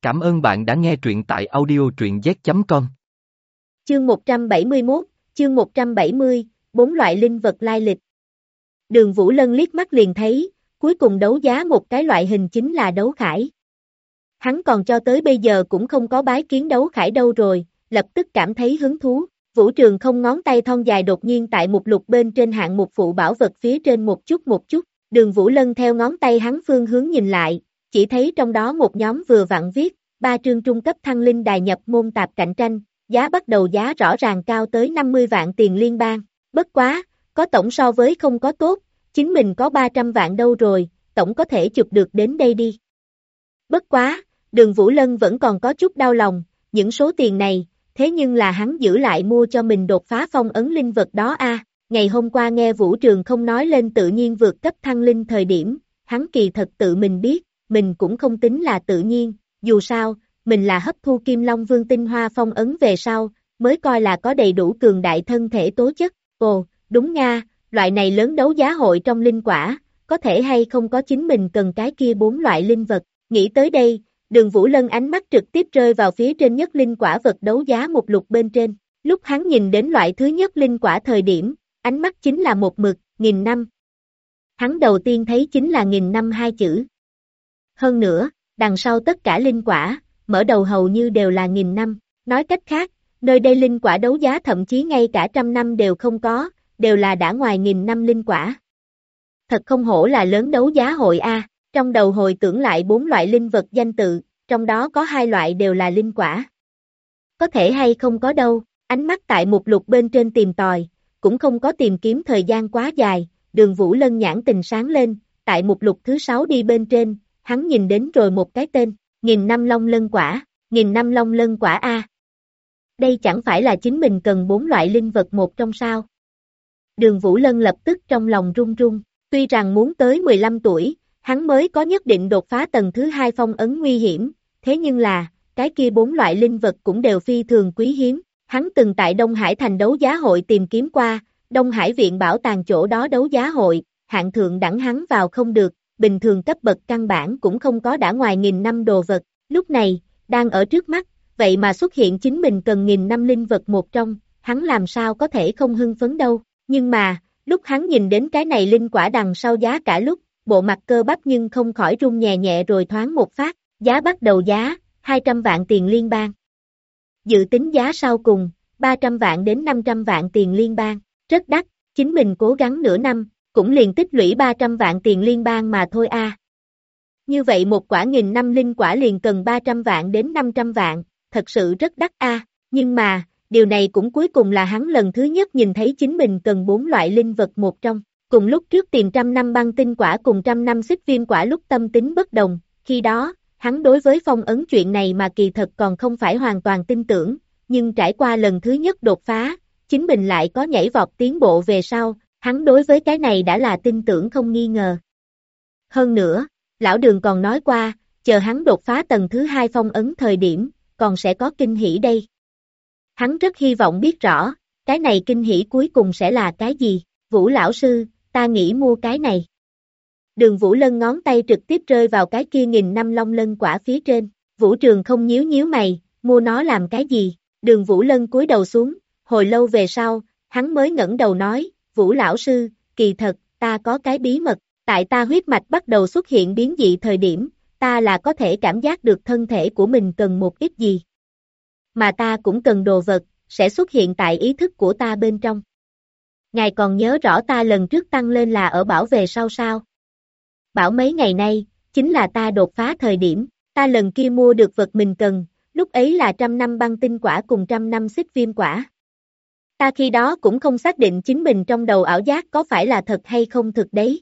Cảm ơn bạn đã nghe truyện tại audio truyện z.com. Chương 171, chương 170, 4 loại linh vật lai lịch. Đường Vũ Lân liếc mắt liền thấy, cuối cùng đấu giá một cái loại hình chính là đấu khải. Hắn còn cho tới bây giờ cũng không có bái kiến đấu khải đâu rồi, lập tức cảm thấy hứng thú. Vũ Trường không ngón tay thon dài đột nhiên tại mục lục bên trên hạng mục phụ bảo vật phía trên một chút. Đường Vũ Lân theo ngón tay hắn phương hướng nhìn lại, chỉ thấy trong đó một nhóm vừa vặn viết, 3 chương trung cấp thăng linh đài nhập môn tạp cạnh tranh, giá bắt đầu giá rõ ràng cao tới 50 vạn tiền liên bang. Bất quá, có tổng so với không có tốt, chính mình có 300 vạn đâu rồi, tổng có thể chụp được đến đây đi. Bất quá, Đường Vũ Lân vẫn còn có chút đau lòng, những số tiền này, thế nhưng là hắn giữ lại mua cho mình đột phá phong ấn linh vật đó a. Ngày hôm qua nghe Vũ Trường không nói lên tự nhiên vượt cấp thăng linh thời điểm, hắn kỳ thật tự mình biết, mình cũng không tính là tự nhiên, dù sao, mình là hấp thu Kim Long Vương tinh hoa phong ấn về sau, mới coi là có đầy đủ cường đại thân thể tố chất. Ồ, đúng nga, loại này lớn đấu giá hội trong linh quả, có thể hay không có chính mình cần cái kia 4 loại linh vật. Nghĩ tới đây, Đường Vũ Lân ánh mắt trực tiếp rơi vào phía trên nhất linh quả vật đấu giá mục lục bên trên. Lúc hắn nhìn đến loại thứ nhất linh quả thời điểm, ánh mắt chính là một mực, 1000 năm. Hắn đầu tiên thấy chính là 1000 năm hai chữ. Hơn nữa, đằng sau tất cả linh quả, mở đầu hầu như đều là 1000 năm. Nói cách khác, nơi đây linh quả đấu giá thậm chí ngay cả 100 năm đều không có, đều là đã ngoài 1000 năm linh quả. Thật không hổ là lớn đấu giá hội a. Trong đầu hồi tưởng lại 4 loại linh vật danh tự, trong đó có 2 loại đều là linh quả. Có thể hay không có đâu, ánh mắt tại mục lục bên trên tìm tòi, cũng không có tìm kiếm thời gian quá dài, Đường Vũ Lân nhãn tình sáng lên, tại mục lục thứ 6 đi bên trên, hắn nhìn đến rồi một cái tên, 1000 năm long lân quả, 1000 năm long lân quả a. Đây chẳng phải là chính mình cần 4 loại linh vật một trong sao? Đường Vũ Lân lập tức trong lòng run run, tuy rằng muốn tới 15 tuổi, hắn mới có nhất định đột phá tầng thứ 2 phong ấn nguy hiểm, thế nhưng là, cái kia 4 loại linh vật cũng đều phi thường quý hiếm. Hắn từng tại Đông Hải thành đấu giá hội tìm kiếm qua, Đông Hải viện bảo tàng chỗ đó đấu giá hội, hạng thượng đẳng hắn vào không được, bình thường cấp bậc căn bản cũng không có đã ngoài 1000 năm đồ vật, lúc này, đang ở trước mắt, vậy mà xuất hiện chính mình cần 1000 năm linh vật một trong, hắn làm sao có thể không hưng phấn đâu, nhưng mà, lúc hắn nhìn đến cái này linh quả đằng sau giá cả lúc, bộ mặt cơ bắp nhưng không khỏi run nhẹ nhẹ rồi thoáng một phát, giá bắt đầu giá, 200 vạn tiền liên bang. Dự tính giá sau cùng, 300 vạn đến 500 vạn tiền liên bang, rất đắt, chính mình cố gắng nửa năm, cũng liền tích lũy 300 vạn tiền liên bang mà thôi a. Như vậy một quả 1000 năm linh quả liền cần 300 vạn đến 500 vạn, thật sự rất đắt a. Nhưng mà, điều này cũng cuối cùng là hắn lần thứ nhất nhìn thấy chính mình cần 4 loại linh vật một trong. Cùng lúc trước tìm 100 năm băng tinh quả cùng 100 năm xích viêm quả lúc tâm tính bất đồng, khi đó, hắn đối với phong ấn chuyện này mà kỳ thật còn không phải hoàn toàn tin tưởng, nhưng trải qua lần thứ nhất đột phá, chính mình lại có nhảy vọt tiến bộ về sau, hắn đối với cái này đã là tin tưởng không nghi ngờ. Hơn nữa, lão Đường còn nói qua, chờ hắn đột phá tầng thứ 2 phong ấn thời điểm, còn sẽ có kinh hỉ đây. Hắn rất hy vọng biết rõ, cái này kinh hỉ cuối cùng sẽ là cái gì. Vũ lão sư, ta nghĩ mua cái này. Đường Vũ Lân ngón tay trực tiếp rơi vào cái kia 1000 năm long lân quả phía trên. Vũ Trường không nhíu mày, mua nó làm cái gì? Đường Vũ Lân cúi đầu xuống, hồi lâu về sau, hắn mới ngẩng đầu nói, Vũ lão sư, kỳ thật, ta có cái bí mật, tại ta huyết mạch bắt đầu xuất hiện biến dị thời điểm, ta là có thể cảm giác được thân thể của mình cần một ít gì. Mà ta cũng cần đồ vật, sẽ xuất hiện tại ý thức của ta bên trong. Ngài còn nhớ rõ ta lần trước tăng lên là ở bảo về sau sao? Bảo mấy ngày nay, chính là ta đột phá thời điểm, ta lần kia mua được vật mình cần, lúc ấy là 100 năm băng tinh quả cùng 100 năm xích viêm quả. Ta khi đó cũng không xác định chính mình trong đầu ảo giác có phải là thật hay không thực đấy.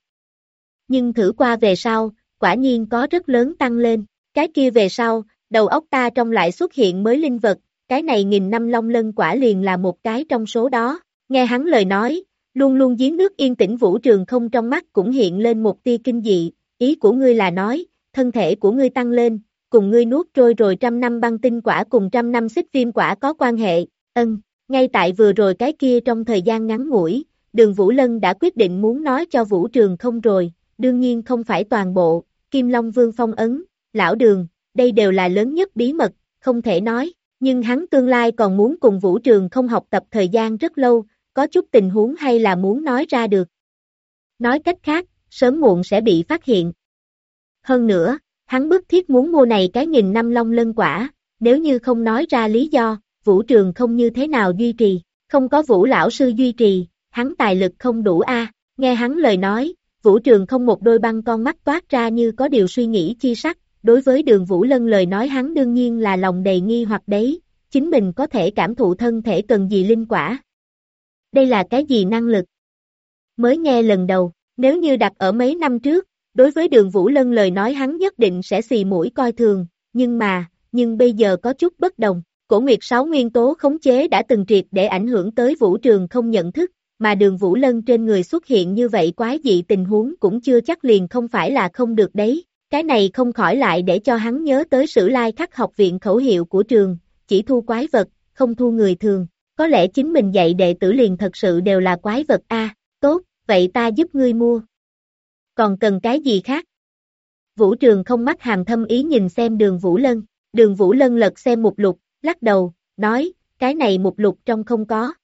Nhưng thử qua về sau, quả nhiên có rất lớn tăng lên, cái kia về sau, đầu óc ta trong lại xuất hiện mới linh vật, cái này 1000 năm long lân quả liền là một cái trong số đó. Nghe hắn lời nói, luôn luôn giếng nước yên tĩnh Vũ Trường không trong mắt cũng hiện lên một tia kinh dị, ý của ngươi là nói, thân thể của ngươi tăng lên, cùng ngươi nuốt trôi rồi 100 năm băng tinh quả cùng 100 năm xích viêm quả có quan hệ, ngay tại vừa rồi cái kia trong thời gian ngắn ngủi, Đường Vũ Lân đã quyết định muốn nói cho Vũ Trường không rồi, đương nhiên không phải toàn bộ, Kim Long Vương phong ấn, lão Đường, đây đều là lớn nhất bí mật, không thể nói, nhưng hắn tương lai còn muốn cùng Vũ Trường không học tập thời gian rất lâu, có chút tình huống hay là muốn nói ra được. Nói cách khác, sớm muộn sẽ bị phát hiện. Hơn nữa, hắn bức thiết muốn mua này cái 1000 năm long lân quả, nếu như không nói ra lý do, Vũ Trường không như thế nào duy trì, không có Vũ lão sư duy trì, hắn tài lực không đủ a. Nghe hắn lời nói, Vũ Trường không một đôi băng con mắt toát ra như có điều suy nghĩ chi sắc, đối với Đường Vũ Lân lời nói hắn đương nhiên là lòng đầy nghi hoặc đấy, chính mình có thể cảm thụ thân thể cần gì linh quả. Đây là cái gì năng lực? Mới nghe lần đầu, nếu như đặt ở mấy năm trước, đối với Đường Vũ Lân lời nói hắn nhất định sẽ xì mũi coi thường, nhưng bây giờ có chút bất đồng. Cổ Nguyệt 6 nguyên tố khống chế đã từng triệt để ảnh hưởng tới Vũ Trường không nhận thức, mà Đường Vũ Lân trên người xuất hiện như vậy quái dị tình huống cũng chưa chắc liền không phải là không được đấy. Cái này không khỏi lại để cho hắn nhớ tới Sử Lai Khắc học viện khẩu hiệu của trường, chỉ thu quái vật, không thu người thường. Có lẽ chính mình dạy đệ tử liền thật sự đều là quái vật a. Tốt, vậy ta giúp ngươi mua. Còn cần cái gì khác? Vũ Trường không mắt hàm thâm ý nhìn xem Đường Vũ Lân. Đường Vũ Lân lật xem mục lục, lắc đầu, nói, cái này mục lục trong không có.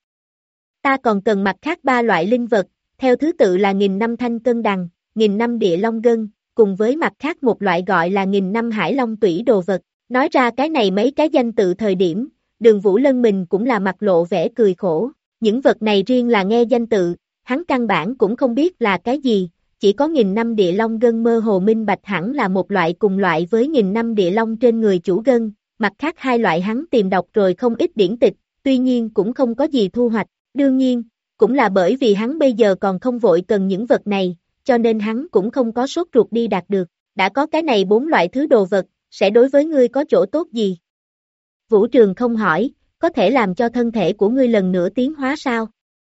Ta còn cần mặt khác 3 loại linh vật, theo thứ tự là 1000 năm thanh cân đằng, 1000 năm địa long gân, cùng với mặt khác một loại gọi là 1000 năm hải long tủy đồ vật. Nói ra cái này mấy cái danh tự thời điểm, Đường Vũ Lân mình cũng là mặt lộ vẻ cười khổ. Những vật này riêng là nghe danh tự, hắn căn bản cũng không biết là cái gì, chỉ có 1000 năm địa long gân mơ hồ minh bạch hẳn là một loại cùng loại với 1000 năm địa long trên người chủ gân, mặt khác 2 loại hắn tìm đọc rồi không ít điển tịch, tuy nhiên cũng không có gì thu hoạch, đương nhiên, cũng là bởi vì hắn bây giờ còn không vội cần những vật này, cho nên hắn cũng không có sốt ruột đi đạt được, đã có cái này 4 loại thứ đồ vật, sẽ đối với ngươi có chỗ tốt gì? Vũ Trường không hỏi, có thể làm cho thân thể của ngươi lần nữa tiến hóa sao?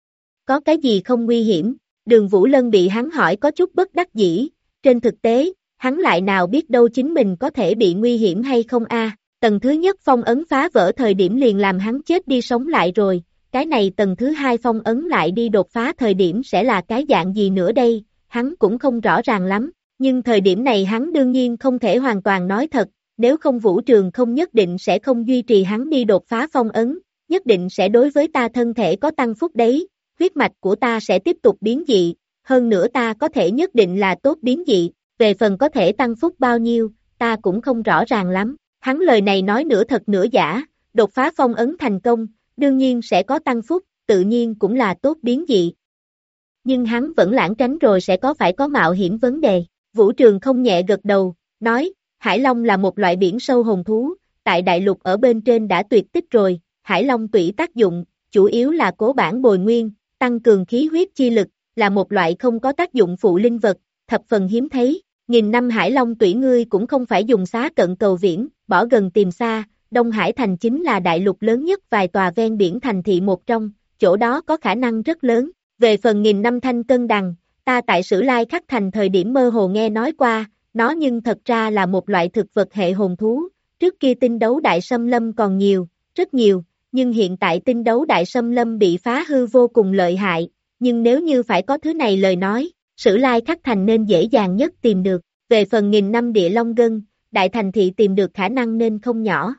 Có cái gì không nguy hiểm? Đường Vũ Lân bị hắn hỏi có chút bất đắc dĩ, trên thực tế, hắn lại nào biết đâu chính mình có thể bị nguy hiểm hay không a. Tầng thứ nhất phong ấn phá vỡ thời điểm liền làm hắn chết đi sống lại rồi, cái này tầng thứ hai phong ấn lại đi đột phá thời điểm sẽ là cái dạng gì nữa đây, hắn cũng không rõ ràng lắm, nhưng thời điểm này hắn đương nhiên không thể hoàn toàn nói thật, nếu không Vũ Trường không nhất định sẽ không duy trì hắn đi đột phá phong ấn, nhất định sẽ đối với ta thân thể có tăng phúc đấy, huyết mạch của ta sẽ tiếp tục biến dị, hơn nữa ta có thể nhất định là tốt biến dị, về phần có thể tăng phúc bao nhiêu, ta cũng không rõ ràng lắm. Hắn lời này nói nửa thật nửa giả, đột phá phong ấn thành công, đương nhiên sẽ có tăng phúc, tự nhiên cũng là tốt biến dị. Nhưng hắn vẫn lảng tránh rồi sẽ phải có mạo hiểm vấn đề. Vũ Trường không nhẹ gật đầu, nói, Hải Long là một loại biển sâu hồn thú, tại đại lục ở bên trên đã tuyệt tích rồi, Hải Long tủy tác dụng, chủ yếu là cố bản bồi nguyên, tăng cường khí huyết chi lực, là một loại không có tác dụng phụ linh vật, thập phần hiếm thấy. 1000 năm Hải Long tủy ngươi cũng không phải dùng xá cận cầu viễn, bỏ gần tìm xa, Đông Hải thành chính là đại lục lớn nhất vài tòa ven biển thành thị một trong, chỗ đó có khả năng rất lớn. Về phần 1000 năm thanh cân đằng, ta tại Sử Lai Khắc thành thời điểm mơ hồ nghe nói qua, nó nhưng thật ra là một loại thực vật hệ hồn thú, trước kia tinh đấu đại xâm lâm còn nhiều, rất nhiều, nhưng hiện tại tinh đấu đại xâm lâm bị phá hư vô cùng lợi hại, nhưng nếu như phải có thứ này lời nói, Sử Lai Khắc thành nên dễ dàng nhất tìm được, về phần 1000 năm địa long gân, đại thành thị tìm được khả năng nên không nhỏ.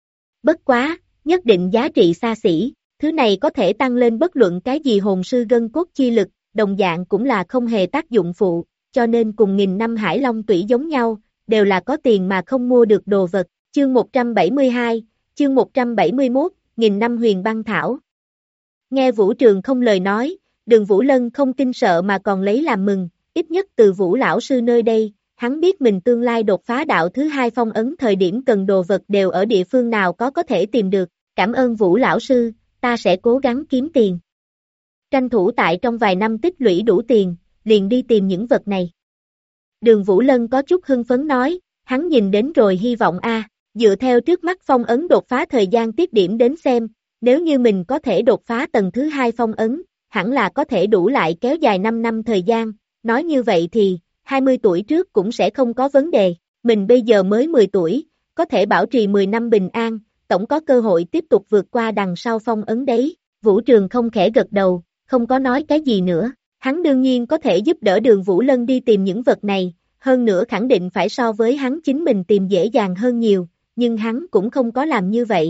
Bất quá, nhất định giá trị xa xỉ, thứ này có thể tăng lên bất luận cái gì hồn sư gân cốt chi lực, đồng dạng cũng là không hề tác dụng phụ, cho nên cùng 1000 năm Hải Long tủy giống nhau, đều là có tiền mà không mua được đồ vật. Chương 172, chương 171, 1000 năm huyền băng thảo. Nghe Vũ Trường không lời nói, Đường Vũ Lân không kinh sợ mà còn lấy làm mừng, ít nhất từ Vũ lão sư nơi đây, hắn biết mình tương lai đột phá đạo thứ hai phong ấn thời điểm cần đồ vật đều ở địa phương nào có thể tìm được, cảm ơn Vũ lão sư, ta sẽ cố gắng kiếm tiền. Tranh thủ tại trong vài năm tích lũy đủ tiền, liền đi tìm những vật này. Đường Vũ Lân có chút hưng phấn nói, hắn nhìn đến rồi hy vọng dựa theo trước mắt phong ấn đột phá thời gian tiết điểm đến xem, nếu như mình có thể đột phá tầng thứ hai phong ấn, hẳn là có thể đủ lại kéo dài 5 năm thời gian, nói như vậy thì, 20 tuổi trước cũng sẽ không có vấn đề, mình bây giờ mới 10 tuổi, có thể bảo trì 10 năm bình an, tổng có cơ hội tiếp tục vượt qua đằng sau phong ấn đấy. Vũ Trường không khẽ gật đầu, không có nói cái gì nữa, hắn đương nhiên có thể giúp đỡ Đường Vũ Lân đi tìm những vật này, hơn nữa khẳng định phải so với hắn chính mình tìm dễ dàng hơn nhiều, nhưng hắn cũng không có làm như vậy.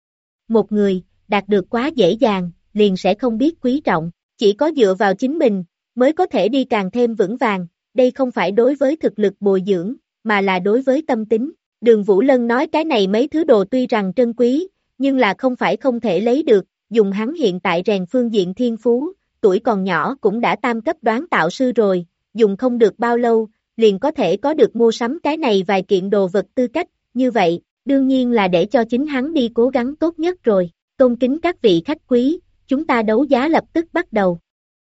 Một người, đạt được quá dễ dàng, liền sẽ không biết quý trọng, chỉ có dựa vào chính mình, mới có thể đi càng thêm vững vàng, đây không phải đối với thực lực bồi dưỡng, mà là đối với tâm tính. Đường Vũ Lân nói cái này mấy thứ đồ tuy rằng trân quý, nhưng là không phải không thể lấy được, dùng hắn hiện tại rèn phương diện thiên phú, tuổi còn nhỏ cũng đã tam cấp đoán tạo sư rồi, dùng không được bao lâu, liền có thể có được mua sắm cái này vài kiện đồ vật tư cách, như vậy, đương nhiên là để cho chính hắn đi cố gắng tốt nhất rồi, tôn kính các vị khách quý, chúng ta đấu giá lập tức bắt đầu.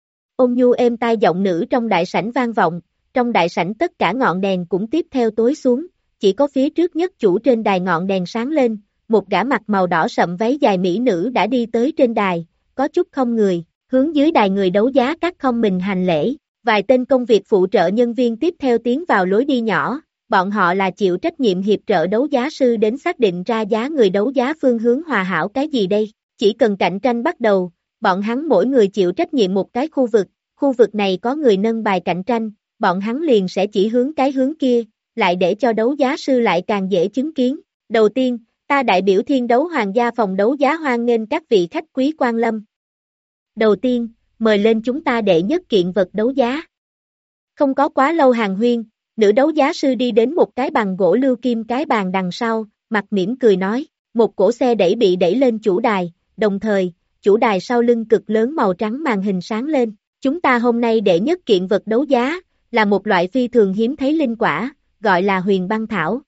Ôn nhu êm tai giọng nữ trong đại sảnh vang vọng, trong đại sảnh tất cả ngọn đèn cũng tiếp theo tối xuống, chỉ có phía trước nhất chủ trên đài ngọn đèn sáng lên, một gã mặc màu đỏ sậm váy dài mỹ nữ đã đi tới trên đài, có chút không người, hướng dưới đài người đấu giá các không mình hành lễ, vài tên công việc phụ trợ nhân viên tiếp theo tiến vào lối đi nhỏ, bọn họ là chịu trách nhiệm hiệp trợ đấu giá sư đến xác định ra giá người đấu giá phương hướng hòa hảo cái gì đây, chỉ cần cạnh tranh bắt đầu, bọn hắn mỗi người chịu trách nhiệm một cái khu vực này có người nâng bài cạnh tranh, bọn hắn liền sẽ chỉ hướng cái hướng kia, lại để cho đấu giá sư lại càng dễ chứng kiến. Đầu tiên, ta đại biểu Thiên Đấu Hoàng gia phòng đấu giá hoan nghênh các vị khách quý quan lâm. Đầu tiên, mời lên chúng ta đệ nhất kiện vật đấu giá. Không có quá lâu hàng huyên, nữ đấu giá sư đi đến một cái bằng gỗ lưu kim cái bàn đằng sau, mặt mỉm cười nói, một cỗ xe đẩy bị đẩy lên chủ đài, đồng thời, chủ đài sau lưng cực lớn màu trắng màn hình sáng lên. Chúng ta hôm nay đệ nhất kiện vật đấu giá, là một loại phi thường hiếm thấy linh quả, gọi là huyền băng thảo.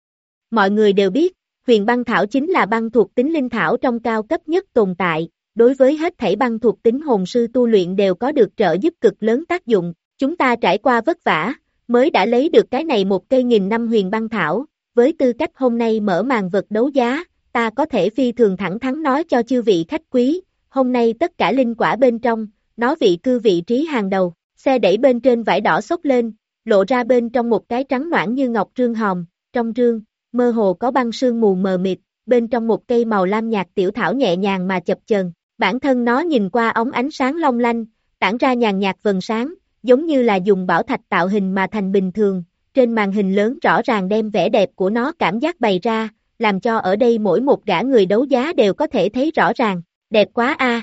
Mọi người đều biết, huyền băng thảo chính là băng thuộc tính linh thảo trong cao cấp nhất tồn tại, đối với hết thảy băng thuộc tính hồn sư tu luyện đều có được trợ giúp cực lớn tác dụng, chúng ta trải qua vất vả, mới đã lấy được cái này một cây 1000 năm huyền băng thảo, với tư cách hôm nay mở màn vật đấu giá, ta có thể phi thường thẳng thắn nói cho chư vị khách quý, hôm nay tất cả linh quả bên trong, nó vị cư vị trí hàng đầu, xe đẩy bên trên vải đỏ xốc lên, lộ ra bên trong một cái trắng noãn như ngọc rương hòm, trong rương, mơ hồ có băng sương mù mờ mịt, bên trong một cây màu lam nhạt tiểu thảo nhẹ nhàng mà chập chờn, bản thân nó nhìn qua óng ánh sáng long lanh, tản ra nhàn nhạt vầng sáng, giống như là dùng bảo thạch tạo hình mà thành bình thường, trên màn hình lớn rõ ràng đem vẻ đẹp của nó cảm giác bày ra, làm cho ở đây mỗi một gã người đấu giá đều có thể thấy rõ ràng, đẹp quá a.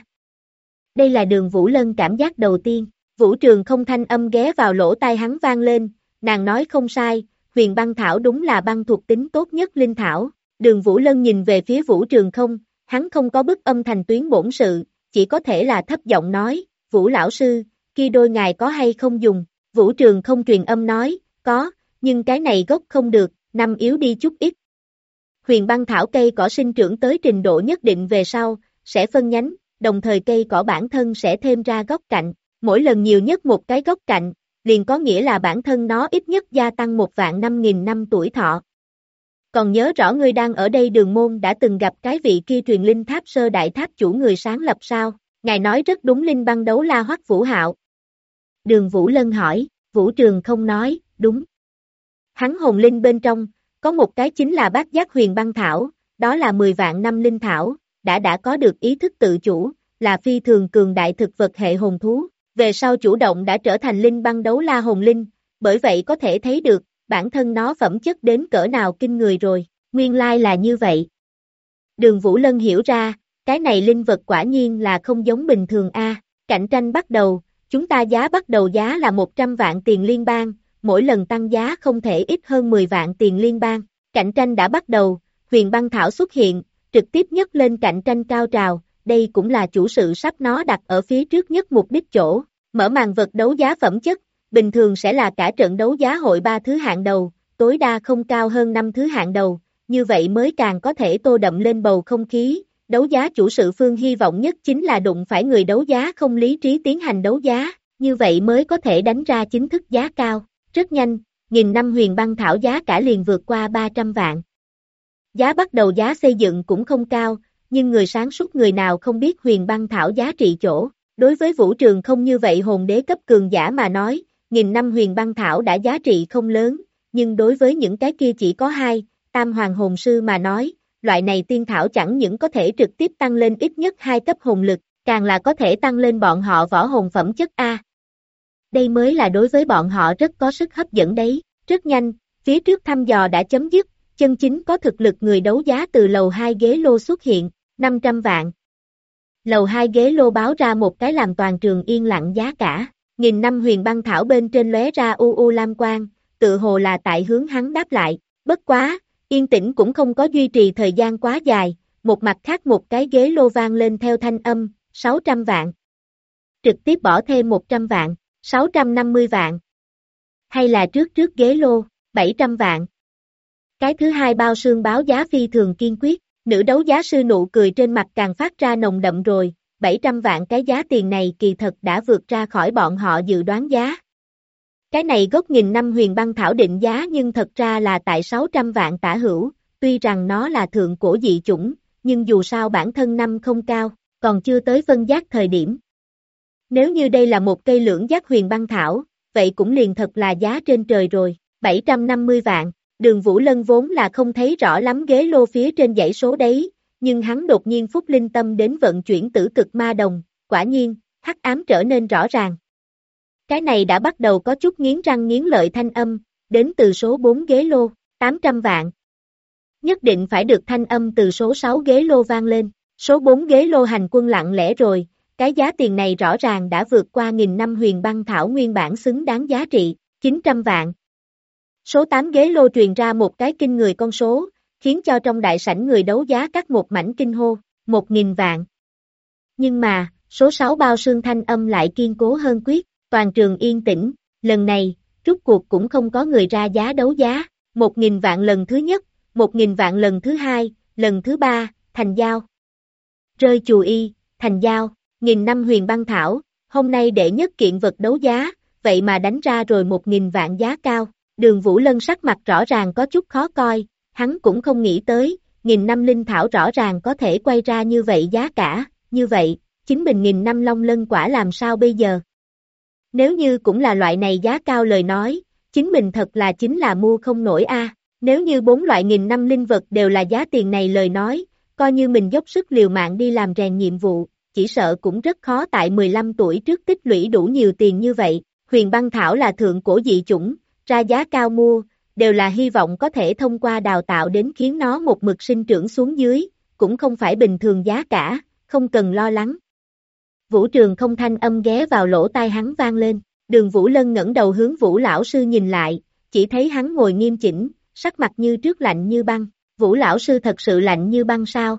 Đây là Đường Vũ Lân cảm giác đầu tiên, Vũ Trường không thanh âm ghé vào lỗ tai hắn vang lên, nàng nói không sai, huyền băng thảo đúng là băng thuộc tính tốt nhất linh thảo, Đường Vũ Lân nhìn về phía Vũ Trường không, hắn không có bức âm thành tuyến bổn sự, chỉ có thể là thấp giọng nói, Vũ lão sư, kia đôi ngài có hay không dùng, Vũ Trường không truyền âm nói, có, nhưng cái này gốc không được, năm yếu đi chút ít. Huyền băng thảo cây cỏ sinh trưởng tới trình độ nhất định về sau, sẽ phân nhánh, đồng thời cây cỏ bản thân sẽ thêm ra gốc cạnh, mỗi lần nhiều nhất một cái gốc cạnh, liền có nghĩa là bản thân nó ít nhất gia tăng 1.500.000 năm tuổi thọ. Còn nhớ rõ ngươi đang ở đây Đường môn đã từng gặp cái vị kia truyền linh tháp sơ đại tháp chủ người sáng lập sao? Ngài nói rất đúng, linh băng đấu la Hoắc Vũ Hạo. Đường Vũ Lân hỏi, Vũ Trường không nói, đúng. Hắn hồn linh bên trong, có một cái chính là bát giác huyền băng thảo, đó là 10 vạn năm linh thảo, đã có được ý thức tự chủ, là phi thường cường đại thực vật hệ hồn thú, về sau chủ động đã trở thành linh băng đấu la hồn linh, bởi vậy có thể thấy được, bản thân nó phẩm chất đến cỡ nào kinh người rồi, nguyên lai là như vậy. Đường Vũ Lân hiểu ra, cái này linh vật quả nhiên là không giống bình thường a. Cạnh tranh bắt đầu, chúng ta giá bắt đầu giá là 100 vạn tiền liên bang, mỗi lần tăng giá không thể ít hơn 10 vạn tiền liên bang. Cạnh tranh đã bắt đầu, huyền băng thảo xuất hiện, trực tiếp nhấc lên cạnh tranh cao trào, đây cũng là chủ sự sắp nó đặt ở phía trước nhất mục đích chỗ. Mở màn vật đấu giá phẩm chất, bình thường sẽ là cả trận đấu giá hội 3 thứ hạng đầu, tối đa không cao hơn 5 thứ hạng đầu, như vậy mới càng có thể tô đậm lên bầu không khí. Đấu giá chủ sự phương hy vọng nhất chính là đụng phải người đấu giá không lý trí tiến hành đấu giá, như vậy mới có thể đánh ra chính thức giá cao. Rất nhanh, 1000 năm huyền băng thảo giá cả liền vượt qua 300 vạn. Giá bắt đầu giá xây dựng cũng không cao, nhưng người sáng suốt người nào không biết huyền băng thảo giá trị chỗ. Đối với Vũ Trường không như vậy hồn đế cấp cường giả mà nói, 1000 năm huyền băng thảo đã giá trị không lớn, nhưng đối với những cái kia chỉ có 2, tam hoàng hồn sư mà nói, loại này tiên thảo chẳng những có thể trực tiếp tăng lên ít nhất 2 cấp hồn lực, càng là có thể tăng lên bọn họ võ hồn phẩm chất A. Đây mới là đối với bọn họ rất có sức hấp dẫn đấy. Rất nhanh, phía trước thăm dò đã chấm dứt, chân chính có thực lực người đấu giá từ lầu 2 ghế lô xuất hiện, 500 vạn. Lầu 2 ghế lô báo ra một cái làm toàn trường yên lặng giá cả, 1000 năm huyền băng thảo bên trên lóe ra u lam quang, tự hồ là tại hướng hắn đáp lại, bất quá, yên tĩnh cũng không có duy trì thời gian quá dài, một mặt khác một cái ghế lô vang lên theo thanh âm, 600 vạn. Trực tiếp bỏ thêm 100 vạn, 650 vạn. Hay là trước ghế lô, 700 vạn. Cái thứ hai bao sương báo giá phi thường kiên quyết, nữ đấu giá sư nụ cười trên mặt càng phát ra nồng đậm rồi, 700 vạn cái giá tiền này kỳ thật đã vượt ra khỏi bọn họ dự đoán giá. Cái này gốc 1000 năm huyền băng thảo định giá nhưng thật ra là tại 600 vạn tả hữu, tuy rằng nó là thượng cổ dị chủng, nhưng dù sao bản thân năm không cao, còn chưa tới phân giác thời điểm. Nếu như đây là một cây lưỡng giác huyền băng thảo, vậy cũng liền thật là giá trên trời rồi, 750 vạn. Đường Vũ Lân vốn là không thấy rõ lắm ghế lô phía trên dãy số đấy, nhưng hắn đột nhiên phúc linh tâm đến vận chuyển tử cực ma đồng, quả nhiên, hắc ám trở nên rõ ràng. Cái này đã bắt đầu có chút nghiến răng nghiến lợi thanh âm, đến từ số 4 ghế lô, 800 vạn. Nhất định phải được thanh âm từ số 6 ghế lô vang lên, số 4 ghế lô hành quân lặng lẽ rồi, cái giá tiền này rõ ràng đã vượt qua 1000 năm huyền băng thảo nguyên bản xứng đáng giá trị, 900 vạn. Số 8 ghế lô truyền ra một cái kinh người con số, khiến cho trong đại sảnh người đấu giá cắt một mảnh kinh hô, 1000 vạn. Nhưng mà, số 6 bao sương thanh âm lại kiên cố hơn quyết, toàn trường yên tĩnh, lần này, rút cuộc cũng không có người ra giá đấu giá, 1000 vạn lần thứ nhất, 1000 vạn lần thứ hai, lần thứ ba, thành giao. Rơi chù y, thành giao, 1000 năm huyền băng thảo, hôm nay đệ nhất kiện vật đấu giá, vậy mà đánh ra rồi 1000 vạn giá cao. Đường Vũ Lân sắc mặt rõ ràng có chút khó coi, hắn cũng không nghĩ tới, 1000 năm linh thảo rõ ràng có thể quay ra như vậy giá cả, như vậy, chính mình 1000 năm long lân quả làm sao bây giờ? Nếu như cũng là loại này giá cao lời nói, chính mình thật là chính là mua không nổi a. Nếu như 4 loại 1000 năm linh vật đều là giá tiền này lời nói, coi như mình dốc sức liều mạng đi làm rèn nhiệm vụ, chỉ sợ cũng rất khó tại 15 tuổi trước tích lũy đủ nhiều tiền như vậy, huyền băng thảo là thượng cổ dị chủng, ra giá cao mua, đều là hy vọng có thể thông qua đào tạo đến khiến nó một mực sinh trưởng xuống dưới, cũng không phải bình thường giá cả, không cần lo lắng. Vũ Trường không thanh âm ghé vào lỗ tai hắn vang lên, Đường Vũ Lân ngẩng đầu hướng Vũ lão sư nhìn lại, chỉ thấy hắn ngồi nghiêm chỉnh, sắc mặt như trước lạnh như băng, Vũ lão sư thật sự lạnh như băng sao?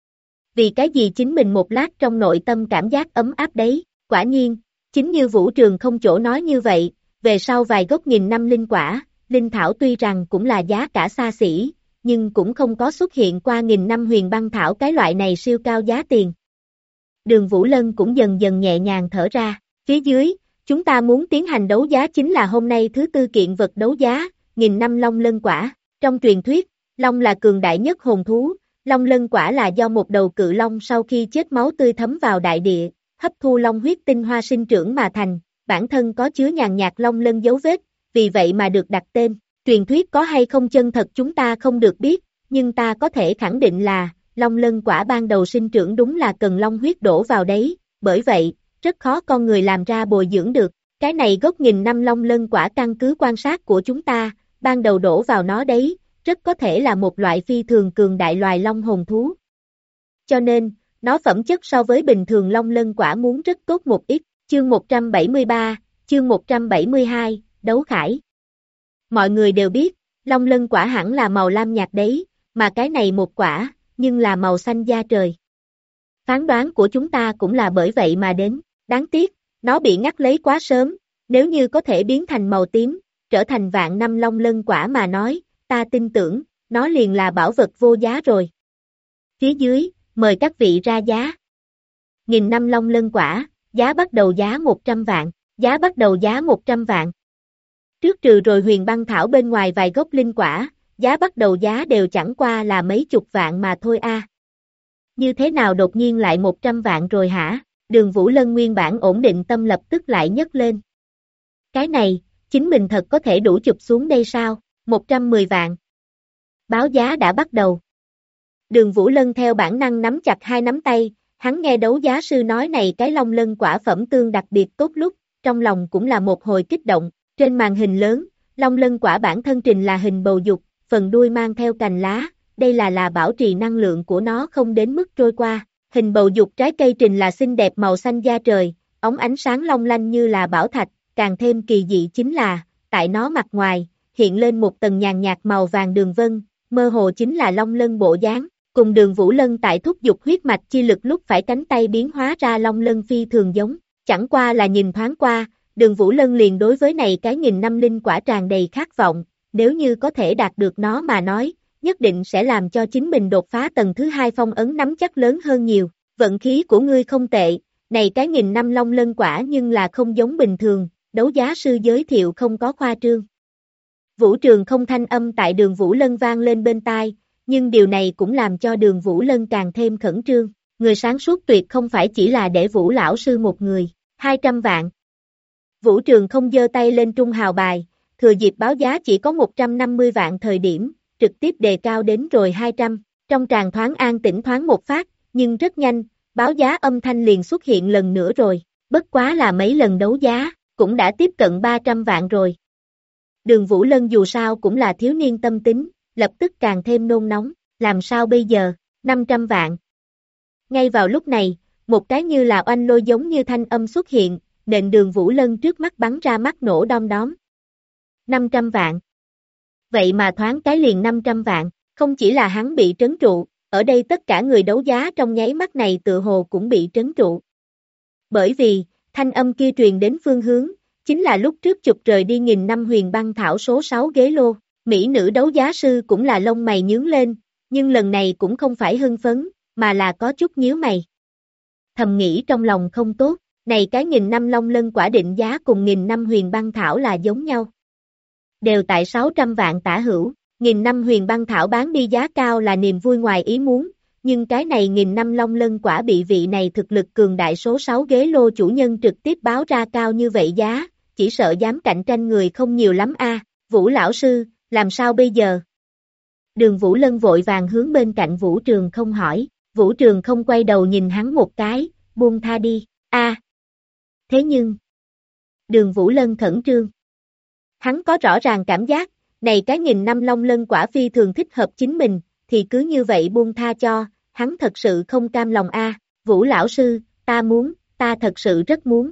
Vì cái gì chính mình một lát trong nội tâm cảm giác ấm áp đấy, quả nhiên, chính như Vũ Trường không chỗ nói như vậy, về sau vài gốc 1000 năm linh quả, linh thảo tuy rằng cũng là giá cả xa xỉ, nhưng cũng không có xuất hiện qua 1000 năm huyền băng thảo cái loại này siêu cao giá tiền. Đường Vũ Lân cũng dần dần nhẹ nhàng thở ra, phía dưới, chúng ta muốn tiến hành đấu giá chính là hôm nay thứ tư kiện vật đấu giá, 1000 năm long lân quả, trong truyền thuyết, long là cường đại nhất hồn thú, long lân quả là do một đầu cự long sau khi chết máu tươi thấm vào đại địa, hấp thu long huyết tinh hoa sinh trưởng mà thành. Bản thân có chứa nhàn nhạt long lân dấu vết, vì vậy mà được đặt tên. Truyền thuyết có hay không chân thật chúng ta không được biết, nhưng ta có thể khẳng định là, long lân quả ban đầu sinh trưởng đúng là cần long huyết đổ vào đấy, bởi vậy, rất khó con người làm ra bồi dưỡng được. Cái này gốc 1000 năm long lân quả căn cứ quan sát của chúng ta, ban đầu đổ vào nó đấy, rất có thể là một loại phi thường cường đại loài long hồn thú. Cho nên, nó phẩm chất so với bình thường long lân quả muốn rất tốt một ít. Chương 173, chương 172, đấu khải. Mọi người đều biết, long lân quả hẳn là màu lam nhạt đấy, mà cái này một quả, nhưng là màu xanh da trời. Phán đoán của chúng ta cũng là bởi vậy mà đến, đáng tiếc, nó bị ngắt lấy quá sớm, nếu như có thể biến thành màu tím, trở thành vạn năm long lân quả mà nói, ta tin tưởng, nó liền là bảo vật vô giá rồi. Phía dưới, mời các vị ra giá. 1000 năm long lân quả. Giá bắt đầu giá 100 vạn, giá bắt đầu giá 100 vạn. Trước trừ rồi huyền băng thảo bên ngoài vài gốc linh quả, giá bắt đầu giá đều chẳng qua là mấy chục vạn mà thôi a. Như thế nào đột nhiên lại 100 vạn rồi hả? Đường Vũ Lân nguyên bản ổn định tâm lập tức lại nhấc lên. Cái này, chính mình thật có thể đủ chụp xuống đây sao? 110 vạn. Báo giá đã bắt đầu. Đường Vũ Lân theo bản năng nắm chặt hai nắm tay. Hắn nghe đấu giá sư nói này cái long lân quả phẩm tương đặc biệt tốt lúc, trong lòng cũng là một hồi kích động, trên màn hình lớn, Long lân quả bản thân trình là hình bầu dục, phần đuôi mang theo cành lá, đây là bảo trì năng lượng của nó không đến mức trôi qua. Hình bầu dục trái cây trình là xinh đẹp màu xanh da trời, óng ánh sáng long lanh như là bảo thạch, càng thêm kỳ dị chính là, tại nó mặt ngoài, hiện lên một tầng nhàn nhạt màu vàng đường vân, mơ hồ chính là long lân bộ dáng, cùng Đường Vũ Lân tại thúc dục huyết mạch chi lực lúc phải cánh tay biến hóa ra long lân phi thường giống, chẳng qua là nhìn thoáng qua, Đường Vũ Lân liền đối với này cái 1000 năm linh quả tràn đầy khát vọng, nếu như có thể đạt được nó mà nói, nhất định sẽ làm cho chính mình đột phá tầng thứ 2 phong ấn nắm chắc lớn hơn nhiều. Vận khí của ngươi không tệ, này cái 1000 năm long lân quả nhưng là không giống bình thường, đấu giá sư giới thiệu không có khoa trương. Vũ Trường không thanh âm tại Đường Vũ Lân vang lên bên tai, nhưng điều này cũng làm cho Đường Vũ Lân càng thêm khẩn trương. Người sáng suốt tuyệt không phải chỉ là để Vũ lão sư một người, 200 vạn. Vũ Trường không giơ tay lên trung hào bài, thừa dịp báo giá chỉ có 150 vạn thời điểm, trực tiếp đề cao đến rồi 200, trong tràng thoáng an tĩnh thoáng một phát, nhưng rất nhanh, báo giá âm thanh liền xuất hiện lần nữa rồi, bất quá là mấy lần đấu giá, cũng đã tiếp cận 300 vạn rồi. Đường Vũ Lân dù sao cũng là thiếu niên tâm tính, lập tức càng thêm nôn nóng, làm sao bây giờ, 500 vạn. Ngay vào lúc này, một cái như là oanh lôi giống như thanh âm xuất hiện, nện Đường Vũ Lân trước mắt bắn ra mắt nổ đom đóm. 500 vạn. Vậy mà thoáng cái liền 500 vạn, không chỉ là hắn bị trấn trụ, ở đây tất cả người đấu giá trong nháy mắt này tự hồ cũng bị trấn trụ. Bởi vì, thanh âm kia truyền đến phương hướng, chính là lúc trước chụp rời đi 1000 năm huyền băng thảo số 6 ghế lô, mỹ nữ đấu giá sư cũng là lông mày nhướng lên, nhưng lần này cũng không phải hưng phấn, mà là có chút nhíu mày. Thầm nghĩ trong lòng không tốt, này cái 1000 năm long lân quả định giá cùng 1000 năm huyền băng thảo là giống nhau. Đều tại 600 vạn tả hữu, 1000 năm huyền băng thảo bán đi giá cao là niềm vui ngoài ý muốn, nhưng cái này 1000 năm long lân quả bị vị này thực lực cường đại số 6 ghế lô chủ nhân trực tiếp báo ra cao như vậy giá, chỉ sợ dám cạnh tranh người không nhiều lắm a. Vũ lão sư, làm sao bây giờ? Đường Vũ Lân vội vàng hướng bên cạnh Vũ Trường không hỏi, Vũ Trường không quay đầu nhìn hắn một cái, buông tha đi, a. Thế nhưng, Đường Vũ Lân khẩn trương. Hắn có rõ ràng cảm giác, này cái 1000 năm long lân quả phi thường thích hợp chính mình, thì cứ như vậy buông tha cho, hắn thật sự không cam lòng a. Vũ lão sư, ta thật sự rất muốn.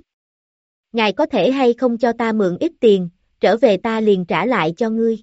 Ngài có thể hay không cho ta mượn ít tiền, trở về ta liền trả lại cho ngươi.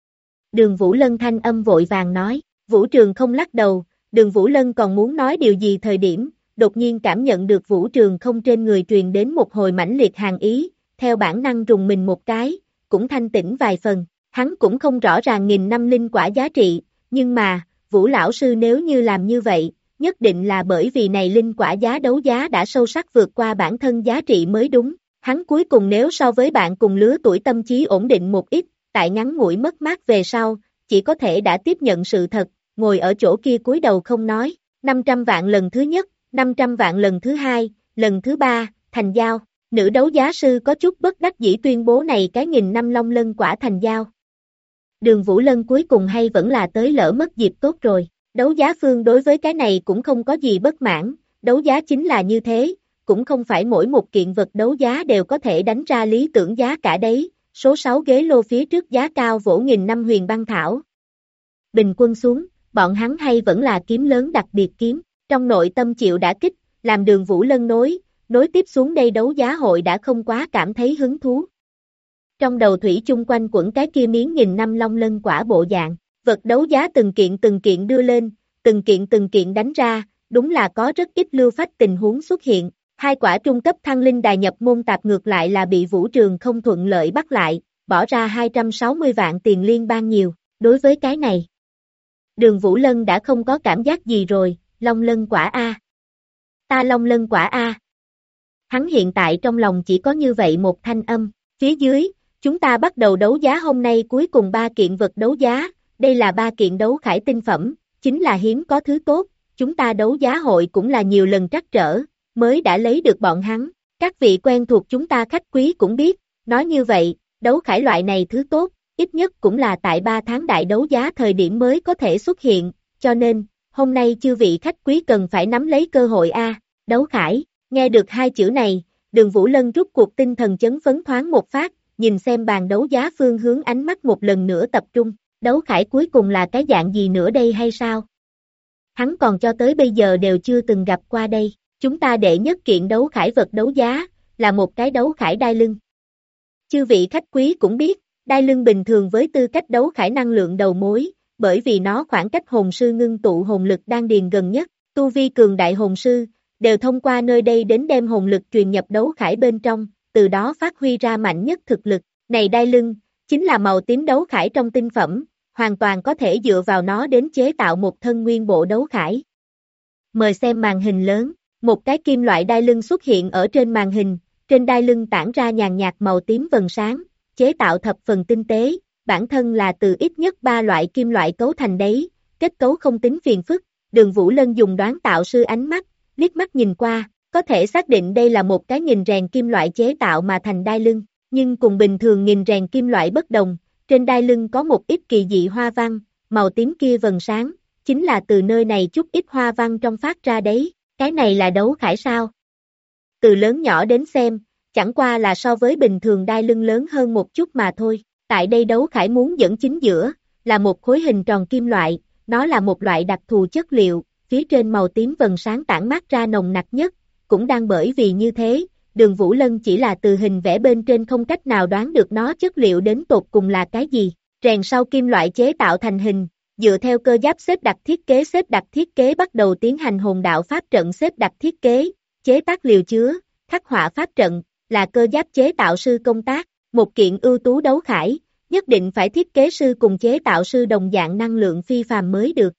Đường Vũ Lân thanh âm vội vàng nói, Vũ Trường không lắc đầu, Đường Vũ Lân còn muốn nói điều gì thời điểm, đột nhiên cảm nhận được Vũ Trường không trên người truyền đến một hồi mãnh liệt hàn ý, theo bản năng rùng mình một cái, cũng thanh tĩnh vài phần, hắn cũng không rõ ràng 1000 năm linh quả giá trị, nhưng mà, Vũ lão sư nếu như làm như vậy, nhất định là bởi vì này linh quả giá đấu giá đã sâu sắc vượt qua bản thân giá trị mới đúng, hắn cuối cùng nếu so với bạn cùng lứa tuổi tâm trí ổn định một ít, tại ngắn ngủi mất mát về sau, chỉ có thể đã tiếp nhận sự thật, ngồi ở chỗ kia cúi đầu không nói, 500 vạn lần thứ nhất, 500 vạn lần thứ hai, lần thứ ba, thành giao. Nữ đấu giá sư có chút bất đắc dĩ tuyên bố này cái 1000 năm long lân quả thành giao. Đường Vũ Lân cuối cùng hay vẫn là tới lỡ mất dịp tốt rồi, đấu giá phương đối với cái này cũng không có gì bất mãn, đấu giá chính là như thế, cũng không phải mỗi một kiện vật đấu giá đều có thể đánh ra lý tưởng giá cả đấy, số 6 ghế lô phía trước giá cao vỗ 1000 năm huyền băng thảo. Bình quân xuống, bọn hắn hay vẫn là kiếm lớn đặc biệt kiếm, trong nội tâm chịu đả kích, làm Đường Vũ Lân nối tiếp xuống đây đấu giá hội đã không quá cảm thấy hứng thú. Trong đầu thủy chung quanh quẩn cái kia miếng 1000 năm long lân quả bộ dạng, vật đấu giá từng kiện đưa lên, từng kiện đánh ra, đúng là có rất ít lưu phách tình huống xuất hiện. Hai quả trung cấp thăng linh đài nhập môn tạp ngược lại là bị Vũ Trường không thuận lợi bắt lại, bỏ ra 260 vạn tiền liên bang nhiều, đối với cái này. Đường Vũ Lân đã không có cảm giác gì rồi, long lân quả A. Ta long lân quả A. Hắn hiện tại trong lòng chỉ có như vậy một thanh âm, phía dưới, chúng ta bắt đầu đấu giá hôm nay cuối cùng 3 kiện vật đấu giá, đây là 3 kiện đấu khải tinh phẩm, chính là hiếm có thứ tốt, chúng ta đấu giá hội cũng là nhiều lần trắc trở, mới đã lấy được bọn hắn, các vị quen thuộc chúng ta khách quý cũng biết, nói như vậy, đấu khải loại này thứ tốt, ít nhất cũng là tại 3 tháng đại đấu giá thời điểm mới có thể xuất hiện, cho nên, hôm nay chư vị khách quý cần phải nắm lấy cơ hội A, đấu khải, nghe được hai chữ này, Đường Vũ Lân rút cuộc tinh thần chấn phấn thoáng một phát, nhìn xem bàn đấu giá phương hướng ánh mắt một lần nữa tập trung, đấu khải cuối cùng là cái dạng gì nữa đây hay sao? Hắn còn cho tới bây giờ đều chưa từng gặp qua đây, chúng ta đệ nhất kiện đấu khải vật đấu giá, là một cái đấu khải đai lưng. Chư vị khách quý cũng biết, đai lưng bình thường với tư cách đấu khải năng lượng đầu mối, bởi vì nó khoảng cách hồn sư ngưng tụ hồn lực đan điền gần nhất, tu vi cường đại hồn sư, đều thông qua nơi đây đến đem hồn lực truyền nhập đấu khải bên trong, từ đó phát huy ra mạnh nhất thực lực. Này đai lưng, chính là màu tím đấu khải trong tinh phẩm, hoàn toàn có thể dựa vào nó đến chế tạo một thân nguyên bộ đấu khải. Mời xem màn hình lớn, một cái kim loại đai lưng xuất hiện ở trên màn hình, trên đai lưng tản ra nhàn nhạt màu tím vầng sáng, chế tạo thập phần tinh tế, bản thân là từ ít nhất 3 loại kim loại cấu thành đấy, kết cấu không tính phiền phức, Đường Vũ Lân dùng đoán tạo sư ánh mắt, liếc mắt nhìn qua, có thể xác định đây là một cái nghìn rèn kim loại chế tạo mà thành đai lưng, nhưng cùng bình thường nghìn rèn kim loại bất đồng, trên đai lưng có một ít kỳ dị hoa văn, màu tím kia vầng sáng, chính là từ nơi này chút ít hoa văn trong phát ra đấy, cái này là đấu khải sao? Từ lớn nhỏ đến xem, chẳng qua là so với bình thường đai lưng lớn hơn một chút mà thôi, tại đây đấu khải muốn dẫn chính giữa, là một khối hình tròn kim loại, nó là một loại đặc thù chất liệu, phía trên màu tím vầng sáng tản mát ra nồng nặc nhất, cũng đang bởi vì như thế, Đường Vũ Lân chỉ là từ hình vẽ bên trên không cách nào đoán được nó chất liệu đến tột cùng là cái gì, rèn sau kim loại chế tạo thành hình, dựa theo cơ giáp xếp đặt thiết kế bắt đầu tiến hành hồn đạo pháp trận xếp đặt thiết kế, chế tác liều chứa, khắc họa pháp trận, là cơ giáp chế tạo sư công tác, một kiện ưu tú đấu khải, nhất định phải thiết kế sư cùng chế tạo sư đồng dạng năng lượng phi phàm mới được.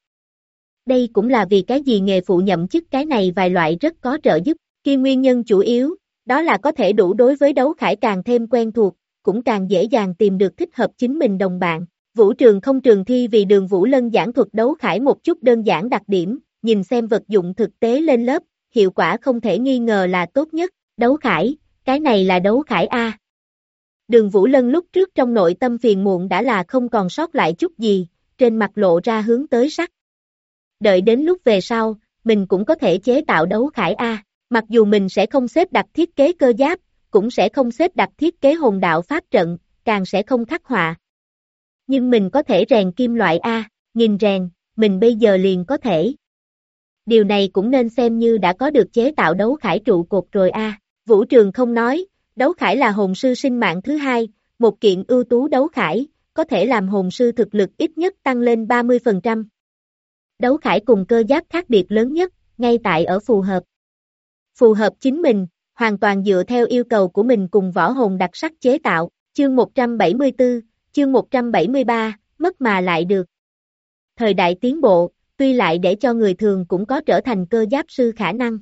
Đây cũng là vì cái gì nghề phụ nhậm chức cái này vài loại rất có trợ giúp, khi nguyên nhân chủ yếu, đó là có thể đủ đối với đấu khải càng thêm quen thuộc, cũng càng dễ dàng tìm được thích hợp chính mình đồng bạn. Vũ trường không trường thi vì Đường Vũ Lân giảng thuật đấu khải một chút đơn giản đặc điểm, nhìn xem vật dụng thực tế lên lớp, hiệu quả không thể nghi ngờ là tốt nhất, đấu khải, cái này là đấu khải A. Đường Vũ Lân lúc trước trong nội tâm phiền muộn đã là không còn sót lại chút gì, trên mặt lộ ra hướng tới sắc. Đợi đến lúc về sau, mình cũng có thể chế tạo đấu khải A, mặc dù mình sẽ không xếp đặt thiết kế cơ giáp, cũng sẽ không xếp đặt thiết kế hồn đạo pháp trận, càng sẽ không khắc họa. Nhưng mình có thể rèn kim loại A, nghìn rèn, mình bây giờ liền có thể. Điều này cũng nên xem như đã có được chế tạo đấu khải trụ cột rồi A. Vũ Trường không nói, đấu khải là hồn sư sinh mạng thứ hai, một kiện ưu tú đấu khải, có thể làm hồn sư thực lực ít nhất tăng lên 30%. Đấu khải cùng cơ giáp khác biệt lớn nhất, ngay tại ở phù hợp. Phù hợp chính mình, hoàn toàn dựa theo yêu cầu của mình cùng võ hồn đặc sắc chế tạo, chương 174, chương 173, mất mà lại được. Thời đại tiến bộ, tuy lại để cho người thường cũng có trở thành cơ giáp sư khả năng.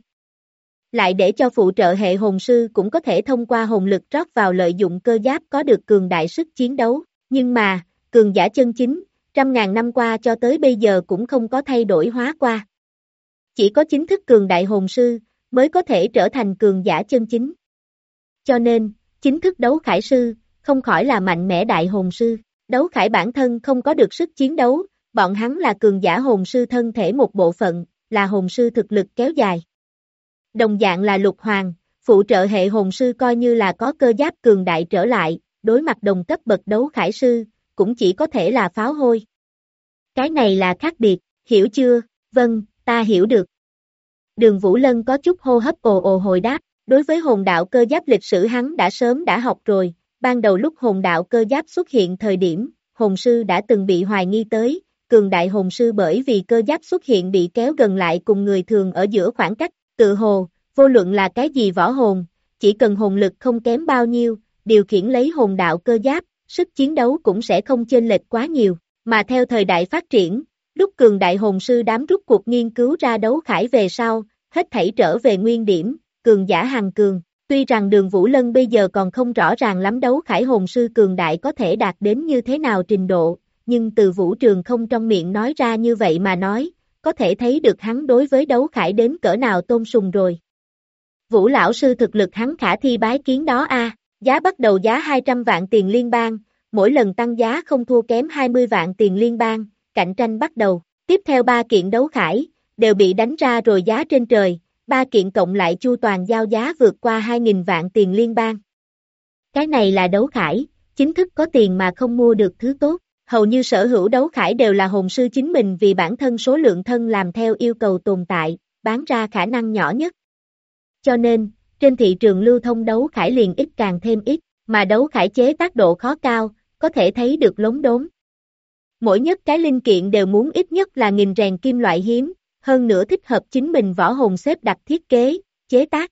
Lại để cho phụ trợ hệ hồn sư cũng có thể thông qua hồn lực rót vào lợi dụng cơ giáp có được cường đại sức chiến đấu, nhưng mà, cường giả chân chính, 100.000 năm qua cho tới bây giờ cũng không có thay đổi hóa qua. Chỉ có chính thức cường đại hồn sư, mới có thể trở thành cường giả chân chính. Cho nên, chính thức đấu khải sư, không khỏi là mạnh mẽ đại hồn sư, đấu khải bản thân không có được sức chiến đấu, bọn hắn là cường giả hồn sư thân thể một bộ phận, là hồn sư thực lực kéo dài. Đồng dạng là lục hoàng, phụ trợ hệ hồn sư coi như là có cơ giáp cường đại trở lại, đối mặt đồng cấp bậc đấu khải sư, cũng chỉ có thể là pháo hôi. Cái này là khác biệt, hiểu chưa? Vâng, ta hiểu được. Đường Vũ Lân có chút hô hấp ồ ồ hồi đáp, đối với hồn đạo cơ giáp lịch sử hắn đã sớm đã học rồi, ban đầu lúc hồn đạo cơ giáp xuất hiện thời điểm, hồn sư đã từng bị hoài nghi tới, cường đại hồn sư bởi vì cơ giáp xuất hiện bị kéo gần lại cùng người thường ở giữa khoảng cách, tự hồ, vô luận là cái gì võ hồn, chỉ cần hồn lực không kém bao nhiêu, điều khiển lấy hồn đạo cơ giáp, sức chiến đấu cũng sẽ không chênh lệch quá nhiều, mà theo thời đại phát triển, lúc cường đại hồn sư đám rút cuộc nghiên cứu ra đấu khải về sau, hết thảy trở về nguyên điểm, cường giả hàng cường. Tuy rằng Đường Vũ Lân bây giờ còn không rõ ràng lắm đấu khải hồn sư cường đại có thể đạt đến như thế nào trình độ, nhưng từ Vũ Trường không trong miệng nói ra như vậy mà nói, có thể thấy được hắn đối với đấu khải đến cỡ nào tôn sùng rồi. Vũ lão sư thực lực hắn khả thi bái kiến đó a, giá bắt đầu giá 200 vạn tiền liên bang, mỗi lần tăng giá không thua kém 20 vạn tiền liên bang, cạnh tranh bắt đầu. Tiếp theo 3 kiện đấu khải, đều bị đánh ra rồi giá trên trời, 3 kiện cộng lại chu toàn giao giá vượt qua 2.000 vạn tiền liên bang. Cái này là đấu khải, chính thức có tiền mà không mua được thứ tốt. Hầu như sở hữu đấu khải đều là hồn sư chính mình vì bản thân số lượng thân làm theo yêu cầu tồn tại, bán ra khả năng nhỏ nhất. Cho nên, trên thị trường lưu thông đấu khải liền ít càng thêm ít, mà đấu khải chế tác độ khó cao, có thể thấy được lốm đốm. Mỗi nhất cái linh kiện đều muốn ít nhất là 1000 rèn kim loại hiếm, hơn nữa thích hợp chính mình võ hồn xếp đặt thiết kế, chế tác.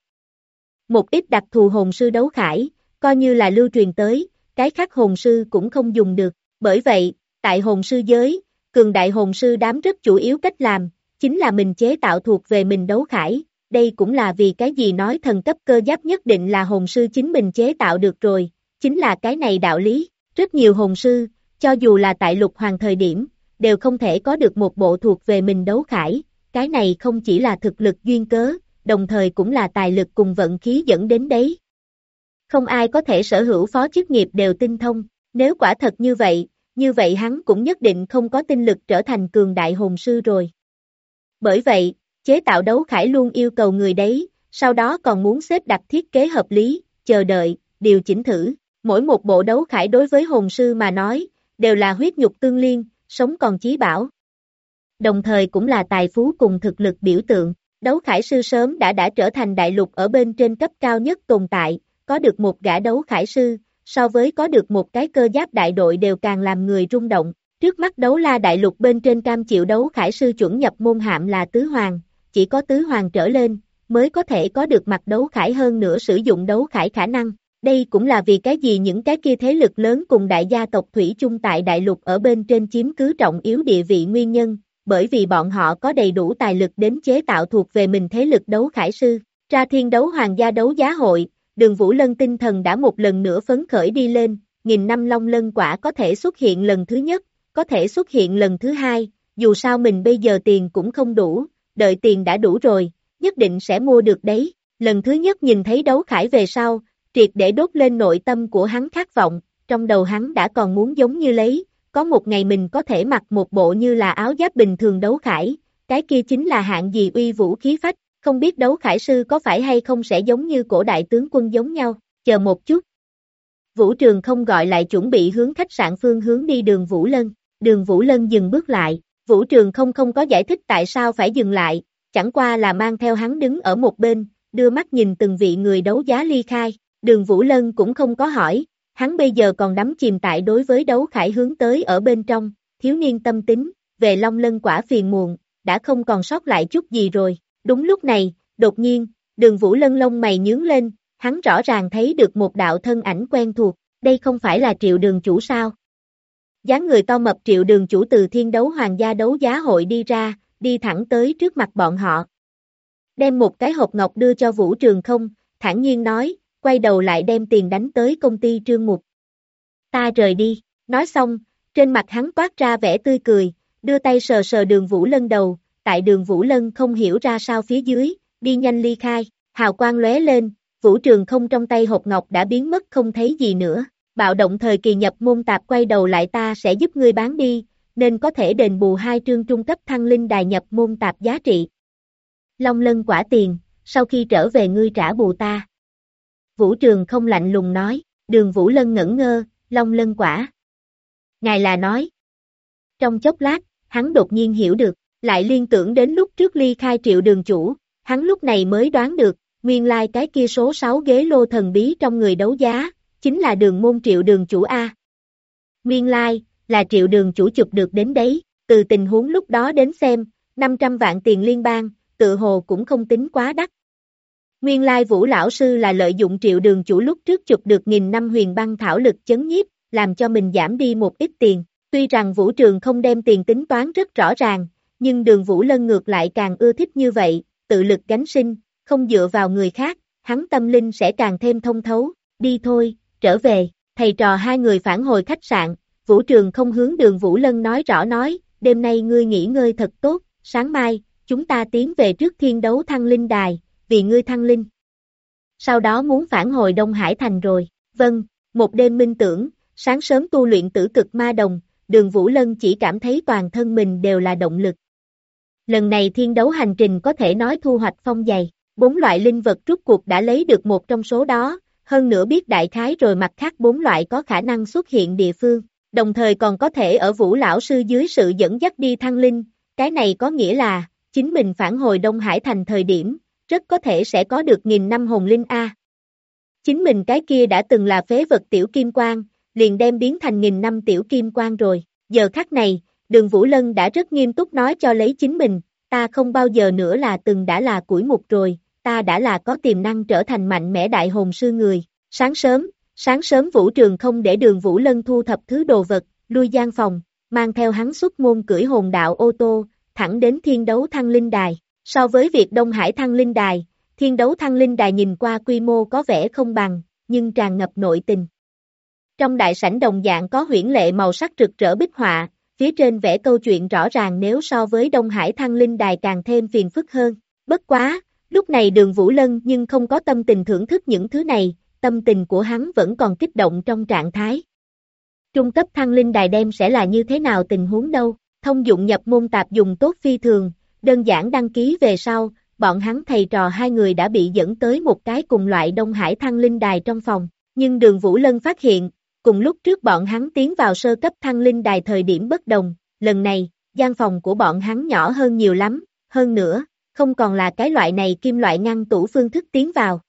Một ít đặc thù hồn sư đấu khải, coi như là lưu truyền tới, cái khác hồn sư cũng không dùng được. Bởi vậy, tại hồn sư giới, cường đại hồn sư đám rất chủ yếu cách làm, chính là mình chế tạo thuộc về mình đấu khải. Đây cũng là vì cái gì nói thần cấp cơ giáp nhất định là hồn sư chính mình chế tạo được rồi, chính là cái này đạo lý. Rất nhiều hồn sư, cho dù là tại lục hoàng thời điểm, đều không thể có được một bộ thuộc về mình đấu khải. Cái này không chỉ là thực lực duyên cớ, đồng thời cũng là tài lực cùng vận khí dẫn đến đấy. Không ai có thể sở hữu phó chức nghiệp đều tinh thông, nếu quả thật như vậy hắn cũng nhất định không có tinh lực trở thành cường đại hồn sư rồi. Bởi vậy, chế tạo đấu khải luôn yêu cầu người đấy, sau đó còn muốn xếp đặt thiết kế hợp lý, chờ đợi, điều chỉnh thử. Mỗi một bộ đấu khải đối với hồn sư mà nói, đều là huyết nhục tương liên, sống còn chí bảo. Đồng thời cũng là tài phú cùng thực lực biểu tượng. Đấu khải sư sớm đã trở thành đại lục ở bên trên cấp cao nhất tồn tại, có được một gã đấu khải sư, so với có được một cái cơ giáp đại đội đều càng làm người rung động. Trước mắt đấu la đại lục bên trên cam chịu đấu khải sư chuẩn nhập môn hạm là tứ hoàng, chỉ có tứ hoàng trở lên, mới có thể có được mặt đấu khải hơn nữa sử dụng đấu khải khả năng. Đây cũng là vì cái gì những cái kia thế lực lớn cùng đại gia tộc thủy chung tại đại lục ở bên trên chiếm cứ trọng yếu địa vị nguyên nhân, bởi vì bọn họ có đầy đủ tài lực đến chế tạo thuộc về mình thế lực đấu khải sư. Ra thiên đấu hoàng gia đấu giá hội, Đường Vũ Lân tinh thần đã một lần nữa phấn khởi đi lên, 1000 năm long lân quả có thể xuất hiện lần thứ nhất, có thể xuất hiện lần thứ hai, dù sao mình bây giờ tiền cũng không đủ, đợi tiền đã đủ rồi, nhất định sẽ mua được đấy. Lần thứ nhất nhìn thấy đấu khải về sau, triệt để đốt lên nội tâm của hắn khát vọng, trong đầu hắn đã còn muốn giống như lấy, có một ngày mình có thể mặc một bộ như là áo giáp bình thường đấu khải, cái kia chính là hạng gì uy vũ khí phách, không biết đấu khải sư có phải hay không sẽ giống như cổ đại tướng quân giống nhau, chờ một chút. Vũ Trường không gọi lại chuẩn bị hướng khách sạn phương hướng đi Đường Vũ Lân dừng bước lại, Vũ Trường không có giải thích tại sao phải dừng lại, chẳng qua là mang theo hắn đứng ở một bên, đưa mắt nhìn từng vị người đấu giá ly khai. Đường Vũ Lân cũng không có hỏi, hắn bây giờ còn đắm chìm tại đối với đấu khải hướng tới ở bên trong, thiếu niên tâm tính, về long lân quả phiền muộn, đã không còn sót lại chút gì rồi. Đúng lúc này, đột nhiên, Đường Vũ Lân lông mày nhướng lên, hắn rõ ràng thấy được một đạo thân ảnh quen thuộc, đây không phải là Triệu Đường chủ sao? Dáng người to mập Triệu Đường chủ từ thiên đấu hoàng gia đấu giá hội đi ra, đi thẳng tới trước mặt bọn họ. Đem một cái hộp ngọc đưa cho Vũ Trường không, thản nhiên nói, quay đầu lại đem tiền đánh tới công ty Trương Mục. Ta rời đi, nói xong, trên mặt hắn toát ra vẻ tươi cười, đưa tay sờ sờ Đường Vũ Lân đầu, tại Đường Vũ Lân không hiểu ra sao phía dưới, đi nhanh ly khai, hào quang lóe lên, Vũ Trường không trong tay hộp ngọc đã biến mất không thấy gì nữa. Bạo động thời kỳ nhập môn tạp quay đầu lại ta sẽ giúp ngươi bán đi, nên có thể đền bù 2 trương trung cấp thăng linh đài nhập môn tạp giá trị. Long lân quả tiền, sau khi trở về ngươi trả bù ta. Vũ Trường không lạnh lùng nói, Đường Vũ Lân ngẩn ngơ, long lân quả. Ngài là nói. Trong chốc lát, hắn đột nhiên hiểu được, lại liên tưởng đến lúc trước ly khai Triệu Đường chủ, hắn lúc này mới đoán được, nguyên lai cái kia số 6 ghế lô thần bí trong người đấu giá, chính là Đường môn Triệu Đường chủ A. Nguyên lai, là Triệu Đường chủ chụp được đến đấy, từ tình huống lúc đó đến xem, 500 vạn tiền liên bang, tự hồ cũng không tính quá đắt. Nguyên lai Vũ lão sư là lợi dụng Triệu Đường chủ lúc trước chụp được 1000 năm huyền băng thảo lực chấn nhiếp, làm cho mình giảm đi một ít tiền. Tuy rằng Vũ Trường không đem tiền tính toán rất rõ ràng, nhưng Đường Vũ Lân ngược lại càng ưa thích như vậy, tự lực gánh sinh, không dựa vào người khác, hắn tâm linh sẽ càng thêm thông thấu. Đi thôi, trở về. Thầy trò hai người phản hồi khách sạn, Vũ Trường không hướng Đường Vũ Lân nói rõ nói, đêm nay ngươi nghỉ ngơi thật tốt, sáng mai, chúng ta tiến về trước thiên đấu thăng linh đài, vì ngươi thăng linh. Sau đó muốn phản hồi Đông Hải Thành rồi, vâng, một đêm minh tưởng, sáng sớm tu luyện tử cực ma đồng, Đường Vũ Lân chỉ cảm thấy toàn thân mình đều là động lực. Lần này thiên đấu hành trình có thể nói thu hoạch phong dày, 4 loại linh vật rút cuộc đã lấy được một trong số đó, hơn nữa biết đại khái rồi mặt khác 4 loại có khả năng xuất hiện địa phương, đồng thời còn có thể ở Vũ lão sư dưới sự dẫn dắt đi thăng linh, cái này có nghĩa là, chính mình phản hồi Đông Hải thành thời điểm, rất có thể sẽ có được 1000 năm hồn linh A. Chính mình cái kia đã từng là phế vật tiểu kim quang, liền đem biến thành 1000 năm tiểu kim quang rồi, giờ khắc này, Đường Vũ Lân đã rất nghiêm túc nói cho lấy chính mình, ta không bao giờ nữa là từng đã là củi mục rồi, ta đã là có tiềm năng trở thành mạnh mẽ đại hồn sư người. Sáng sớm Vũ Trường không để Đường Vũ Lân thu thập thứ đồ vật, lui gian phòng, mang theo hắn xuất môn cưỡi hồn đạo ô tô, thẳng đến Thiên Đấu Thăng Linh Đài. So với việc Đông Hải Thăng Linh Đài, Thiên Đấu Thăng Linh Đài nhìn qua quy mô có vẻ không bằng, nhưng tràn ngập nội tình. Trong đại sảnh đồng dạng có huyễn lệ màu sắc rực rỡ bích họa, phía trên vẽ câu chuyện rõ ràng nếu so với Đông Hải Thăng Linh Đài càng thêm phiền phức hơn. Bất quá, lúc này Đường Vũ Lân nhưng không có tâm tình thưởng thức những thứ này, tâm tình của hắn vẫn còn kích động trong trạng thái. Trung cấp Thăng Linh Đài đem sẽ là như thế nào tình huống đâu, thông dụng nhập môn tạp dùng tốt phi thường, đơn giản đăng ký về sau, bọn hắn thầy trò hai người đã bị dẫn tới một cái cùng loại Đông Hải Thăng Linh Đài trong phòng, nhưng Đường Vũ Lân phát hiện, cùng lúc trước bọn hắn tiến vào sơ cấp Thăng Linh Đài thời điểm bất đồng, lần này, gian phòng của bọn hắn nhỏ hơn nhiều lắm, hơn nữa, không còn là cái loại này kim loại ngăn tủ phương thức tiến vào,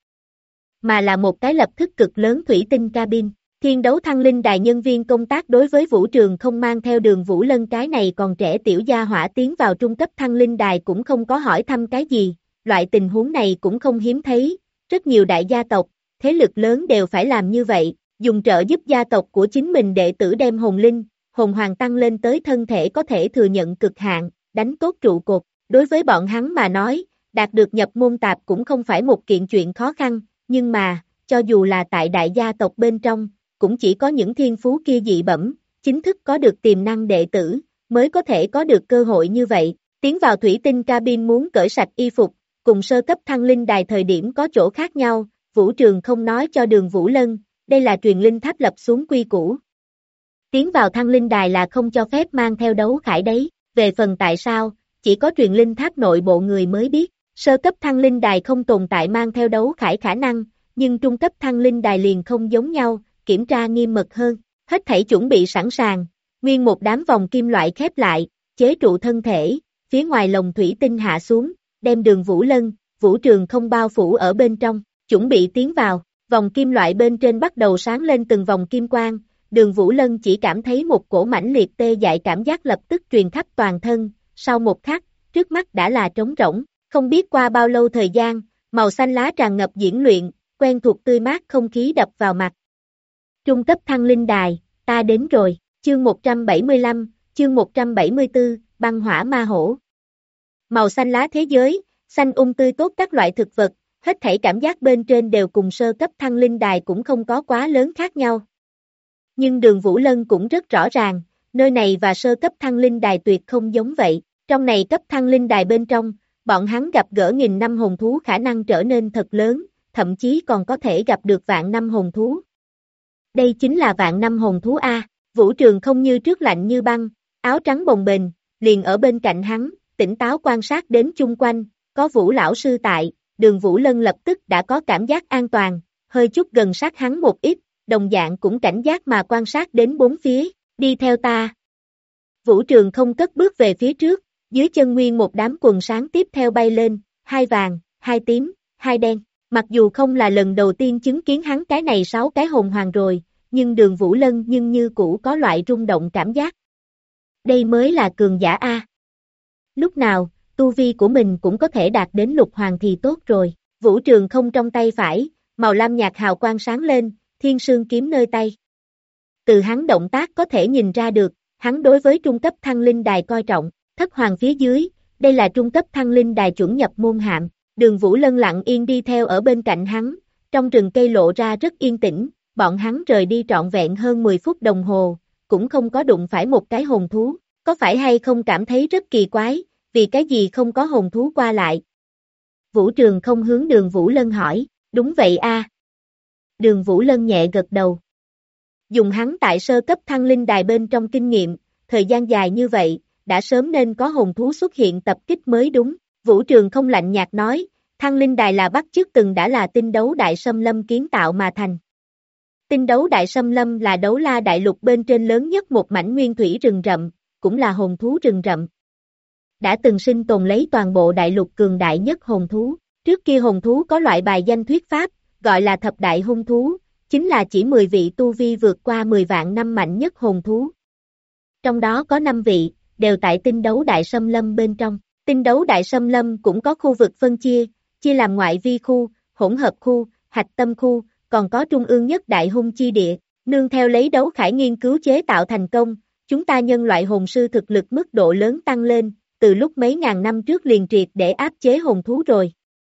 mà là một cái lập thức cực lớn thủy tinh cabin. Thiên Đấu Thăng Linh Đài nhân viên công tác đối với Vũ Trường không mang theo Đường Vũ Lân cái này còn trẻ tiểu gia hỏa tiến vào trung cấp Thăng Linh Đài cũng không có hỏi thăm cái gì, loại tình huống này cũng không hiếm thấy, rất nhiều đại gia tộc, thế lực lớn đều phải làm như vậy, dùng trợ giúp gia tộc của chính mình đệ tử đem hồn linh, hồn hoàng tăng lên tới thân thể có thể thừa nhận cực hạn, đánh tốt trụ cột, đối với bọn hắn mà nói, đạt được nhập môn tạp cũng không phải một kiện chuyện khó khăn, nhưng mà, cho dù là tại đại gia tộc bên trong, cũng chỉ có những thiên phú kia dị bẩm, chính thức có được tiềm năng đệ tử, mới có thể có được cơ hội như vậy. Tiến vào thủy tinh cabin muốn cởi sạch y phục, cùng sơ cấp Thăng Linh Đài thời điểm có chỗ khác nhau, Vũ Trường không nói cho Đường Vũ Lân, đây là truyền linh tháp lập xuống quy củ. Tiến vào Thăng Linh Đài là không cho phép mang theo đấu khải đấy, về phần tại sao, chỉ có truyền linh tháp nội bộ người mới biết, sơ cấp Thăng Linh Đài không tồn tại mang theo đấu khải khả năng, nhưng trung cấp Thăng Linh Đài liền không giống nhau, kiểm tra nghiêm mật hơn, hết thảy chuẩn bị sẵn sàng, nguyên một đám vòng kim loại khép lại, chế trụ thân thể, phía ngoài lồng thủy tinh hạ xuống, đem Đường Vũ Lân, Vũ Trường không bao phủ ở bên trong, chuẩn bị tiến vào, vòng kim loại bên trên bắt đầu sáng lên từng vòng kim quang, Đường Vũ Lân chỉ cảm thấy một cổ mãnh liệt tê dại cảm giác lập tức truyền khắp toàn thân, sau một khắc, trước mắt đã là trống rỗng, không biết qua bao lâu thời gian, màu xanh lá tràn ngập diễn luyện, quen thuộc tươi mát không khí đập vào mặt. Trung cấp Thăng Linh Đài, ta đến rồi, chương 175, chương 174, băng hỏa ma hổ. Màu xanh lá thế giới, xanh tươi tốt các loại thực vật, hết thảy cảm giác bên trên đều cùng sơ cấp Thăng Linh Đài cũng không có quá lớn khác nhau. Nhưng Đường Vũ Lân cũng rất rõ ràng, nơi này và sơ cấp Thăng Linh Đài tuyệt không giống vậy, trong này cấp Thăng Linh Đài bên trong, bọn hắn gặp gỡ 1000 năm hồn thú khả năng trở nên thật lớn, thậm chí còn có thể gặp được vạn năm hồn thú. Đây chính là vạn năm hồn thú A, Vũ Trường không như trước lạnh như băng, áo trắng bồng bềnh, liền ở bên cạnh hắn, tỉnh táo quan sát đến chung quanh, có Vũ lão sư tại, Đường Vũ Lân lập tức đã có cảm giác an toàn, hơi chút gần sát hắn một ít, đồng dạng cũng cảnh giác mà quan sát đến bốn phía, đi theo ta. Vũ Trường không cất bước về phía trước, dưới chân nguyên một đám quần sáng tiếp theo bay lên, 2 vàng, 2 tím, 2 đen. Mặc dù không là lần đầu tiên chứng kiến hắn cái này 6 cái hồn hoàng rồi, nhưng Đường Vũ Lân nhưng như cũ có loại rung động cảm giác. Đây mới là cường giả A. Lúc nào, tu vi của mình cũng có thể đạt đến lục hoàng thì tốt rồi. Vũ Trường không trong tay phải, màu lam nhạt hào quang sáng lên, thiên sương kiếm nơi tay. Từ hắn động tác có thể nhìn ra được, hắn đối với trung cấp Thăng Linh Đài coi trọng, thất hoàng phía dưới, đây là trung cấp Thăng Linh Đài chuẩn nhập môn hạng. Đường Vũ Lân lặng yên đi theo ở bên cạnh hắn, trong rừng cây lộ ra rất yên tĩnh, bọn hắn rời đi trọn vẹn hơn 10 phút đồng hồ, cũng không có đụng phải một cái hồn thú, có phải hay không cảm thấy rất kỳ quái, vì cái gì không có hồn thú qua lại. Vũ Trường không hướng Đường Vũ Lân hỏi, đúng vậy a. Đường Vũ Lân nhẹ gật đầu. Dùng hắn tại sơ cấp Thăng Linh Đài bên trong kinh nghiệm, thời gian dài như vậy, đã sớm nên có hồn thú xuất hiện tập kích mới đúng. Vũ Trường không lạnh nhạt nói, Thăng linh đài là bắt chước từng đã là tinh đấu đại xâm lâm kiến tạo mà thành. Tinh đấu đại xâm lâm là đấu la đại lục bên trên lớn nhất một mảnh nguyên thủy rừng rậm, cũng là hồn thú rừng rậm. Đã từng sinh tồn lấy toàn bộ đại lục cường đại nhất hồn thú. Trước kia hồn thú có loại bài danh thuyết pháp, gọi là thập đại hung thú, chính là chỉ 10 vị tu vi vượt qua 10 vạn năm mạnh nhất hồn thú. Trong đó có 5 vị, đều tại tinh đấu đại xâm lâm bên trong. Tinh đấu đại xâm lâm cũng có khu vực phân chia làm ngoại vi khu, hỗn hợp khu, hạch tâm khu, còn có trung ương nhất đại hung chi địa. Nương theo lấy đấu khải nghiên cứu chế tạo thành công, chúng ta nhân loại hồn sư thực lực mức độ lớn tăng lên, từ lúc mấy ngàn năm trước liền triệt để áp chế hồn thú rồi.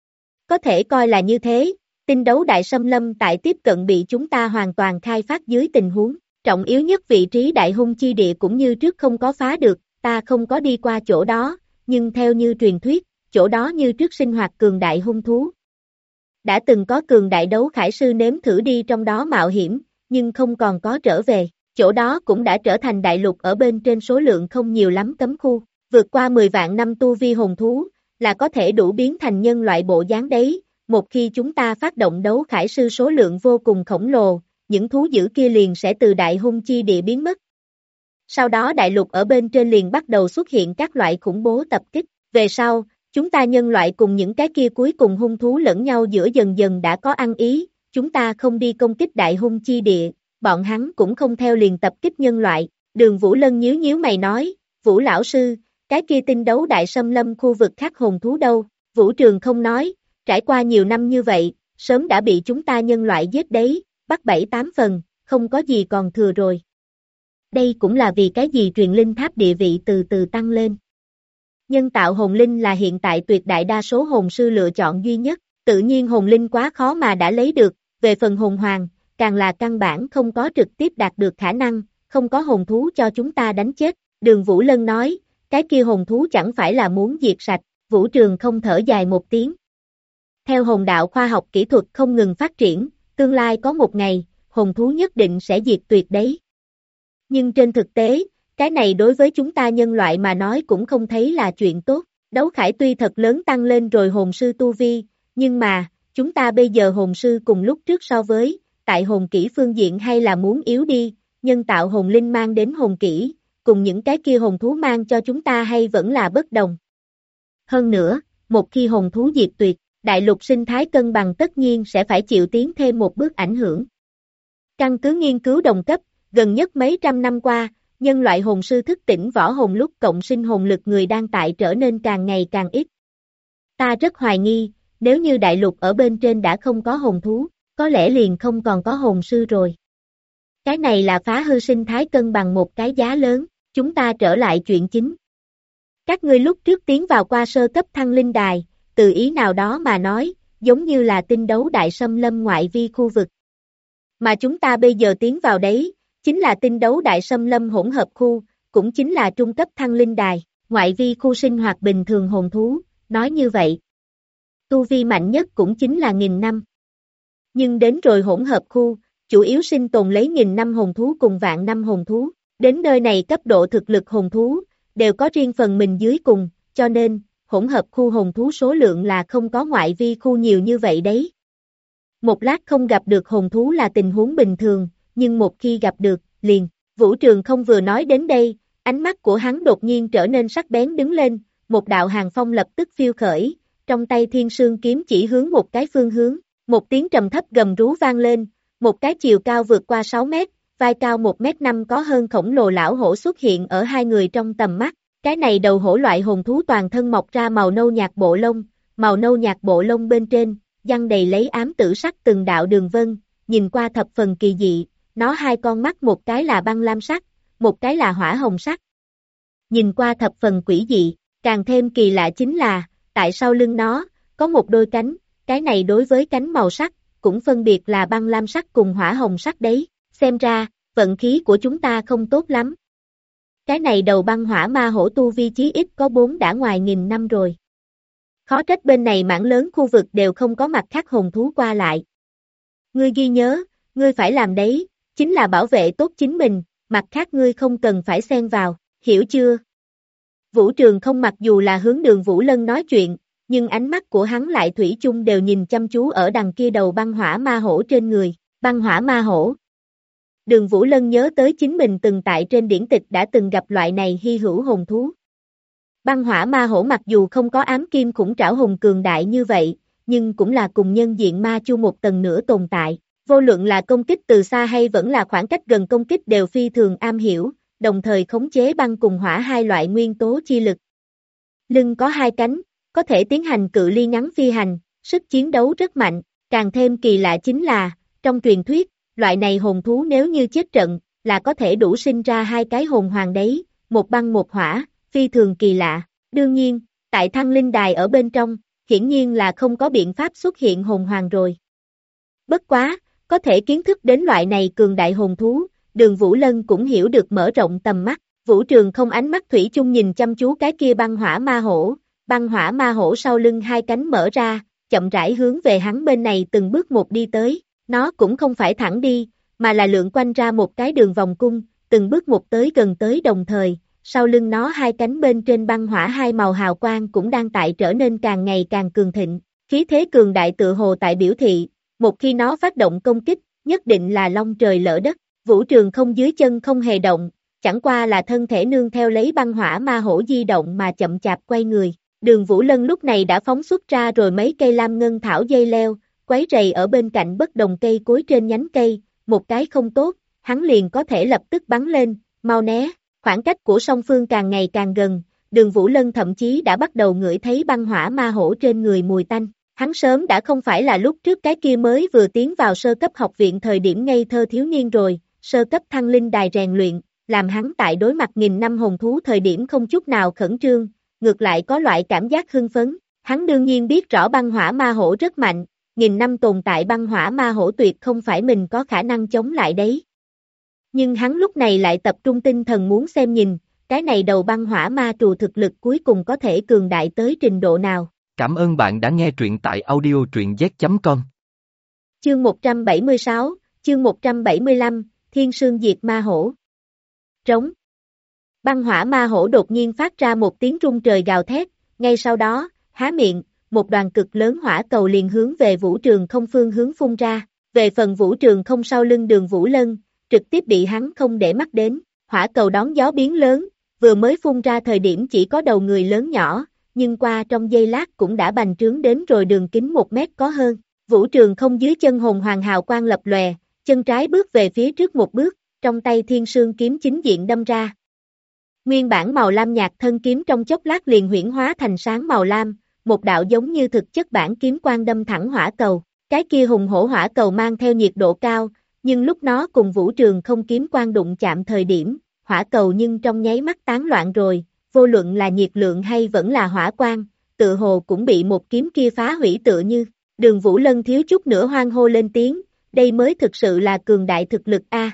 Có thể coi là như thế, tinh đấu đại xâm lâm tại tiếp cận bị chúng ta hoàn toàn khai phát dưới tình huống, trọng yếu nhất vị trí đại hung chi địa cũng như trước không có phá được, ta không có đi qua chỗ đó, nhưng theo như truyền thuyết, chỗ đó như trước sinh hoạt cường đại hung thú. Đã từng có cường đại đấu khải sư nếm thử đi trong đó mạo hiểm, nhưng không còn có trở về, chỗ đó cũng đã trở thành đại lục ở bên trên số lượng không nhiều lắm cấm khu, vượt qua 10 vạn năm tu vi hồn thú, là có thể đủ biến thành nhân loại bộ dáng đấy, một khi chúng ta phát động đấu khải sư số lượng vô cùng khổng lồ, những thú dữ kia liền sẽ từ đại hung chi địa biến mất. Sau đó đại lục ở bên trên liền bắt đầu xuất hiện các loại khủng bố tập kích, về sau, chúng ta nhân loại cùng những cái kia cuối cùng hung thú lẫn nhau giữa dần dần đã có ăn ý, chúng ta không đi công kích đại hung chi địa, bọn hắn cũng không theo liền tập kích nhân loại, Đường Vũ Lân nhíu nhíu mày nói, Vũ lão sư, cái kia tinh đấu đại xâm lâm khu vực khác hồn thú đâu, Vũ Trường không nói, trải qua nhiều năm như vậy, sớm đã bị chúng ta nhân loại giết đấy, bắt 7-8 phần, không có gì còn thừa rồi. Đây cũng là vì cái gì truyền linh tháp địa vị từ từ tăng lên. Nhân tạo hồn linh là hiện tại tuyệt đại đa số hồn sư lựa chọn duy nhất, tự nhiên hồn linh quá khó mà đã lấy được, về phần hồn hoàng, càng là căn bản không có trực tiếp đạt được khả năng, không có hồn thú cho chúng ta đánh chết. Đường Vũ Lân nói, cái kia hồn thú chẳng phải là muốn diệt sạch, Vũ Trường không thở dài một tiếng. Theo hồn đạo khoa học kỹ thuật không ngừng phát triển, tương lai có một ngày, hồn thú nhất định sẽ diệt tuyệt đấy. Nhưng trên thực tế, cái này đối với chúng ta nhân loại mà nói cũng không thấy là chuyện tốt. Đấu khải tuy thật lớn tăng lên rồi hồn sư tu vi, nhưng mà, chúng ta bây giờ hồn sư cùng lúc trước so với, tại hồn kỹ phương diện hay là muốn yếu đi, nhân tạo hồn linh mang đến hồn kỹ, cùng những cái kia hồn thú mang cho chúng ta hay vẫn là bất đồng. Hơn nữa, một khi hồn thú diệt tuyệt, đại lục sinh thái cân bằng tất nhiên sẽ phải chịu tiến thêm một bước ảnh hưởng. Căn cứ nghiên cứu đồng cấp, gần nhất mấy trăm năm qua, nhân loại hồn sư thức tỉnh võ hồn lúc cộng sinh hồn lực người đang tại trở nên càng ngày càng ít. Ta rất hoài nghi, nếu như đại lục ở bên trên đã không có hồn thú, có lẽ liền không còn có hồn sư rồi. Cái này là phá hư sinh thái cân bằng một cái giá lớn, chúng ta trở lại chuyện chính. Các ngươi lúc trước tiến vào qua sơ cấp thăng linh đài, từ ý nào đó mà nói, giống như là tinh đấu đại xâm lâm ngoại vi khu vực. Mà chúng ta bây giờ tiến vào đấy, chính là tinh đấu đại xâm lâm hỗn hợp khu, cũng chính là trung cấp thăng linh đài, ngoại vi khu sinh hoạt bình thường hồn thú, nói như vậy. Tu vi mạnh nhất cũng chính là 1000 năm. Nhưng đến rồi hỗn hợp khu, chủ yếu sinh tồn lấy 1000 năm hồn thú cùng vạn năm hồn thú, đến nơi này cấp độ thực lực hồn thú, đều có riêng phần mình dưới cùng, cho nên, hỗn hợp khu hồn thú số lượng là không có ngoại vi khu nhiều như vậy đấy. Một lát không gặp được hồn thú là tình huống bình thường, nhưng một khi gặp được, liền, Vũ Trường không vừa nói đến đây, ánh mắt của hắn đột nhiên trở nên sắc bén đứng lên, một đạo hàng phong lập tức phiêu khởi, trong tay thiên sương kiếm chỉ hướng một cái phương hướng, một tiếng trầm thấp gầm rú vang lên, một cái chiều cao vượt qua 6 mét, vai cao 1m5 có hơn khổng lồ lão hổ xuất hiện ở hai người trong tầm mắt, cái này đầu hổ loại hồn thú toàn thân mọc ra màu nâu nhạt bộ lông bên trên, giăng đầy lấy ám tử sắc từng đạo đường vân, nhìn qua thập phần kỳ dị, nó hai con mắt một cái là băng lam sắc, một cái là hỏa hồng sắc. Nhìn qua thập phần quỷ dị, càng thêm kỳ lạ chính là, tại sau lưng nó, có một đôi cánh, cái này đối với cánh màu sắc, cũng phân biệt là băng lam sắc cùng hỏa hồng sắc đấy, xem ra, vận khí của chúng ta không tốt lắm. Cái này đầu băng hỏa ma hổ tu vi chí ít có 4 đã ngoài 1000 năm rồi. Khó trách bên này mảng lớn khu vực đều không có mặt khác hồn thú qua lại. Ngươi ghi nhớ, ngươi phải làm đấy, chính là bảo vệ tốt chính mình, mặt khác ngươi không cần phải xen vào, hiểu chưa? Vũ Trường không mặc dù là hướng Đường Vũ Lân nói chuyện, nhưng ánh mắt của hắn lại thủy chung đều nhìn chăm chú ở đằng kia đầu băng hỏa ma hổ trên người, băng hỏa ma hổ. Đường Vũ Lân nhớ tới chính mình từng tại trên điển tịch đã từng gặp loại này hy hữu hồn thú. Băng hỏa ma hổ mặc dù không có ám kim khủng trảo hùng cường đại như vậy, nhưng cũng là cùng nhân diện ma chu một tầng nữa tồn tại. Vô luận là công kích từ xa hay vẫn là khoảng cách gần công kích đều phi thường am hiểu, đồng thời khống chế băng cùng hỏa hai loại nguyên tố chi lực. Lưng có hai cánh, có thể tiến hành cự ly ngắn phi hành, sức chiến đấu rất mạnh, càng thêm kỳ lạ chính là, trong truyền thuyết, loại này hồn thú nếu như chết trận, là có thể đủ sinh ra hai cái hồn hoàng đấy, một băng một hỏa, phi thường kỳ lạ. Đương nhiên, tại Thăng Linh Đài ở bên trong, hiển nhiên là không có biện pháp xuất hiện hồn hoàng rồi. Bất quá, có thể kiến thức đến loại này cường đại hồn thú, Đường Vũ Lân cũng hiểu được mở rộng tầm mắt. Vũ Trường không ánh mắt thủy chung nhìn chăm chú cái kia băng hỏa ma hổ sau lưng hai cánh mở ra, chậm rãi hướng về hắn bên này từng bước một đi tới, nó cũng không phải thẳng đi, mà là lượn quanh ra một cái đường vòng cung, từng bước một tới gần tới đồng thời, sau lưng nó hai cánh bên trên băng hỏa hai màu hào quang cũng đang tại trở nên càng ngày càng cường thịnh, khí thế cường đại tựa hồ tại biểu thị, một khi nó phát động công kích, nhất định là long trời lỡ đất. Vũ Trường không dưới chân không hề động, chẳng qua là thân thể nương theo lấy băng hỏa ma hổ di động mà chậm chạp quay người. Đường Vũ Lân lúc này đã phóng xuất ra rồi mấy cây lam ngân thảo dây leo, quấy rầy ở bên cạnh bất đồng cây cối trên nhánh cây, một cái không tốt, hắn liền có thể lập tức bắn lên, mau né. Khoảng cách của song phương càng ngày càng gần, Đường Vũ Lân thậm chí đã bắt đầu ngửi thấy băng hỏa ma hổ trên người mùi tanh. Hắn sớm đã không phải là lúc trước cái kia mới vừa tiến vào sơ cấp học viện thời điểm ngây thơ thiếu niên rồi, sơ cấp Thăng Linh Đài rèn luyện, làm hắn tại đối mặt nghìn năm hồn thú thời điểm không chút nào khẩn trương, ngược lại có loại cảm giác hưng phấn. Hắn đương nhiên biết rõ băng hỏa ma hổ rất mạnh, nghìn năm tồn tại băng hỏa ma hổ tuyệt không phải mình có khả năng chống lại đấy. Nhưng hắn lúc này lại tập trung tinh thần muốn xem nhìn, cái này đầu băng hỏa ma trù thực lực cuối cùng có thể cường đại tới trình độ nào. Cảm ơn bạn đã nghe truyện tại audio truyện z.com. Chương 176, chương 175, Thiên Sương Diệt Ma Hổ. Trống. Băng hỏa ma hổ đột nhiên phát ra một tiếng rung trời gào thét, ngay sau đó, há miệng, một đoàn cực lớn hỏa cầu liền hướng về Vũ Trường không phương hướng phun ra, về phần Vũ Trường không sau lưng Đường Vũ Lân, trực tiếp bị hắn không để mắt đến, hỏa cầu đón gió biến lớn, vừa mới phun ra thời điểm chỉ có đầu người lớn nhỏ, nhưng qua trong giây lát cũng đã bành trướng đến rồi đường kính 1 mét có hơn. Vũ Trường không dưới chân hồn hoàng hào quang lập lòe, chân trái bước về phía trước một bước, trong tay thiên sương kiếm chính diện đâm ra. Nguyên bản màu lam nhạt thân kiếm trong chốc lát liền huyễn hóa thành sáng màu lam, một đạo giống như thực chất bản kiếm quang đâm thẳng hỏa cầu. Cái kia hùng hổ hỏa cầu mang theo nhiệt độ cao, nhưng lúc nó cùng Vũ Trường không kiếm quang đụng chạm thời điểm, hỏa cầu nhưng trong nháy mắt tán loạn rồi, vô luận là nhiệt lượng hay vẫn là hỏa quang, tự hồ cũng bị một kiếm kia phá hủy tựa như. Đường Vũ Lân thiếu chút nữa hoang hô lên tiếng, đây mới thực sự là cường đại thực lực a.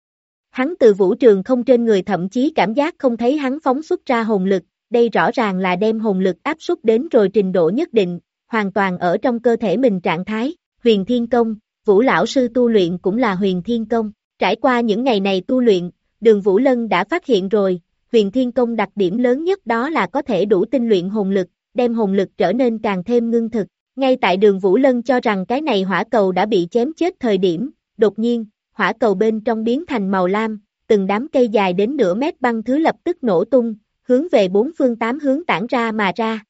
Hắn từ Vũ Trường không trên người thậm chí cảm giác không thấy hắn phóng xuất ra hồn lực, đây rõ ràng là đem hồn lực áp suất đến rồi trình độ nhất định, hoàn toàn ở trong cơ thể mình trạng thái. Huyền Thiên Công, Vũ lão sư tu luyện cũng là Huyền Thiên Công, trải qua những ngày này tu luyện, Đường Vũ Lân đã phát hiện rồi, Huyền Thiên Công đặc điểm lớn nhất đó là có thể đủ tinh luyện hồn lực, đem hồn lực trở nên càng thêm ngưng thực. Ngay tại Đường Vũ Lân cho rằng cái này hỏa cầu đã bị chém chết thời điểm, đột nhiên, hỏa cầu bên trong biến thành màu lam, từng đám cây dài đến nửa mét băng thứ lập tức nổ tung, hướng về bốn phương tám hướng tản ra mà ra.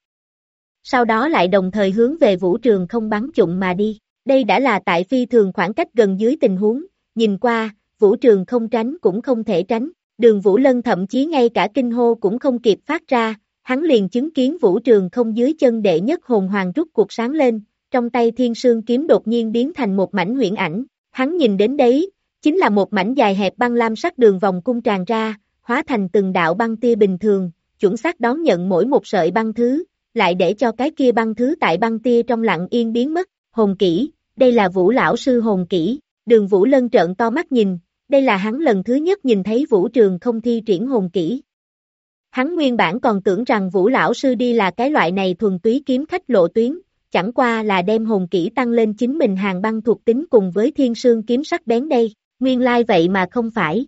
Sau đó lại đồng thời hướng về Vũ Trường không bắn trụng mà đi. Đây đã là tại phi thường khoảng cách gần dưới tình huống, nhìn qua, Vũ Trường không tránh cũng không thể tránh. Đường Vũ Lân thậm chí ngay cả kinh hô cũng không kịp phát ra, hắn liền chứng kiến Vũ Trường không dưới chân đệ nhất hồn hoàng rút cuộc sáng lên, trong tay thiên sương kiếm đột nhiên biến thành một mảnh huyễn ảnh, hắn nhìn đến đấy, chính là một mảnh dài hẹp băng lam sắc đường vòng cung tràn ra, hóa thành từng đạo băng tia bình thường, chuẩn xác đón nhận mỗi một sợi băng thứ, lại để cho cái kia băng thứ tại băng tia trong lặng yên biến mất. Hồn kỹ, đây là Vũ lão sư hồn kỹ. Đường Vũ Lân trợn to mắt nhìn, đây là hắn lần thứ nhất nhìn thấy Vũ Trường không thi triển hồn kỹ. Hắn nguyên bản còn tưởng rằng Vũ lão sư đi là cái loại này thuần túy kiếm khách lộ tuyến, chẳng qua là đem hồn kỹ tăng lên chính mình hàng băng thuộc tính cùng với thiên sương kiếm sắc bén đây, nguyên lai vậy mà không phải.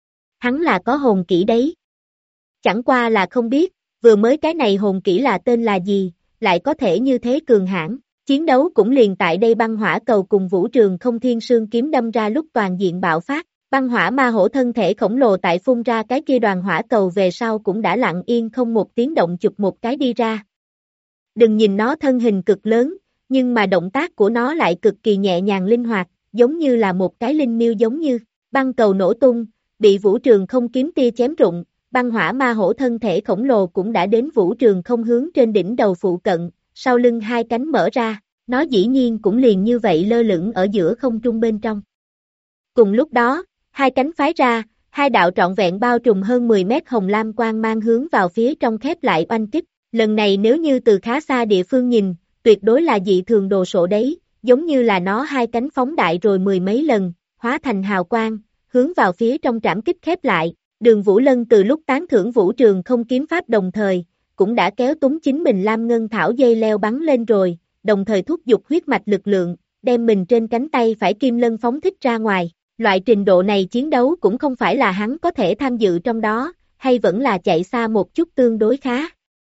Hắn là có hồn kỹ đấy. Chẳng qua là không biết, vừa mới cái này hồn kỹ là tên là gì, lại có thể như thế cường hãn. Chiến đấu cũng liền tại đây băng hỏa cầu cùng vũ trường không thiên sương kiếm đâm ra lúc toàn diện bạo phát. Băng hỏa ma hổ thân thể khổng lồ tại phun ra cái kia đoàn hỏa cầu về sau cũng đã lặng yên không một tiếng động chụp một cái đi ra. Đừng nhìn nó thân hình cực lớn, nhưng mà động tác của nó lại cực kỳ nhẹ nhàng linh hoạt, giống như là một cái linh miêu giống như. Băng cầu nổ tung, bị vũ trường không kiếm tia chém rụng, băng hỏa ma hổ thân thể khổng lồ cũng đã đến vũ trường không hướng trên đỉnh đầu phụ cận, sau lưng hai cánh mở ra, nó dĩ nhiên cũng liền như vậy lơ lửng ở giữa không trung bên trong. Cùng lúc đó, hai cánh phái ra, hai đạo trọn vẹn bao trùm hơn 10 mét hồng lam quang mang hướng vào phía trong khép lại oanh kích, lần này nếu như từ khá xa địa phương nhìn, tuyệt đối là dị thường đồ sộ đấy, giống như là nó hai cánh phóng đại rồi mười mấy lần, hóa thành hào quang, hướng vào phía trong trảm kích khép lại. Đường Vũ Lân từ lúc tán thưởng vũ trường không kiếm pháp đồng thời, cũng đã kéo túng chính mình lam ngân thảo dây leo bắn lên rồi, đồng thời thúc giục huyết mạch lực lượng, đem mình trên cánh tay phải kim lân phóng thích ra ngoài. Loại trình độ này chiến đấu cũng không phải là hắn có thể tham dự trong đó, hay vẫn là chạy xa một chút tương đối khá.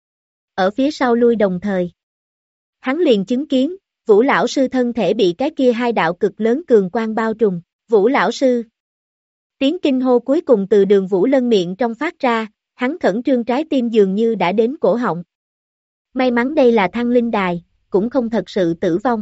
Ở phía sau lui đồng thời, hắn liền chứng kiến, Vũ lão sư thân thể bị cái kia hai đạo cực lớn cường quang bao trùm. Vũ lão sư. Tiếng kinh hô cuối cùng từ Đường Vũ Lân miệng trong phát ra, hắn khẩn trương trái tim dường như đã đến cổ họng. May mắn đây là Thăng Linh Đài, cũng không thật sự tử vong.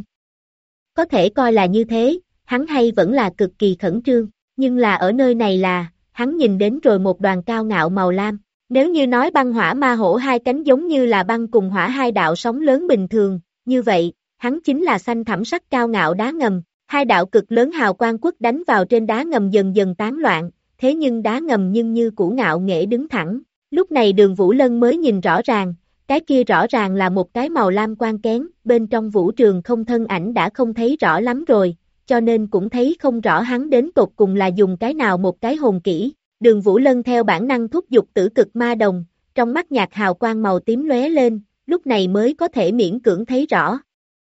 Có thể coi là như thế, hắn hay vẫn là cực kỳ khẩn trương, nhưng là ở nơi này là, hắn nhìn đến rồi một đoàn cao ngạo màu lam. Nếu như nói băng hỏa ma hổ hai cánh giống như là băng cùng hỏa hai đạo sóng lớn bình thường, như vậy, hắn chính là xanh thẳm sắc cao ngạo đá ngầm. Hai đạo cực lớn hào quang quất đánh vào trên đá ngầm dần dần tán loạn, thế nhưng đá ngầm nhưng như cũ ngạo nghễ đứng thẳng. Lúc này Đường Vũ Lân mới nhìn rõ ràng, cái kia rõ ràng là một cái màu lam quang kén, bên trong vũ trường không thân ảnh đã không thấy rõ lắm rồi, cho nên cũng thấy không rõ hắn đến tột cùng là dùng cái nào một cái hồn kỹ. Đường Vũ Lân theo bản năng thúc giục tử cực ma đồng, trong mắt nhạt hào quang màu tím lóe lên, lúc này mới có thể miễn cưỡng thấy rõ.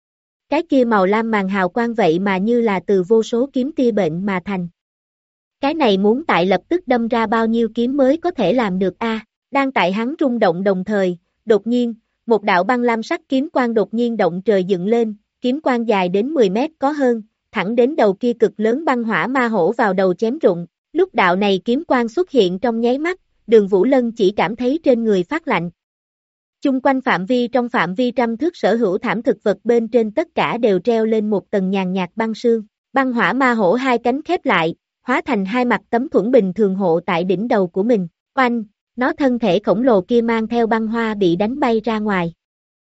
Cái kia màu lam màn hào quang vậy mà như là từ vô số kiếm tia bệnh mà thành. Cái này muốn tại lập tức đâm ra bao nhiêu kiếm mới có thể làm được a? Đang tại hắn rung động đồng thời, đột nhiên, một đạo băng lam sắc kiếm quang đột nhiên động trời dựng lên, kiếm quang dài đến 10 mét có hơn, thẳng đến đầu kia cực lớn băng hỏa ma hổ vào đầu chém rụng. Lúc đạo này kiếm quang xuất hiện trong nháy mắt, Đường Vũ Lân chỉ cảm thấy trên người phát lạnh. Chung quanh trong phạm vi trăm thước sở hữu thảm thực vật bên trên tất cả đều treo lên một tầng nhàn nhạt băng sương. Băng hỏa ma hổ hai cánh khép lại, hóa thành hai mặt tấm thuẫn bình thường hộ tại đỉnh đầu của mình. Oanh, nó thân thể khổng lồ kia mang theo băng hoa bị đánh bay ra ngoài.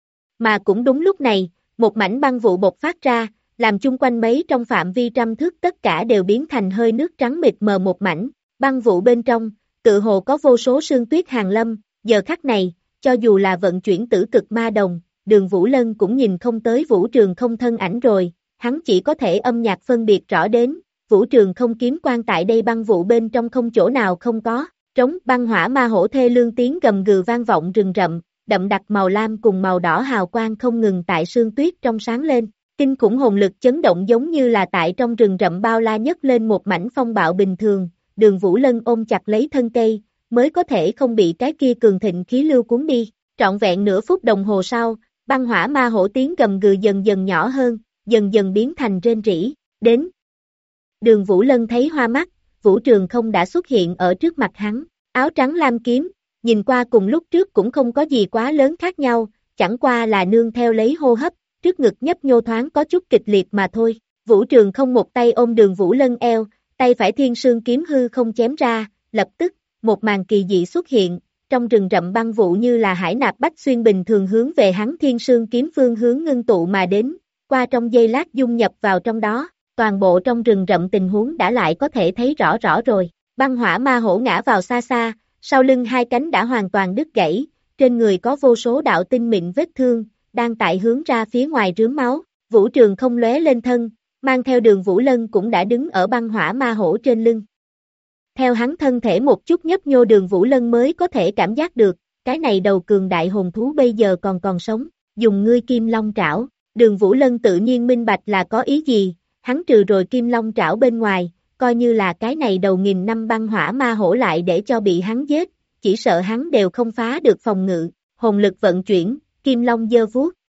Mà cũng đúng lúc này, một mảnh băng vụ bộc phát ra, làm chung quanh mấy trong phạm vi trăm thước tất cả đều biến thành hơi nước trắng mịt mờ một mảnh. Băng vụ bên trong, tự hồ có vô số sương tuyết hàng lâm, giờ khắc này, cho dù là vận chuyển tử cực ma đồng, Đường Vũ Lân cũng nhìn không tới vũ trường không thân ảnh rồi, hắn chỉ có thể âm nhạc phân biệt rõ đến, vũ trường không kiếm quan tại đây băng vụ bên trong không chỗ nào không có, trống băng hỏa ma hổ thê lương tiếng gầm gừ vang vọng rừng rậm, đậm đặc màu lam cùng màu đỏ hào quang không ngừng tại sương tuyết trong sáng lên, kinh khủng hồn lực chấn động giống như là tại trong rừng rậm bao la nhất lên một mảnh phong bạo bình thường, Đường Vũ Lân ôm chặt lấy thân cây, mới có thể không bị cái kia cường thịnh khí lưu cuốn đi. Trọn vẹn nửa phút đồng hồ sau, băng hỏa ma hổ tiếng gầm gừ dần dần nhỏ hơn, dần dần biến thành rên rỉ. Đến. Đường Vũ Lân thấy hoa mắt, vũ trường không đã xuất hiện ở trước mặt hắn, áo trắng lam kiếm, nhìn qua cùng lúc trước cũng không có gì quá lớn khác nhau, chẳng qua là nương theo lấy hô hấp, trước ngực nhấp nhô thoáng có chút kịch liệt mà thôi. Vũ trường không một tay ôm Đường Vũ Lân eo, tay phải thiên sương kiếm hư không chém ra, lập tức, một màn kỳ dị xuất hiện, trong rừng rậm băng vụ như là hải nạp bách xuyên bình thường hướng về hắn thiên sương kiếm phương hướng ngưng tụ mà đến, qua trong giây lát dung nhập vào trong đó, toàn bộ trong rừng rậm tình huống đã lại có thể thấy rõ rồi, băng hỏa ma hổ ngã vào xa xa, sau lưng hai cánh đã hoàn toàn đứt gãy, trên người có vô số đạo tinh mịn vết thương, đang tại hướng ra phía ngoài rướm máu, vũ trường không lóe lên thân, mang theo Đường Vũ Lân cũng đã đứng ở băng hỏa ma hổ trên lưng. Theo hắn thân thể một chút nhấp nhô Đường Vũ Lân mới có thể cảm giác được, cái này đầu cường đại hồn thú bây giờ còn sống, dùng ngươi kim long trảo, Đường Vũ Lân tự nhiên minh bạch là có ý gì, hắn trừ rồi kim long trảo bên ngoài, coi như là cái này đầu nghìn năm băng hỏa ma hổ lại để cho bị hắn giết, chỉ sợ hắn đều không phá được phòng ngự, hồn lực vận chuyển, kim long giơ vuốt,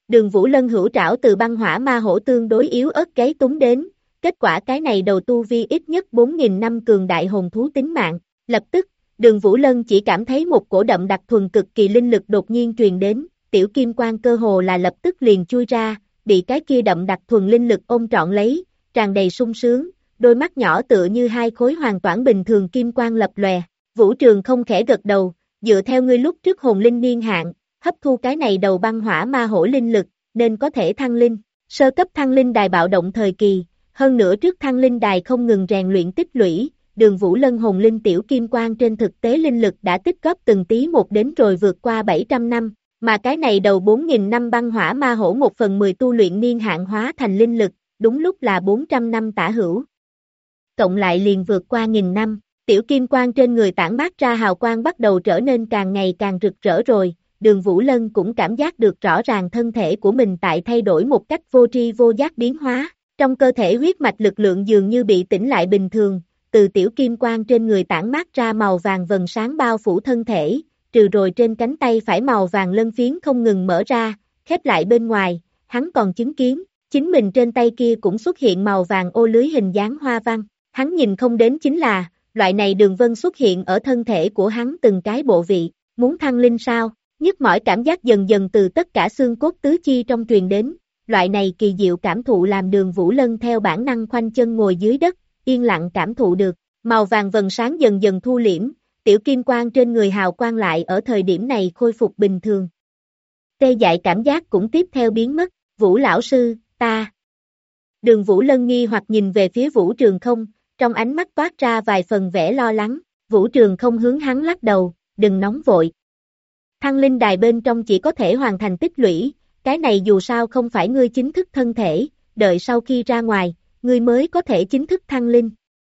Đường Vũ Lân hữu trảo từ băng hỏa ma hổ tương đối yếu ớt gáy túng đến, kết quả cái này đầu tu vi ít nhất 4.000 năm cường đại hồn thú tính mạng, lập tức, Đường Vũ Lân chỉ cảm thấy một cổ đậm đặc thuần cực kỳ linh lực đột nhiên truyền đến, tiểu kim quang cơ hồ là lập tức liền chui ra, bị cái kia đậm đặc thuần linh lực ôm trọn lấy, tràn đầy sung sướng, đôi mắt nhỏ tựa như hai khối hoàn toàn bình thường kim quang lập lòe. Vũ Trường không khẽ gật đầu, dựa theo ngươi lúc trước hồn linh niên hạn, hấp thu cái này đầu băng hỏa ma hổ linh lực, nên có thể thăng linh. Sơ cấp thăng linh đài bạo động thời kỳ, hơn nữa trước thăng linh đài không ngừng rèn luyện tích lũy, Đường Vũ Lân hồn linh tiểu kim quang trên thực tế linh lực đã tích góp từng tí một đến rồi vượt qua 700 năm, mà cái này đầu 4.000 năm băng hỏa ma hổ 1/10 tu luyện niên hạn hóa thành linh lực, đúng lúc là 400 năm tả hữu. Cộng lại liền vượt qua 1.000 năm, tiểu kim quang trên người tản mát ra hào quang bắt đầu trở nên càng ngày càng rực rỡ rồi, Đường Vũ Lân cũng cảm giác được rõ ràng thân thể của mình tại thay đổi một cách vô tri vô giác biến hóa, trong cơ thể huyết mạch lực lượng dường như bị tĩnh lại bình thường, từ tiểu kim quang trên người tản mát ra màu vàng vầng sáng bao phủ thân thể, trừ rồi trên cánh tay phải màu vàng lân phiến không ngừng mở ra, khép lại bên ngoài, hắn còn chứng kiến, chính mình trên tay kia cũng xuất hiện màu vàng ô lưới hình dáng hoa văn, hắn nhìn không đến chính là, loại này đường vân xuất hiện ở thân thể của hắn từng cái bộ vị, muốn thăng linh sao, nhức mỏi cảm giác dần dần từ tất cả xương cốt tứ chi trong truyền đến, loại này kỳ diệu cảm thụ làm Đường Vũ Lân theo bản năng khoanh chân ngồi dưới đất, yên lặng cảm thụ được, màu vàng vầng sáng dần dần thu liễm, tiểu kim quang trên người hào quang lại ở thời điểm này khôi phục bình thường. Tê dại cảm giác cũng tiếp theo biến mất, Vũ lão sư, ta. Đường Vũ Lân nghi hoặc nhìn về phía Vũ Trường Không, trong ánh mắt toát ra vài phần vẻ lo lắng, Vũ Trường Không hướng hắn lắc đầu, đừng nóng vội. Thăng linh đài bên trong chỉ có thể hoàn thành tích lũy, cái này dù sao không phải ngươi chính thức thân thể, đợi sau khi ra ngoài, ngươi mới có thể chính thức thăng linh.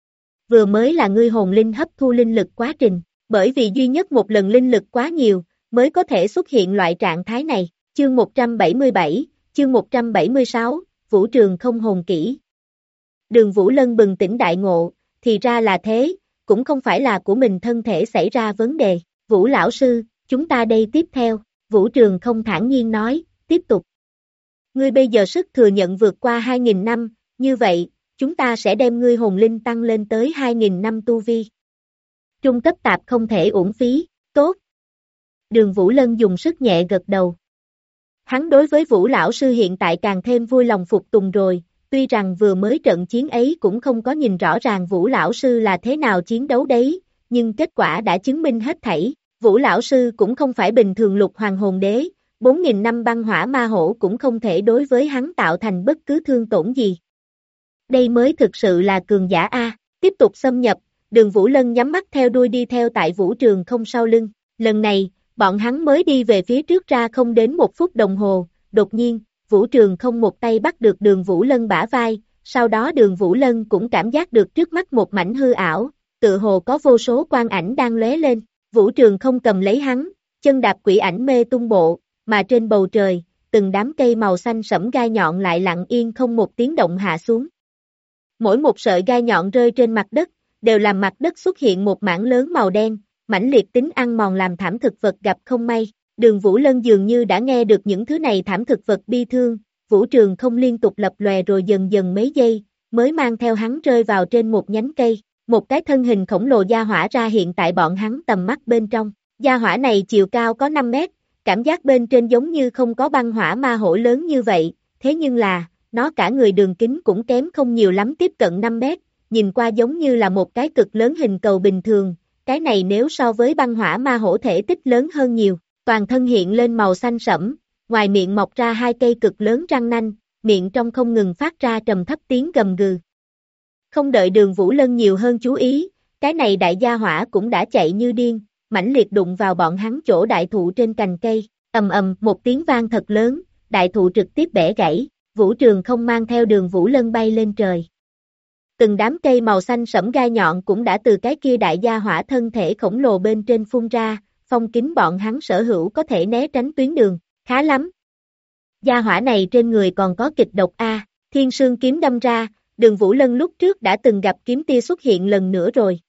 Vừa mới là ngươi hồn linh hấp thu linh lực quá trình, bởi vì duy nhất một lần linh lực quá nhiều, mới có thể xuất hiện loại trạng thái này, chương 177, chương 176, Vũ Trường Không hồn kỹ. Đường Vũ Lân bừng tỉnh đại ngộ, thì ra là thế, cũng không phải là của mình thân thể xảy ra vấn đề, Vũ lão sư, chúng ta đây tiếp theo, Vũ Trường Không thản nhiên nói, tiếp tục. Ngươi bây giờ sức thừa nhận vượt qua 2.000 năm, như vậy, chúng ta sẽ đem ngươi hồn linh tăng lên tới 2.000 năm tu vi. Trung cấp tạp không thể uổng phí, tốt. Đường Vũ Lân dùng sức nhẹ gật đầu. Hắn đối với Vũ lão sư hiện tại càng thêm vui lòng phục tùng rồi, tuy rằng vừa mới trận chiến ấy cũng không có nhìn rõ ràng Vũ lão sư là thế nào chiến đấu đấy, nhưng kết quả đã chứng minh hết thảy. Vũ lão sư cũng không phải bình thường lục hoàng hồn đế, 4.000 năm băng hỏa ma hổ cũng không thể đối với hắn tạo thành bất cứ thương tổn gì. Đây mới thực sự là cường giả A, tiếp tục xâm nhập, Đường Vũ Lân nhắm mắt theo đuôi đi theo tại Vũ Trường Không sau lưng, lần này, bọn hắn mới đi về phía trước ra không đến 1 phút đồng hồ, đột nhiên, Vũ Trường Không một tay bắt được Đường Vũ Lân bả vai, sau đó Đường Vũ Lân cũng cảm giác được trước mắt một mảnh hư ảo, tựa hồ có vô số quang ảnh đang lóe lên, Vũ Trường Không cầm lấy hắn, chân đạp quỷ ảnh mê tung bộ, mà trên bầu trời, từng đám cây màu xanh sẫm gai nhọn lại lặng yên không một tiếng động hạ xuống. Mỗi một sợi gai nhọn rơi trên mặt đất, đều làm mặt đất xuất hiện một mảng lớn màu đen, mãnh liệt tính ăn mòn làm thảm thực vật gặp không may. Đường Vũ Lân dường như đã nghe được những thứ này thảm thực vật bi thương, Vũ Trường Không liên tục lập lòe rồi dần dần mấy giây, mới mang theo hắn rơi vào trên một nhánh cây, một cái thân hình khổng lồ gia hỏa ra hiện tại bọn hắn tầm mắt bên trong. Gia hỏa này chiều cao có 5 mét, cảm giác bên trên giống như không có băng hỏa ma hổ lớn như vậy, thế nhưng là, nó cả người đường kính cũng kém không nhiều lắm tiếp cận 5 mét, nhìn qua giống như là một cái cực lớn hình cầu bình thường, cái này nếu so với băng hỏa ma hổ thể tích lớn hơn nhiều, toàn thân hiện lên màu xanh sẫm, ngoài miệng mọc ra 2 cây cực lớn răng nanh, miệng trong không ngừng phát ra trầm thấp tiếng gầm gừ. Không đợi Đường Vũ Lân nhiều hơn chú ý, cái này đại gia hỏa cũng đã chạy như điên, mãnh liệt đụng vào bọn hắn chỗ đại thụ trên cành cây, ầm ầm một tiếng vang thật lớn, đại thụ trực tiếp bẻ gãy, Vũ Trường Không mang theo Đường Vũ Lân bay lên trời. Từng đám cây màu xanh sẫm gai nhọn cũng đã từ cái kia đại gia hỏa thân thể khổng lồ bên trên phun ra, phong kín bọn hắn sở hữu có thể né tránh tuyến đường, khá lắm. Gia hỏa này trên người còn có kịch độc A, thiên sương kiếm đâm ra, Đường Vũ Lân lúc trước đã từng gặp kiếm tia xuất hiện lần nữa rồi.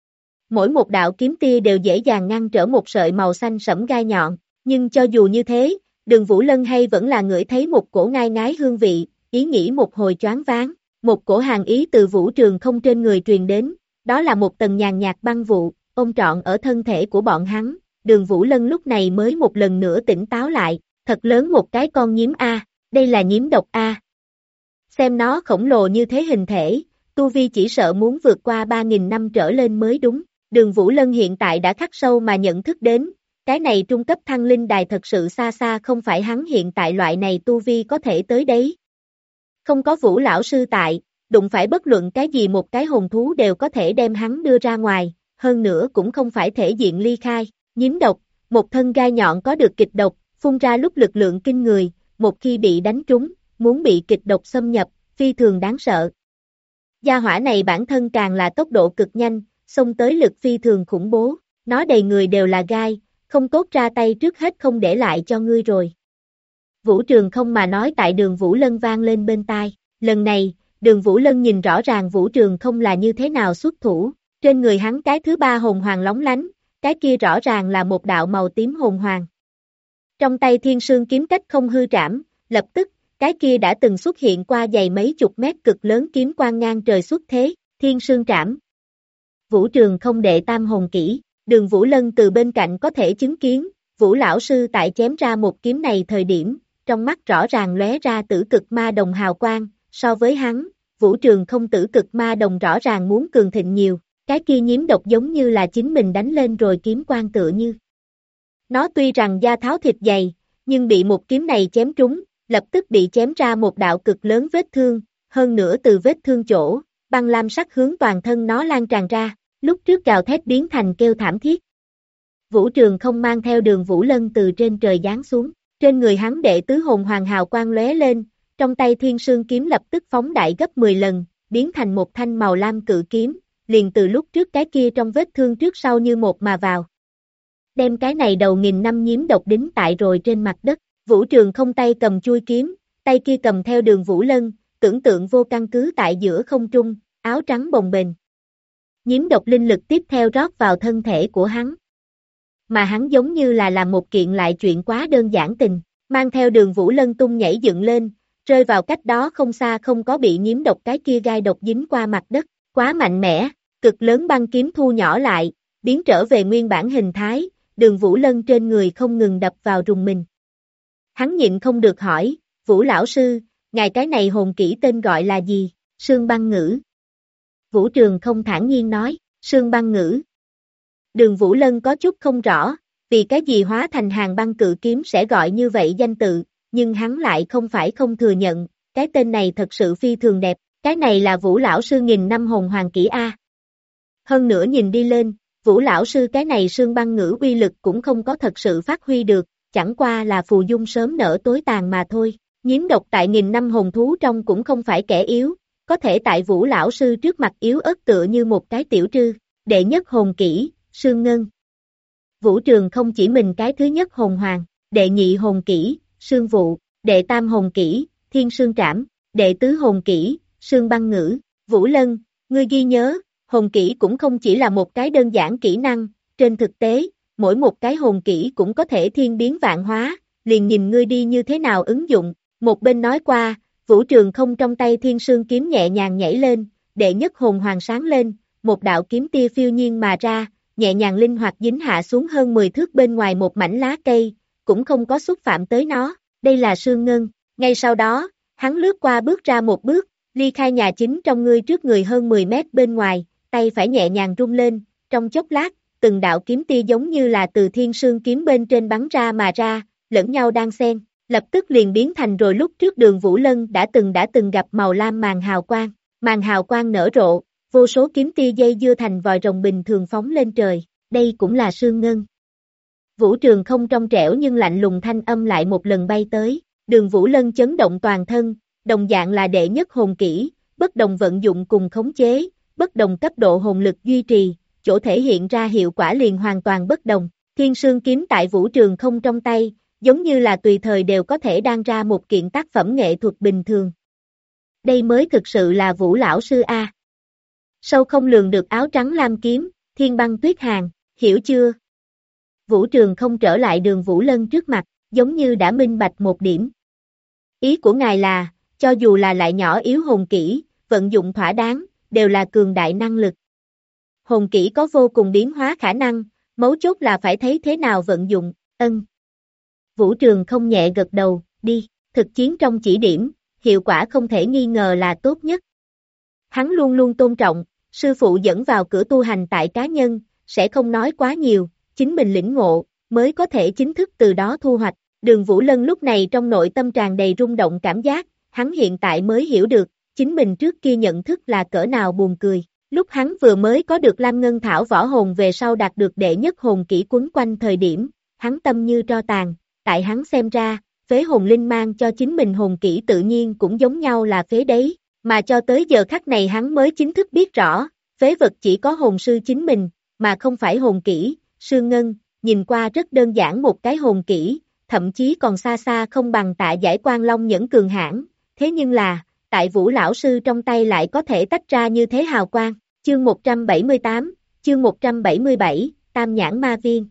Mỗi một đạo kiếm tia đều dễ dàng ngăn trở một sợi màu xanh sẫm gai nhọn, nhưng cho dù như thế, Đường Vũ Lân hay vẫn là ngửi thấy một cổ ngai ngái hương vị, ý nghĩ một hồi choáng váng, một cổ hàn ý từ Vũ Trường Không trên người truyền đến, đó là một tầng nhàn nhạt băng vụ, ôm trọn ở thân thể của bọn hắn, Đường Vũ Lân lúc này mới một lần nữa tỉnh táo lại, thật lớn một cái con nhím A, đây là nhím độc A. Xem nó khổng lồ như thế hình thể, tu vi chỉ sợ muốn vượt qua 3.000 năm trở lên mới đúng, Đường Vũ Lân hiện tại đã khắc sâu mà nhận thức đến, cái này trung cấp thăng linh đài thật sự xa xa không phải hắn hiện tại loại này tu vi có thể tới đấy. Không có Vũ lão sư tại, đụng phải bất luận cái gì một cái hồn thú đều có thể đem hắn đưa ra ngoài, hơn nữa cũng không phải thể diện ly khai, nhím độc, một thân gai nhọn có được kịch độc, phun ra lúc lực lượng kinh người, một khi bị đánh trúng, muốn bị kịch độc xâm nhập, phi thường đáng sợ. Gia hỏa này bản thân càng là tốc độ cực nhanh, xông tới lực phi thường khủng bố, nó đầy người đều là gai, không tốt ra tay trước hết không để lại cho ngươi rồi. Vũ Trường Không mà nói tại Đường Vũ Lân vang lên bên tai, lần này, Đường Vũ Lân nhìn rõ ràng Vũ Trường Không là như thế nào xuất thủ, trên người hắn cái thứ ba hồn hoàng lóng lánh, cái kia rõ ràng là một đạo màu tím hồn hoàng. Trong tay Thiên Sương kiếm cách không hư trảm, lập tức, cái kia đã từng xuất hiện qua dày mấy chục mét cực lớn kiếm quang ngang trời xuất thế, Thiên Sương trảm. Vũ Trường Không đệ tam hồn kỹ, Đường Vũ Lân từ bên cạnh có thể chứng kiến, Vũ lão sư tại chém ra một kiếm này thời điểm, trong mắt rõ ràng lóe ra tử cực ma đồng hào quang, so với hắn, Vũ Trường Không tử cực ma đồng rõ ràng muốn cường thịnh nhiều, cái kia nhím độc giống như là chính mình đánh lên rồi kiếm quang tựa như. Nó tuy rằng da tháo thịt dày, nhưng bị một kiếm này chém trúng, lập tức bị chém ra một đạo cực lớn vết thương, hơn nữa từ vết thương chỗ, băng lam sắc hướng toàn thân nó lan tràn ra, lúc trước gào thét biến thành kêu thảm thiết. Vũ Trường Không mang theo Đường Vũ Lân từ trên trời giáng xuống, trên người hắn đệ tứ hồn hoàng hào quang lóe lên, trong tay Thiên Sương kiếm lập tức phóng đại gấp 10 lần, biến thành một thanh màu lam cự kiếm, liền từ lúc trước cái kia trong vết thương trước sau như một mà vào. Đem cái này đầu nghìn năm nhím độc đính tại rồi trên mặt đất, Vũ Trường Không tay cầm chui kiếm, tay kia cầm theo Đường Vũ Lân, tưởng tượng vô căn cứ tại giữa không trung, áo trắng bồng bềnh. Nhím độc linh lực tiếp theo rót vào thân thể của hắn. Mà hắn giống như là làm một kiện lại chuyện quá đơn giản tình, mang theo Đường Vũ Lân tung nhảy dựng lên, rơi vào cách đó không xa không có bị nhím độc cái kia gai độc dính qua mặt đất, quá mạnh mẽ, cực lớn băng kiếm thu nhỏ lại, biến trở về nguyên bản hình thái, Đường Vũ Lân trên người không ngừng đập vào rùng mình. Hắn nhịn không được hỏi, Vũ lão sư, ngài cái này hồn kỹ tên gọi là gì? Sương băng ngữ. Vũ Trường Không thản nhiên nói, sương băng ngữ. Đường Vũ Lân có chút không rõ, vì cái gì hóa thành hàng băng cự kiếm sẽ gọi như vậy danh tự, nhưng hắn lại không phải không thừa nhận, cái tên này thật sự phi thường đẹp, cái này là Vũ lão sư nghìn năm hồn hoàng kỹ A. Hơn nữa nhìn đi lên, Vũ lão sư cái này sương băng ngữ uy lực cũng không có thật sự phát huy được, chẳng qua là phù dung sớm nở tối tàn mà thôi, nhím độc tại nghìn năm hồn thú trong cũng không phải kẻ yếu, có thể tại Vũ lão sư trước mặt yếu ớt tựa như một cái tiểu trư, đệ nhất hồn kỹ, sương ngân. Vũ Trường Không chỉ mình cái thứ nhất hồn hoàng, đệ nhị hồn kỹ, sương vụ, đệ tam hồn kỹ, thiên sương trảm, đệ tứ hồn kỹ, sương băng ngữ, Vũ Lân, ngươi ghi nhớ, hồn kỹ cũng không chỉ là một cái đơn giản kỹ năng, trên thực tế, mỗi một cái hồn kỹ cũng có thể thiên biến vạn hóa, liền nhìn ngươi đi như thế nào ứng dụng, một bên nói qua, Vũ Trường Không trong tay thiên sương kiếm nhẹ nhàng nhảy lên, đệ nhất hồn hoàng sáng lên, một đạo kiếm tia phiêu nhiên mà ra, nhẹ nhàng linh hoạt dính hạ xuống hơn 10 thước bên ngoài một mảnh lá cây, cũng không có xúc phạm tới nó, đây là sương ngân, ngay sau đó, hắn lướt qua bước ra một bước, ly khai nhà chính trong ngươi trước người hơn 10 mét bên ngoài, tay phải nhẹ nhàng rung lên, trong chốc lát, từng đạo kiếm tia giống như là từ thiên sương kiếm bên trên bắn ra mà ra, lẫn nhau đan xen, lập tức liền biến thành rồi lúc trước Đường Vũ Lân đã từng gặp màu lam màn hào quang nở rộ, vô số kiếm tia dây dưa thành vòi rồng bình thường phóng lên trời, đây cũng là sương ngân. Vũ Trường Không trong trẻo nhưng lạnh lùng thanh âm lại một lần bay tới, Đường Vũ Lân chấn động toàn thân, đồng dạng là đệ nhất hồn kỹ, bất đồng vận dụng cùng khống chế, bất đồng cấp độ hồn lực duy trì, chỗ thể hiện ra hiệu quả liền hoàn toàn bất đồng. Thiên sương kiếm tại Vũ Trường Không trong tay, giống như là tùy thời đều có thể đan ra một kiện tác phẩm nghệ thuật bình thường. Đây mới thực sự là Vũ lão sư A. Sâu không lường được áo trắng lam kiếm, thiên băng tuyết hàng, hiểu chưa? Vũ Trường Không trở lại Đường Vũ Lân trước mặt, giống như đã minh bạch một điểm. Ý của ngài là, cho dù là lại nhỏ yếu hồn kỹ, vận dụng thỏa đáng, đều là cường đại năng lực. Hồn kỹ có vô cùng biến hóa khả năng, mấu chốt là phải thấy thế nào vận dụng, Vũ Trường không nhẹ gật đầu, đi, thực chiến trong chỉ điểm, hiệu quả không thể nghi ngờ là tốt nhất. Hắn luôn luôn tôn trọng, sư phụ dẫn vào cửa tu hành tại cá nhân, sẽ không nói quá nhiều, chính mình lĩnh ngộ, mới có thể chính thức từ đó thu hoạch. Đường Vũ Lân lúc này trong nội tâm tràn đầy rung động cảm giác, hắn hiện tại mới hiểu được, chính mình trước kia nhận thức là cỡ nào buồn cười. Lúc hắn vừa mới có được Lam Ngân Thảo võ hồn về sau đạt được đệ nhất hồn kỹ quấn quanh thời điểm, hắn tâm như tro tàn, tại hắn xem ra, phế hồn linh mang cho chính mình hồn kỹ tự nhiên cũng giống nhau là phế đấy, mà cho tới giờ khắc này hắn mới chính thức biết rõ, phế vật chỉ có hồn sư chính mình, mà không phải hồn kỹ. Sương Ngân, nhìn qua rất đơn giản một cái hồn kỹ, thậm chí còn xa xa không bằng Tạ Giải Quan Long Nhẫn cường hãn, thế nhưng là, tại Vũ lão sư trong tay lại có thể tách ra như thế hào quang. Chương 178, chương 177, Tam Nhãn Ma Viên.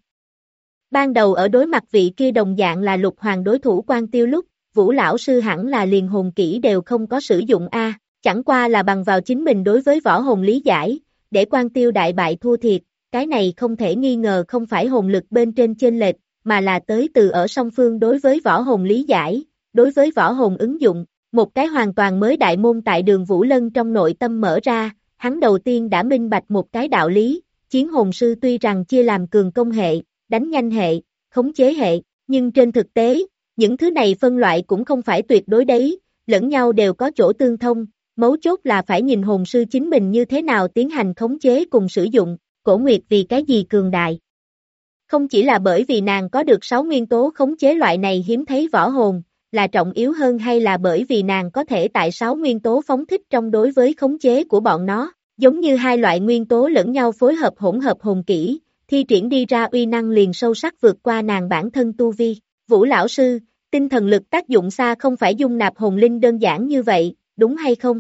Ban đầu ở đối mặt vị kia đồng dạng là Lục Hoàng đối thủ Quan Tiêu lúc, Vũ lão sư hẳn là liền hồn kỹ đều không có sử dụng chẳng qua là bằng vào chính mình đối với võ hồn lý giải, để Quan Tiêu đại bại thua thiệt, cái này không thể nghi ngờ không phải hồn lực bên trên chênh lệch, mà là tới từ ở song phương đối với võ hồn lý giải, đối với võ hồn ứng dụng, một cái hoàn toàn mới đại môn tại Đường Vũ Lân trong nội tâm mở ra, hắn đầu tiên đã minh bạch một cái đạo lý, chiến hồn sư tuy rằng chia làm cường công hệ, đánh nhanh hệ, khống chế hệ, nhưng trên thực tế, những thứ này phân loại cũng không phải tuyệt đối đấy, lẫn nhau đều có chỗ tương thông, mấu chốt là phải nhìn hồn sư chính mình như thế nào tiến hành khống chế cùng sử dụng. Cổ Nguyệt vì cái gì cường đại? Không chỉ là bởi vì nàng có được 6 nguyên tố khống chế loại này hiếm thấy võ hồn, là trọng yếu hơn hay là bởi vì nàng có thể tại 6 nguyên tố phóng thích trong đối với khống chế của bọn nó, giống như hai loại nguyên tố lẫn nhau phối hợp hỗn hợp hồn kỹ, thi triển đi ra uy năng liền sâu sắc vượt qua nàng bản thân tu vi. Vũ lão sư, tinh thần lực tác dụng xa không phải dung nạp hồn linh đơn giản như vậy, đúng hay không?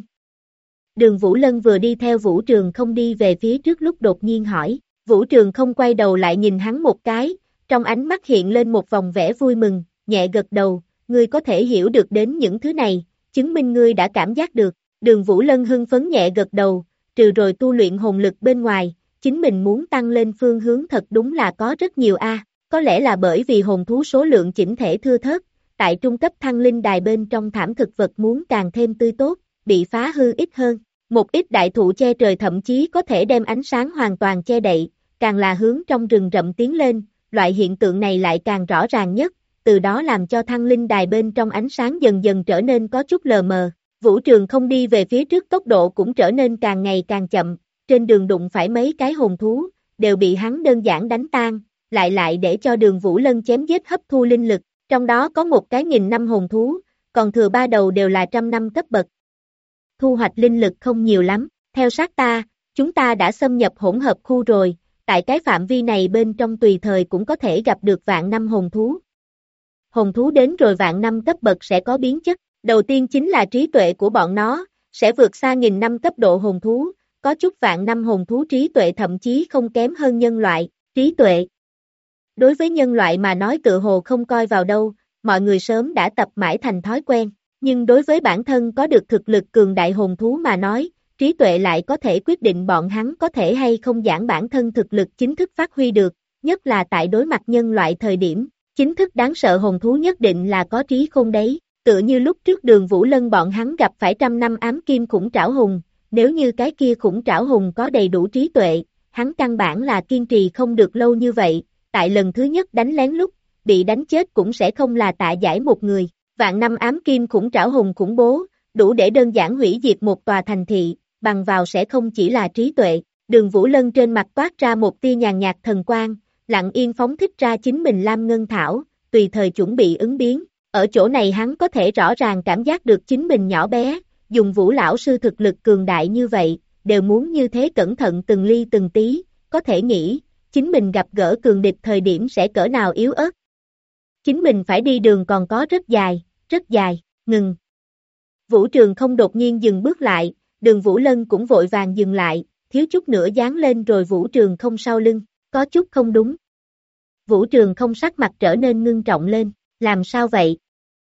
Đường Vũ Lân vừa đi theo Vũ Trường không đi về phía trước lúc đột nhiên hỏi, Vũ Trường không quay đầu lại nhìn hắn một cái, trong ánh mắt hiện lên một vòng vẻ vui mừng, nhẹ gật đầu, ngươi có thể hiểu được đến những thứ này, chứng minh ngươi đã cảm giác được. Đường Vũ Lân hưng phấn nhẹ gật đầu, trừ rồi tu luyện hồn lực bên ngoài, chính mình muốn tăng lên phương hướng thật đúng là có rất nhiều có lẽ là bởi vì hồn thú số lượng chỉnh thể thưa thớt, tại trung cấp thăng linh đài bên trong thảm thực vật muốn càng thêm tươi tốt, bị phá hư ít hơn. Một ít đại thụ che trời thậm chí có thể đem ánh sáng hoàn toàn che đậy, càng là hướng trong rừng rậm tiến lên, loại hiện tượng này lại càng rõ ràng nhất, từ đó làm cho thăng linh đài bên trong ánh sáng dần dần trở nên có chút lờ mờ. Vũ Trường không đi về phía trước tốc độ cũng trở nên càng ngày càng chậm, trên đường đụng phải mấy cái hồn thú, đều bị hắn đơn giản đánh tan, lại để cho Đường Vũ Lân chém giết hấp thu linh lực, trong đó có một cái 1000 năm hồn thú, còn thừa 3 đầu đều là 100 năm cấp bậc. Thu hoạch linh lực không nhiều lắm, theo sát ta, chúng ta đã xâm nhập hỗn hợp khu rồi, tại cái phạm vi này bên trong tùy thời cũng có thể gặp được vạn năm hồn thú. Hồn thú đến rồi vạn năm cấp bậc sẽ có biến chất, đầu tiên chính là trí tuệ của bọn nó, sẽ vượt xa 1000 năm cấp độ hồn thú, có chút vạn năm hồn thú trí tuệ thậm chí không kém hơn nhân loại, trí tuệ. Đối với nhân loại mà nói tựa hồ không coi vào đâu, mọi người sớm đã tập mãi thành thói quen. Nhưng đối với bản thân có được thực lực cường đại hồn thú mà nói, trí tuệ lại có thể quyết định bọn hắn có thể hay không giảng bản thân thực lực chính thức phát huy được, nhất là tại đối mặt nhân loại thời điểm, chính thức đáng sợ hồn thú nhất định là có trí khôn đấy, tựa như lúc trước Đường Vũ Lân bọn hắn gặp phải 100 năm ám kim khủng trảo hùng, nếu như cái kia khủng trảo hùng có đầy đủ trí tuệ, hắn căn bản là kiên trì không được lâu như vậy, tại lần thứ nhất đánh lén lúc, bị đánh chết cũng sẽ không là Tạ Giải một người. Vạn năm ám kim khủng trảo hùng khủng bố, đủ để đơn giản hủy diệt một tòa thành thị, bằng vào sẽ không chỉ là trí tuệ. Đường Vũ Lân trên mặt toát ra một tia nhàn nhạt thần quang, lặng yên phóng thích ra chính mình Lam Ngân Thảo, tùy thời chuẩn bị ứng biến. Ở chỗ này hắn có thể rõ ràng cảm giác được chính mình nhỏ bé, dùng Vũ lão sư thực lực cường đại như vậy, đều muốn như thế cẩn thận từng ly từng tí, có thể nghĩ, chính mình gặp gỡ cường địch thời điểm sẽ cỡ nào yếu ớt. Chính mình phải đi đường còn có rất dài, ngừng. Vũ Trường không đột nhiên dừng bước lại, Đường Vũ Lân cũng vội vàng dừng lại, thiếu chút nữa dán lên rồi Vũ Trường không sau lưng, có chút không đúng. Vũ Trường không sắc mặt trở nên ngưng trọng lên, Làm sao vậy?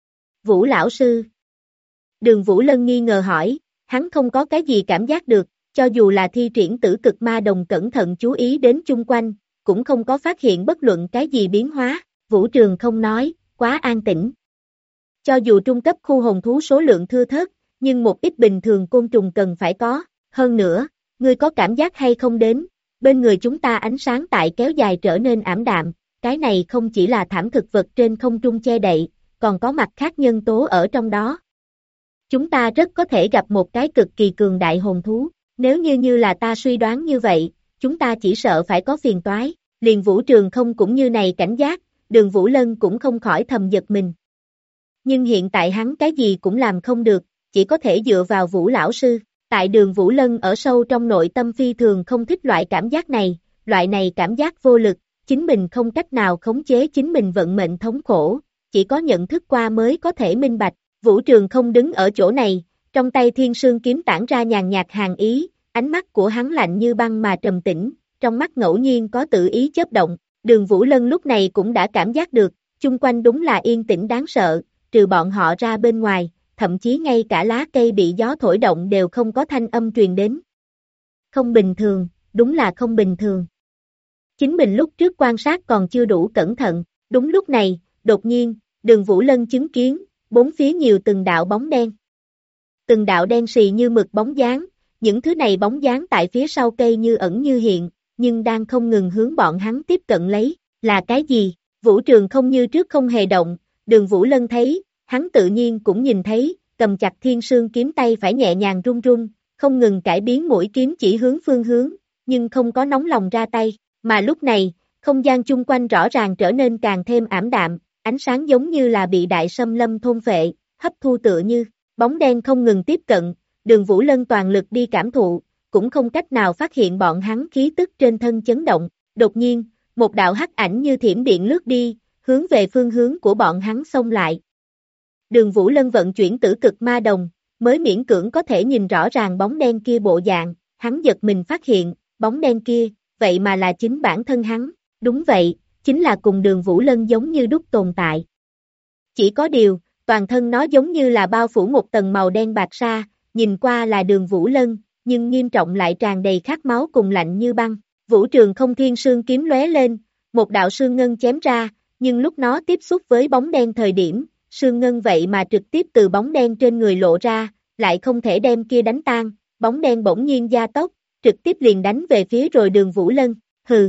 Vũ lão sư. Đường Vũ Lân nghi ngờ hỏi, hắn không có cái gì cảm giác được, cho dù là thi triển tử cực ma đồng cẩn thận chú ý đến chung quanh, cũng không có phát hiện bất luận cái gì biến hóa. Vũ Trường không nói, quá an tĩnh. Cho dù trung cấp khu hồn thú số lượng thưa thớt, nhưng một ít bình thường côn trùng cần phải có. Hơn nữa, ngươi có cảm giác hay không đến, bên người chúng ta ánh sáng tại kéo dài trở nên ảm đạm, cái này không chỉ là thảm thực vật trên không trung che đậy, còn có mặt khác nhân tố ở trong đó. Chúng ta rất có thể gặp một cái cực kỳ cường đại hồn thú, nếu như là ta suy đoán như vậy, chúng ta chỉ sợ phải có phiền toái. Liền Vũ Trường không cũng như này cảnh giác, Đường Vũ Lân cũng không khỏi thầm giật mình. Nhưng hiện tại hắn cái gì cũng làm không được, chỉ có thể dựa vào Vũ lão sư. Tại Đường Vũ Lân ở sâu trong nội tâm phi thường không thích loại cảm giác này, loại này cảm giác vô lực, chính mình không cách nào khống chế chính mình vận mệnh thống khổ, chỉ có nhận thức qua mới có thể minh bạch. Vũ Trường không đứng ở chỗ này, trong tay Thiên Sương kiếm tản ra nhàn nhạt hàn ý, ánh mắt của hắn lạnh như băng mà trầm tĩnh, trong mắt ngẫu nhiên có tự ý chớp động. Đường Vũ Lân lúc này cũng đã cảm giác được, chung quanh đúng là yên tĩnh đáng sợ, trừ bọn họ ra bên ngoài, thậm chí ngay cả lá cây bị gió thổi động đều không có thanh âm truyền đến. Không bình thường, đúng là không bình thường. Chính mình lúc trước quan sát còn chưa đủ cẩn thận, đúng lúc này, đột nhiên, Đường Vũ Lân chứng kiến, bốn phía nhiều từng đạo bóng đen. Từng đạo đen xì như mực bóng dáng, những thứ này bóng dáng tại phía sau cây như ẩn như hiện, nhưng đang không ngừng hướng bọn hắn tiếp cận lấy, là cái gì? Vũ Trường không như trước không hề động, Đường Vũ Lân thấy, hắn tự nhiên cũng nhìn thấy, cầm chặt Thiên Sương kiếm tay phải nhẹ nhàng run run, không ngừng cải biến mũi kiếm chỉ hướng phương hướng, nhưng không có nóng lòng ra tay, mà lúc này, không gian chung quanh rõ ràng trở nên càng thêm ảm đạm, ánh sáng giống như là bị đại xâm lâm thôn phệ, hấp thu tựa như, bóng đen không ngừng tiếp cận, Đường Vũ Lân toàn lực đi cảm thụ, cũng không cách nào phát hiện bọn hắn khí tức trên thân chấn động, đột nhiên, một đạo hắc ảnh như thiểm điện lướt đi, hướng về phương hướng của bọn hắn xông lại. Đường Vũ Lân vận chuyển tử cực ma đồng, mới miễn cưỡng có thể nhìn rõ ràng bóng đen kia bộ dạng, hắn giật mình phát hiện, bóng đen kia, vậy mà là chính bản thân hắn, đúng vậy, chính là cùng Đường Vũ Lân giống như đúc tồn tại. Chỉ có điều, toàn thân nó giống như là bao phủ một tầng màu đen bạc sa, nhìn qua là Đường Vũ Lân, nhưng nghiêm trọng lại tràn đầy khát máu cùng lạnh như băng. Vũ Trường không Thiên Sương kiếm lóe lên, một đạo sương ngân chém ra, nhưng lúc nó tiếp xúc với bóng đen thời điểm, sương ngân vậy mà trực tiếp từ bóng đen trên người lộ ra, lại không thể đem kia đánh tan, bóng đen bỗng nhiên gia tốc, trực tiếp liền đánh về phía rồi Đường Vũ Lân, hừ.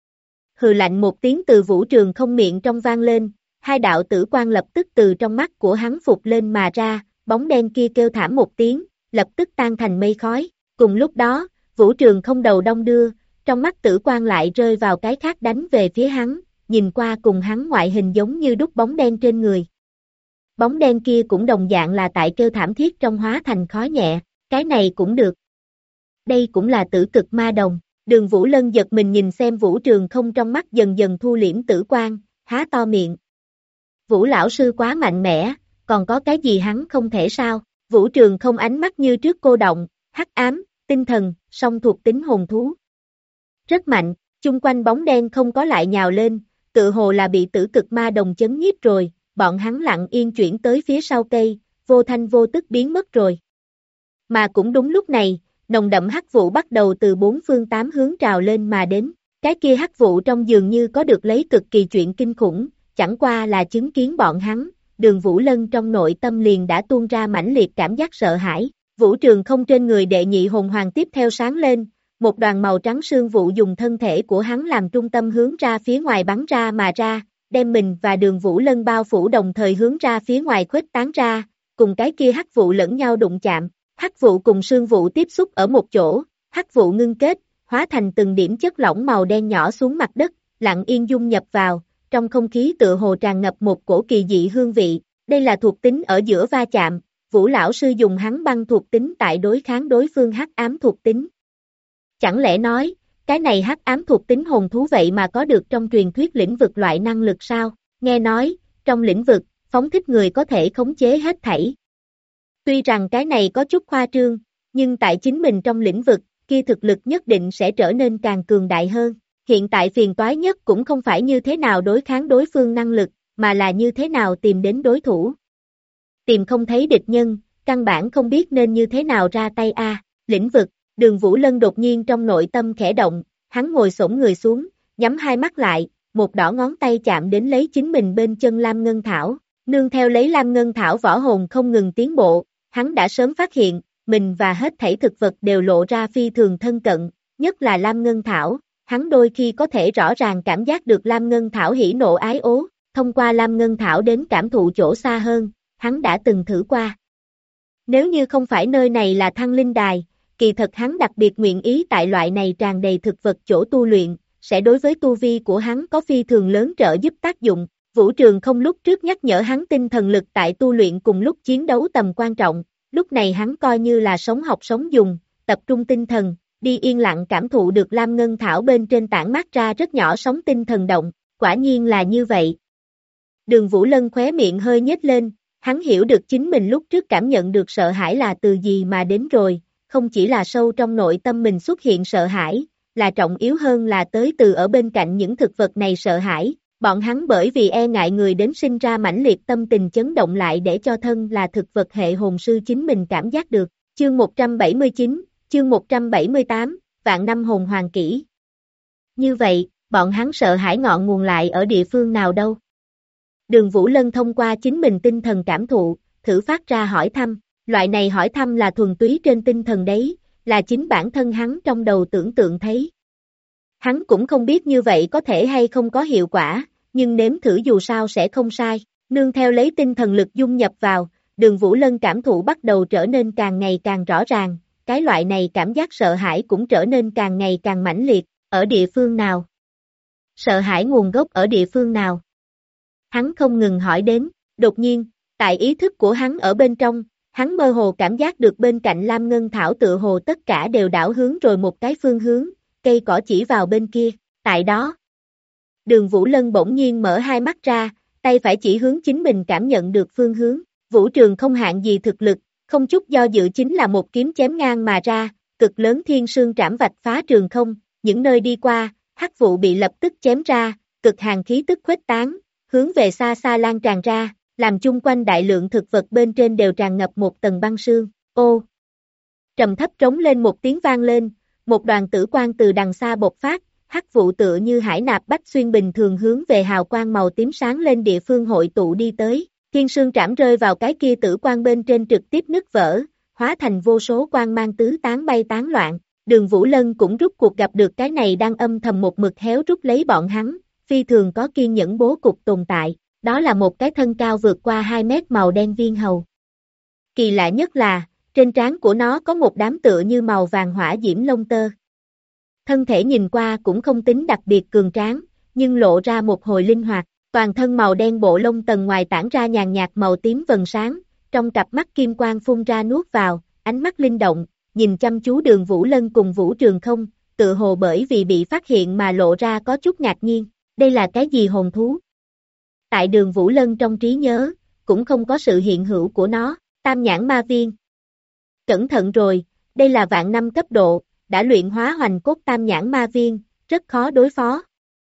Hừ lạnh một tiếng từ Vũ Trường không miệng trong vang lên, hai đạo tử quang lập tức từ trong mắt của hắn phục lên mà ra, bóng đen kia kêu thảm một tiếng, lập tức tan thành mây khói, cùng lúc đó, Vũ Trường không đầu đong đưa, trong mắt tử quang lại rơi vào cái khác đánh về phía hắn, nhìn qua cùng hắn ngoại hình giống như đúc bóng đen trên người. Bóng đen kia cũng đồng dạng là tại kêu thảm thiết trong hóa thành khói nhẹ, cái này cũng được. Đây cũng là tử cực ma đồng, Đường Vũ Lân giật mình nhìn xem Vũ Trường không trong mắt dần dần thu liễm tử quang, há to miệng. Vũ lão sư quá mạnh mẽ, còn có cái gì hắn không thể sao? Vũ Trường không ánh mắt như trước cô động, hắc ám, tinh thần, song thuộc tính hồn thú. Rất mạnh, chung quanh bóng đen không có lại nhào lên, tự hồ là bị tử cực ma đồng chấn nhiếp rồi, bọn hắn lặng yên chuyển tới phía sau cây, vô thanh vô tức biến mất rồi. Mà cũng đúng lúc này, nồng đậm hắc vụ bắt đầu từ bốn phương tám hướng trào lên mà đến, cái kia hắc vụ trong dường như có được lấy cực kỳ chuyện kinh khủng, chẳng qua là chứng kiến bọn hắn, Đường Vũ Lân trong nội tâm liền đã tuôn ra mãnh liệt cảm giác sợ hãi. Vũ Trường không trên người đệ nhị hồn hoàng tiếp theo sáng lên, một đoàn màu trắng sương vụ dùng thân thể của hắn làm trung tâm hướng ra phía ngoài bắn ra mà ra, đem mình và Đường Vũ Lân bao phủ đồng thời hướng ra phía ngoài khuếch tán ra, cùng cái kia hắc vụ lẫn nhau đụng chạm, hắc vụ cùng sương vụ tiếp xúc ở một chỗ, hắc vụ ngưng kết, hóa thành từng điểm chất lỏng màu đen nhỏ xuống mặt đất, lặng yên dung nhập vào, trong không khí tựa hồ tràn ngập một cổ kỳ dị hương vị, đây là thuộc tính ở giữa va chạm, Vũ lão sư dùng hắn băng thuộc tính tại đối kháng đối phương hắc ám thuộc tính. Chẳng lẽ nói, cái này hắc ám thuộc tính hồn thú vậy mà có được trong truyền thuyết lĩnh vực loại năng lực sao? Nghe nói, trong lĩnh vực, phóng thích người có thể khống chế hết thảy. Tuy rằng cái này có chút khoa trương, nhưng tại chính mình trong lĩnh vực, kia thực lực nhất định sẽ trở nên càng cường đại hơn. Hiện tại phiền toái nhất cũng không phải như thế nào đối kháng đối phương năng lực, mà là như thế nào tìm đến đối thủ. Tìm không thấy địch nhân, căn bản không biết nên như thế nào ra tay lĩnh vực, Đường Vũ Lân đột nhiên trong nội tâm khẽ động, hắn ngồi xổm người xuống, nhắm hai mắt lại, một đỏ ngón tay chạm đến lấy chính mình bên chân Lam Ngân Thảo, nương theo lấy Lam Ngân Thảo võ hồn không ngừng tiến bộ, hắn đã sớm phát hiện, mình và hết thảy thực vật đều lộ ra phi thường thân cận, nhất là Lam Ngân Thảo, hắn đôi khi có thể rõ ràng cảm giác được Lam Ngân Thảo hỉ nộ ái ố, thông qua Lam Ngân Thảo đến cảm thụ chỗ xa hơn, hắn đã từng thử qua. Nếu như không phải nơi này là Thăng Linh Đài, kỳ thật hắn đặc biệt nguyện ý tại loại này tràn đầy thực vật chỗ tu luyện, sẽ đối với tu vi của hắn có phi thường lớn trợ giúp tác dụng. Vũ Trường không lúc trước nhắc nhở hắn tinh thần lực tại tu luyện cùng lúc chiến đấu tầm quan trọng, lúc này hắn coi như là sống học sống dùng, tập trung tinh thần, đi yên lặng cảm thụ được Lam Ngân Thảo bên trên tản mát ra rất nhỏ sóng tinh thần động, quả nhiên là như vậy. Đường Vũ Lân khóe miệng hơi nhếch lên, hắn hiểu được chính mình lúc trước cảm nhận được sợ hãi là từ gì mà đến rồi, không chỉ là sâu trong nội tâm mình xuất hiện sợ hãi, là trọng yếu hơn là tới từ ở bên cạnh những thực vật này sợ hãi, bọn hắn bởi vì e ngại người đến sinh ra mãnh liệt tâm tình chấn động lại để cho thân là thực vật hệ hồn sư chính mình cảm giác được. Chương 179, chương 178, vạn năm hồn hoàng kỹ. Như vậy, bọn hắn sợ hãi ngọn nguồn lại ở địa phương nào đâu? Đường Vũ Lân thông qua chính mình tinh thần cảm thụ, thử phát ra hỏi thăm, loại này hỏi thăm là thuần túy trên tinh thần đấy, là chính bản thân hắn trong đầu tưởng tượng thấy. Hắn cũng không biết như vậy có thể hay không có hiệu quả, nhưng nếm thử dù sao sẽ không sai, nương theo lấy tinh thần lực dung nhập vào, Đường Vũ Lân cảm thụ bắt đầu trở nên càng ngày càng rõ ràng, cái loại này cảm giác sợ hãi cũng trở nên càng ngày càng mãnh liệt, ở địa phương nào? Sợ hãi nguồn gốc ở địa phương nào? Hắn không ngừng hỏi đến, đột nhiên, tại ý thức của hắn ở bên trong, hắn mơ hồ cảm giác được bên cạnh Lam Ngân Thảo tựa hồ tất cả đều đảo hướng rồi một cái phương hướng, cây cỏ chỉ vào bên kia, tại đó. Đường Vũ Lân bỗng nhiên mở hai mắt ra, tay phải chỉ hướng chính mình cảm nhận được phương hướng, Vũ Trường không hạn gì thực lực, không chút do dự chính là một kiếm chém ngang mà ra, cực lớn thiên sương trảm vạch phá trường không, những nơi đi qua, hắc vụ bị lập tức chém ra, cực hàn khí tức khuếch tán, hướng về xa xa lan tràn ra, làm chung quanh đại lượng thực vật bên trên đều tràn ngập một tầng băng sương. Ô! Trầm thấp trống lên một tiếng vang lên, một đoàn tử quang từ đằng xa bộc phát, hắc vụ tựa như hải nạp bách xuyên bình thường hướng về hào quang màu tím sáng lên địa phương hội tụ đi tới. Thiên sương trảm rơi vào cái kia tử quang bên trên trực tiếp nứt vỡ, hóa thành vô số quang mang tứ tán bay tán loạn. Đường Vũ Lân cũng rút cuộc gặp được cái này đang âm thầm một mực héo rút lấy bọn hắn, phi thường có kiên nhẫn bố cục tồn tại, đó là một cái thân cao vượt qua 2 mét màu đen viên hầu. Kỳ lạ nhất là, trên trán của nó có một đám tựa như màu vàng hỏa diễm lông tơ. Thân thể nhìn qua cũng không tính đặc biệt cường tráng, nhưng lộ ra một hồi linh hoạt, toàn thân màu đen bộ lông tầng ngoài tản ra nhàn nhạt màu tím vầng sáng, trong cặp mắt kim quang phun ra nuốt vào, ánh mắt linh động, nhìn chăm chú Đường Vũ Lân cùng Vũ Trường không, tự hồ bởi vì bị phát hiện mà lộ ra có chút ngạc nhiên, đây là cái gì hồn thú? Tại Đường Vũ Lân trong trí nhớ, cũng không có sự hiện hữu của nó, tam nhãn ma viên. Cẩn thận rồi, đây là vạn năm cấp độ, đã luyện hóa hoành cốt tam nhãn ma viên, rất khó đối phó.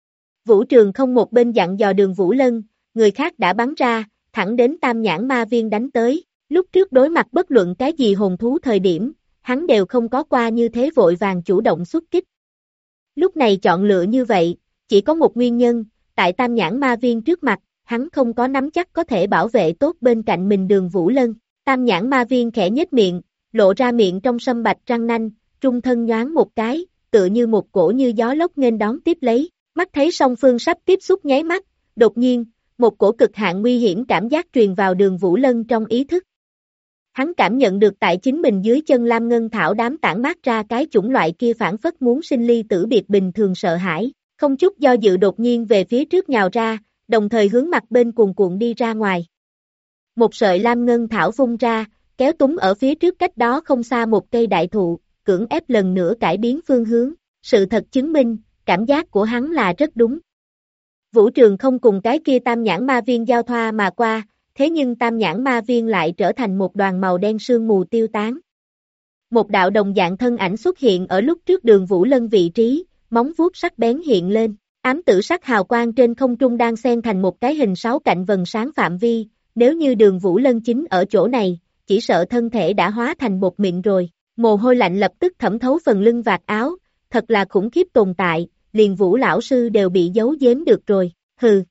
Vũ Trường không một bên dặn dò Đường Vũ Lân, người khác đã bắn ra, thẳng đến tam nhãn ma viên đánh tới, lúc trước đối mặt bất luận cái gì hồn thú thời điểm, hắn đều không có qua như thế vội vàng chủ động xuất kích. Lúc này chọn lựa như vậy, chỉ có một nguyên nhân, tại tam nhãn ma viên trước mặt, hắn không có nắm chắc có thể bảo vệ tốt bên cạnh mình Đường Vũ Lân. Tam nhãn ma viên khẽ nhếch miệng, lộ ra miệng trong sâm bạch răng nanh, trung thân nhoáng một cái, tựa như một cổ như gió lốc nghênh đón tiếp lấy, mắt thấy song phương sắp tiếp xúc nháy mắt, đột nhiên, một cổ cực hạn nguy hiểm cảm giác truyền vào Đường Vũ Lân trong ý thức. Hắn cảm nhận được tại chính mình dưới chân Lam Ngân Thảo đám tản mát ra cái chủng loại kia phản phất muốn sinh ly tử biệt bình thường sợ hãi, không chút do dự đột nhiên về phía trước nhào ra, đồng thời hướng mặt bên cuồn cuộn đi ra ngoài. Một sợi Lam Ngân Thảo vung ra, kéo túng ở phía trước cách đó không xa một cây đại thụ, cưỡng ép lần nữa cải biến phương hướng, sự thật chứng minh, cảm giác của hắn là rất đúng. Vũ Trường không cùng cái kia tam nhãn ma viên giao thoa mà qua, thế nhưng tam nhãn ma viên lại trở thành một đoàn màu đen sương mù tiêu tán. Một đạo đồng dạng thân ảnh xuất hiện ở lúc trước Đường Vũ Lân vị trí, móng vuốt sắc bén hiện lên, Ám tử sắc hào quang trên không trung đang xen thành một cái hình 6 cạnh vầng sáng phạm vi, nếu như Đường Vũ Lân chính ở chỗ này, chỉ sợ thân thể đã hóa thành bột mịn rồi. Mồ hôi lạnh lập tức thẩm thấu phần lưng vạt áo, thật là khủng khiếp tồn tại, liền Vũ lão sư đều bị giấu giếm được rồi, hừ.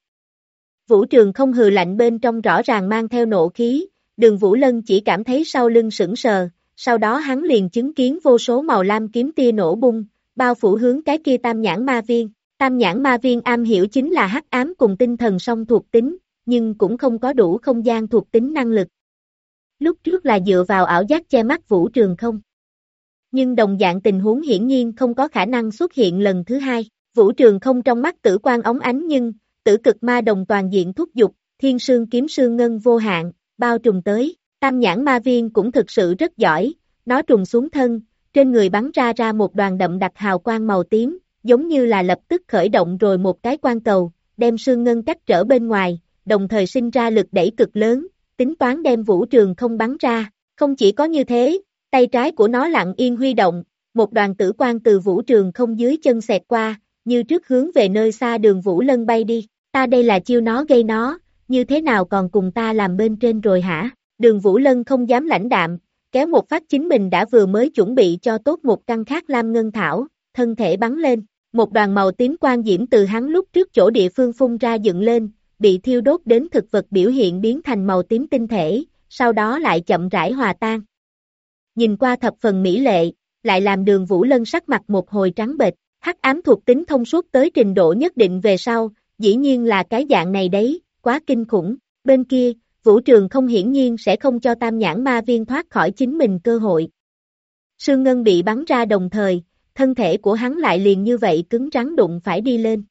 Vũ Trường không hừ lạnh bên trong rõ ràng mang theo nộ khí, Đường Vũ Lân chỉ cảm thấy sau lưng sững sờ, sau đó hắn liền chứng kiến vô số màu lam kiếm tia nổ bung, bao phủ hướng cái kia tam nhãn ma viên. Tam nhãn ma viên am hiểu chính là hắc ám cùng tinh thần song thuộc tính, nhưng cũng không có đủ không gian thuộc tính năng lực. Lúc trước là dựa vào ảo giác che mắt Vũ Trường không. Nhưng đồng dạng tình huống hiển nhiên không có khả năng xuất hiện lần thứ hai. Vũ Trường không trong mắt tử quang óng ánh nhưng, tử cực ma đồng toàn diện thúc giục, thiên sương kiếm sương ngân vô hạn, bao trùm tới. Tam nhãn ma viên cũng thực sự rất giỏi, nó trùng xuống thân, trên người bắn ra một đoàn đậm đặc hào quang màu tím, giống như là lập tức khởi động rồi một cái quan cầu, đem sương ngân cách trở bên ngoài, đồng thời sinh ra lực đẩy cực lớn, tính toán đem Vũ Trường không bắn ra. Không chỉ có như thế, tay trái của nó lặng yên huy động, một đoàn tử quang từ Vũ Trường không dưới chân xẹt qua, như trước hướng về nơi xa Đường Vũ Lân bay đi. Ta đây là chiêu nó gây nó, như thế nào còn cùng ta làm bên trên rồi hả? Đường Vũ Lân không dám lãnh đạm, kéo một phát chính mình đã vừa mới chuẩn bị cho tốt một căn khác lam ngân thảo, thân thể bắn lên, một đoàn màu tím quang diễm từ hắn lúc trước chỗ địa phương phun ra dựng lên, bị thiêu đốt đến thực vật biểu hiện biến thành màu tím tinh thể, sau đó lại chậm rãi hòa tan. Nhìn qua thập phần mỹ lệ, lại làm Đường Vũ Lân sắc mặt một hồi trắng bệch, hắc ám thuộc tính thông suốt tới trình độ nhất định về sau, dĩ nhiên là cái dạng này đấy, quá kinh khủng. Bên kia, Vũ Trường không hiển nhiên sẽ không cho tam nhãn ma viên thoát khỏi chính mình cơ hội. Sương ngân bị bắn ra đồng thời, thân thể của hắn lại liền như vậy cứng rắn đụng phải đi lên.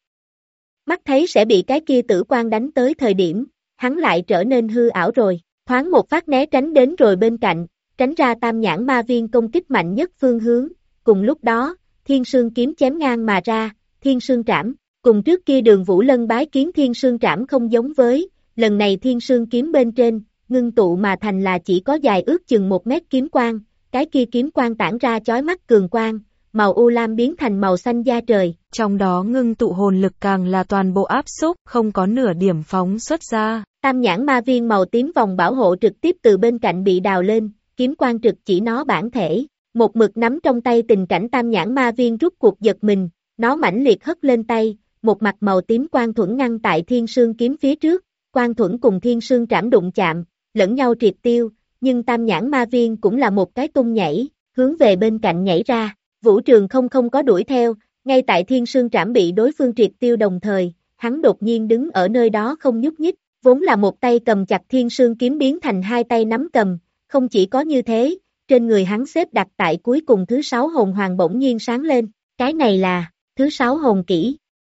Mắt thấy sẽ bị cái kia tử quang đánh tới thời điểm, hắn lại trở nên hư ảo rồi, thoáng một phát né tránh đến rồi bên cạnh, tránh ra tam nhãn ma viên công kích mạnh nhất phương hướng, cùng lúc đó, thiên sương kiếm chém ngang mà ra, thiên sương trảm, cùng trước kia Đường Vũ Lân bái kiến thiên sương trảm không giống với, lần này thiên sương kiếm bên trên, ngưng tụ mà thành là chỉ có dài ước chừng 1 mét kiếm quang, cái kia kiếm quang tản ra chói mắt cường quang, màu u lam biến thành màu xanh da trời, trong đó ngưng tụ hồn lực càng là toàn bộ áp xúc, không có nửa điểm phóng xuất ra. Tam nhãn ma viên màu tím vòng bảo hộ trực tiếp từ bên cạnh bị đào lên, kiếm quang trực chỉ nó bản thể, một mực nắm trong tay tình cảnh tam nhãn ma viên rút cuộc giật mình, nó mãnh liệt hất lên tay, một mặt màu tím quang thuẫn ngăn tại thiên sương kiếm phía trước, quang thuẫn cùng thiên sương trảm đụng chạm, lẫn nhau triệt tiêu, nhưng tam nhãn ma viên cũng là một cái tung nhảy, hướng về bên cạnh nhảy ra. Vũ Trường không có đuổi theo, ngay tại thiên sương trảm bị đối phương triệt tiêu đồng thời, hắn đột nhiên đứng ở nơi đó không nhúc nhích, vốn là một tay cầm chặt thiên sương kiếm biến thành hai tay nắm cầm, không chỉ có như thế, trên người hắn xếp đặt tại cuối cùng thứ 6 hồn hoàng bỗng nhiên sáng lên, cái này là, thứ 6 hồn kỹ.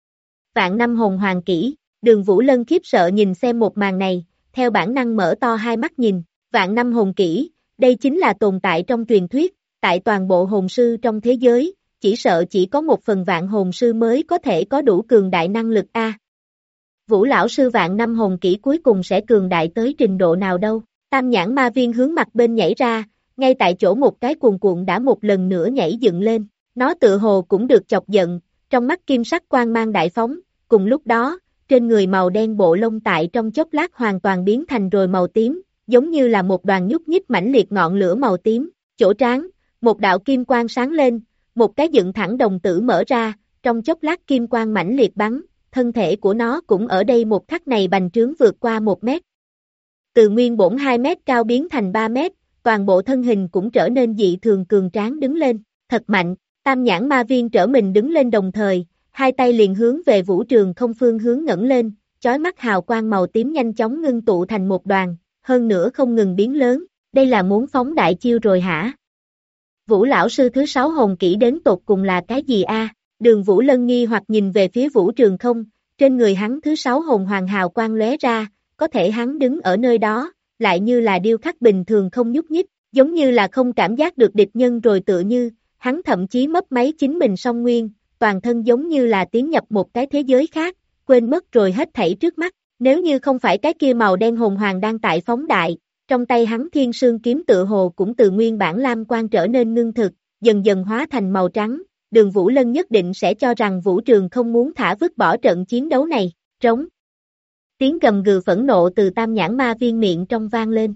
Vạn năm hồn hoàng kỹ, Đường Vũ Lân khiếp sợ nhìn xem một màn này, theo bản năng mở to hai mắt nhìn, vạn năm hồn kỹ, đây chính là tồn tại trong truyền thuyết, tại toàn bộ hồn sư trong thế giới, chỉ sợ chỉ có 1/vạn hồn sư mới có thể có đủ cường đại năng lực a. Vũ lão sư vạn năm hồn kỹ cuối cùng sẽ cường đại tới trình độ nào đâu? Tam nhãn ma viên hướng mặt bên nhảy ra, ngay tại chỗ một cái cuồn cuộn đã một lần nữa nhảy dựng lên, nó tự hồ cũng được chọc giận, trong mắt kim sắc quang mang đại phóng, cùng lúc đó, trên người màu đen bộ lông tại trong chốc lát hoàn toàn biến thành rồi màu tím, giống như là một đoàn nhúc nhích mãnh liệt ngọn lửa màu tím, chỗ trán, một đạo kim quang sáng lên, một cái dựng thẳng đồng tử mở ra, trong chốc lát kim quang mãnh liệt bắn, thân thể của nó cũng ở đây một khắc này bành trướng vượt qua 1 mét. Từ nguyên bổn 2 mét cao biến thành 3 mét, toàn bộ thân hình cũng trở nên dị thường cường tráng đứng lên, thật mạnh, tam nhãn ma viên trở mình đứng lên đồng thời, hai tay liền hướng về Vũ Trường không phương hướng ngẩng lên, chói mắt hào quang màu tím nhanh chóng ngưng tụ thành một đoàn, hơn nữa không ngừng biến lớn, đây là muốn phóng đại chiêu rồi hả? Vũ lão sư thứ 6 hồn kỹ đến tột cùng là cái gì a? Đường Vũ Lân nghi hoặc nhìn về phía Vũ Trường không, trên người hắn thứ 6 hồn hoàng hào quang lóe ra, có thể hắn đứng ở nơi đó, lại như là điêu khắc bình thường không nhúc nhích, giống như là không cảm giác được địch nhân rồi tựa như, hắn thậm chí mấp máy chính mình song nguyên, toàn thân giống như là tiến nhập một cái thế giới khác, quên mất rồi hết thảy trước mắt, nếu như không phải cái kia màu đen hồn hoàng đang tại phóng đại, trong tay hắn thiên sương kiếm tựa hồ cũng từ nguyên bản lam quang trở nên ngưng thực, dần dần hóa thành màu trắng, Đường Vũ Lân nhất định sẽ cho rằng Vũ Trường không muốn thả vứt bỏ trận chiến đấu này, trống. Tiếng gầm gừ phẫn nộ từ Tam Nhãn Ma Viên miệng trong vang lên.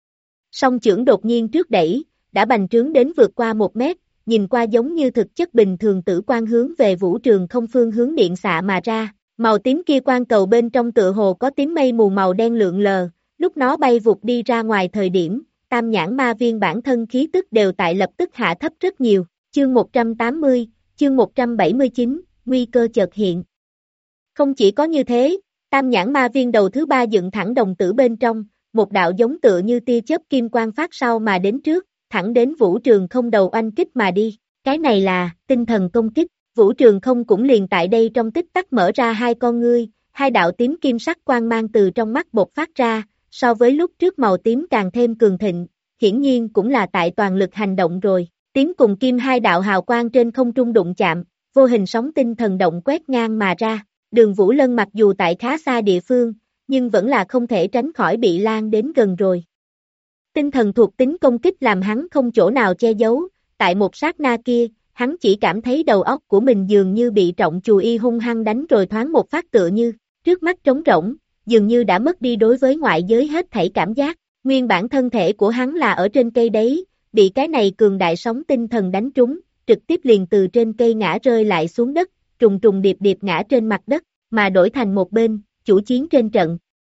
Song chưởng đột nhiên trước đẩy, đã bành trướng đến vượt qua 1 mét, nhìn qua giống như thực chất bình thường tử quang hướng về Vũ Trường không phương hướng điện xạ mà ra. Màu tím kia quang cầu bên trong tựa hồ có tím mây mù màu đen lượn lờ, lúc nó bay vụt đi ra ngoài thời điểm, Tam Nhãn Ma Viên bản thân khí tức đều tại lập tức hạ thấp rất nhiều. Chương 180, chương 179, nguy cơ chợt hiện. Không chỉ có như thế, Tam Nhãn Ma Viên đầu thứ 3 dựng thẳng đồng tử bên trong, một đạo giống tựa như tia chớp kim quang phát sau mà đến trước, thẳng đến Vũ Trường không đầu oanh kích mà đi. Cái này là tinh thần công kích. Vũ Trường không cũng liền tại đây trong tích tắc mở ra hai con ngươi, hai đạo tím kim sắc quang mang từ trong mắt bộc phát ra, so với lúc trước màu tím càng thêm cường thịnh, hiển nhiên cũng là tại toàn lực hành động rồi. Tím cùng kim hai đạo hào quang trên không trung đụng chạm, vô hình sóng tinh thần động quét ngang mà ra. Đường Vũ Lân mặc dù tại khá xa địa phương, nhưng vẫn là không thể tránh khỏi bị lan đến gần rồi. Tinh thần thuộc tính công kích làm hắn không chỗ nào che giấu, tại một sát na kia, hắn chỉ cảm thấy đầu óc của mình dường như bị trọng chùy y hung hăng đánh rồi thoáng một phát tựa như, trước mắt trống rỗng, dường như đã mất đi đối với ngoại giới hết thảy cảm giác. Nguyên bản thân thể của hắn là ở trên cây đấy, bị cái này cường đại sóng tinh thần đánh trúng, trực tiếp liền từ trên cây ngã rơi lại xuống đất, trùng trùng điệp điệp ngã trên mặt đất, mà đổi thành một bên, chủ chiến trên trận.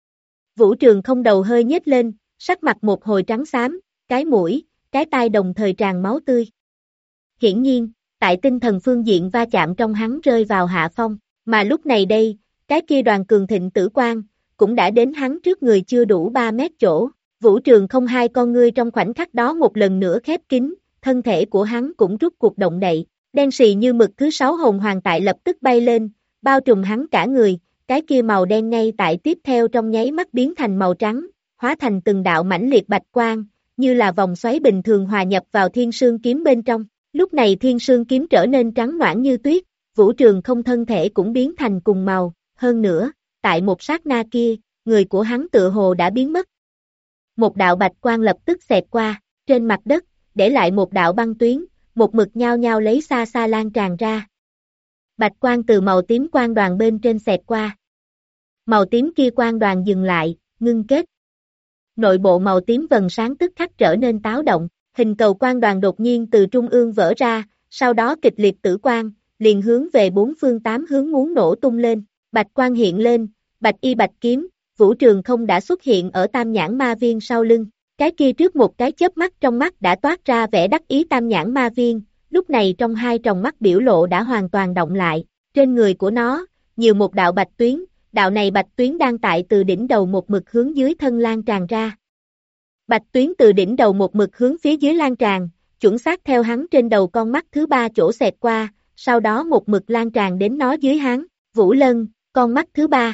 Vũ Trường không đầu hơi nhếch lên, sắc mặt một hồi trắng xám, cái mũi, cái tai đồng thời tràn máu tươi. Hiển nhiên, tại tinh thần phương diện va chạm trong hắn rơi vào hạ phong, mà lúc này đây, cái kia đoàn cường thịnh tử quang, cũng đã đến hắn trước người chưa đủ 3 mét chỗ. Vũ Trường không hai con ngươi trong khoảnh khắc đó một lần nữa khép kín, thân thể của hắn cũng rút cuộc động đậy, đen sì như mực thứ 6 hồn hoàng tại lập tức bay lên, bao trùm hắn cả người, cái kia màu đen ngay tại tiếp theo trong nháy mắt biến thành màu trắng, hóa thành từng đạo mãnh liệt bạch quang, như là vòng xoáy bình thường hòa nhập vào thiên sương kiếm bên trong. Lúc này thiên sương kiếm trở nên trắng noãn như tuyết, Vũ Trường không thân thể cũng biến thành cùng màu, hơn nữa, tại một sát na kia, người của hắn tựa hồ đã biến mất. Một đạo bạch quang lập tức xẹt qua, trên mặt đất, để lại một đạo băng tuyến, một mực nhao nhao lấy xa xa lan tràn ra. Bạch quang từ màu tím quang đoàn bên trên xẹt qua. Màu tím kia quang đoàn dừng lại, ngưng kết. Nội bộ màu tím vầng sáng tức khắc trở nên táo động, hình cầu quang đoàn đột nhiên từ trung ương vỡ ra, sau đó kịch liệt tử quang, liền hướng về 4 phương 8 hướng muốn nổ tung lên. Bạch quang hiện lên, bạch y bạch kiếm, Vũ Trường không đã xuất hiện ở Tam Nhãn Ma Viên sau lưng. Cái kia trước một cái chớp mắt trong mắt đã toát ra vẻ đắc ý Tam Nhãn Ma Viên, lúc này trong hai tròng mắt biểu lộ đã hoàn toàn động lại. Trên người của nó, nhiều một đạo bạch tuyến, đạo này bạch tuyến đang tại từ đỉnh đầu một mực hướng dưới thân lan tràn ra. Bạch tuyến từ đỉnh đầu một mực hướng phía dưới lan tràn, chuẩn xác theo hắn trên đầu con mắt thứ 3 chỗ xẹt qua, sau đó một mực lan tràn đến nó dưới hắn. Vũ Lân, con mắt thứ 3.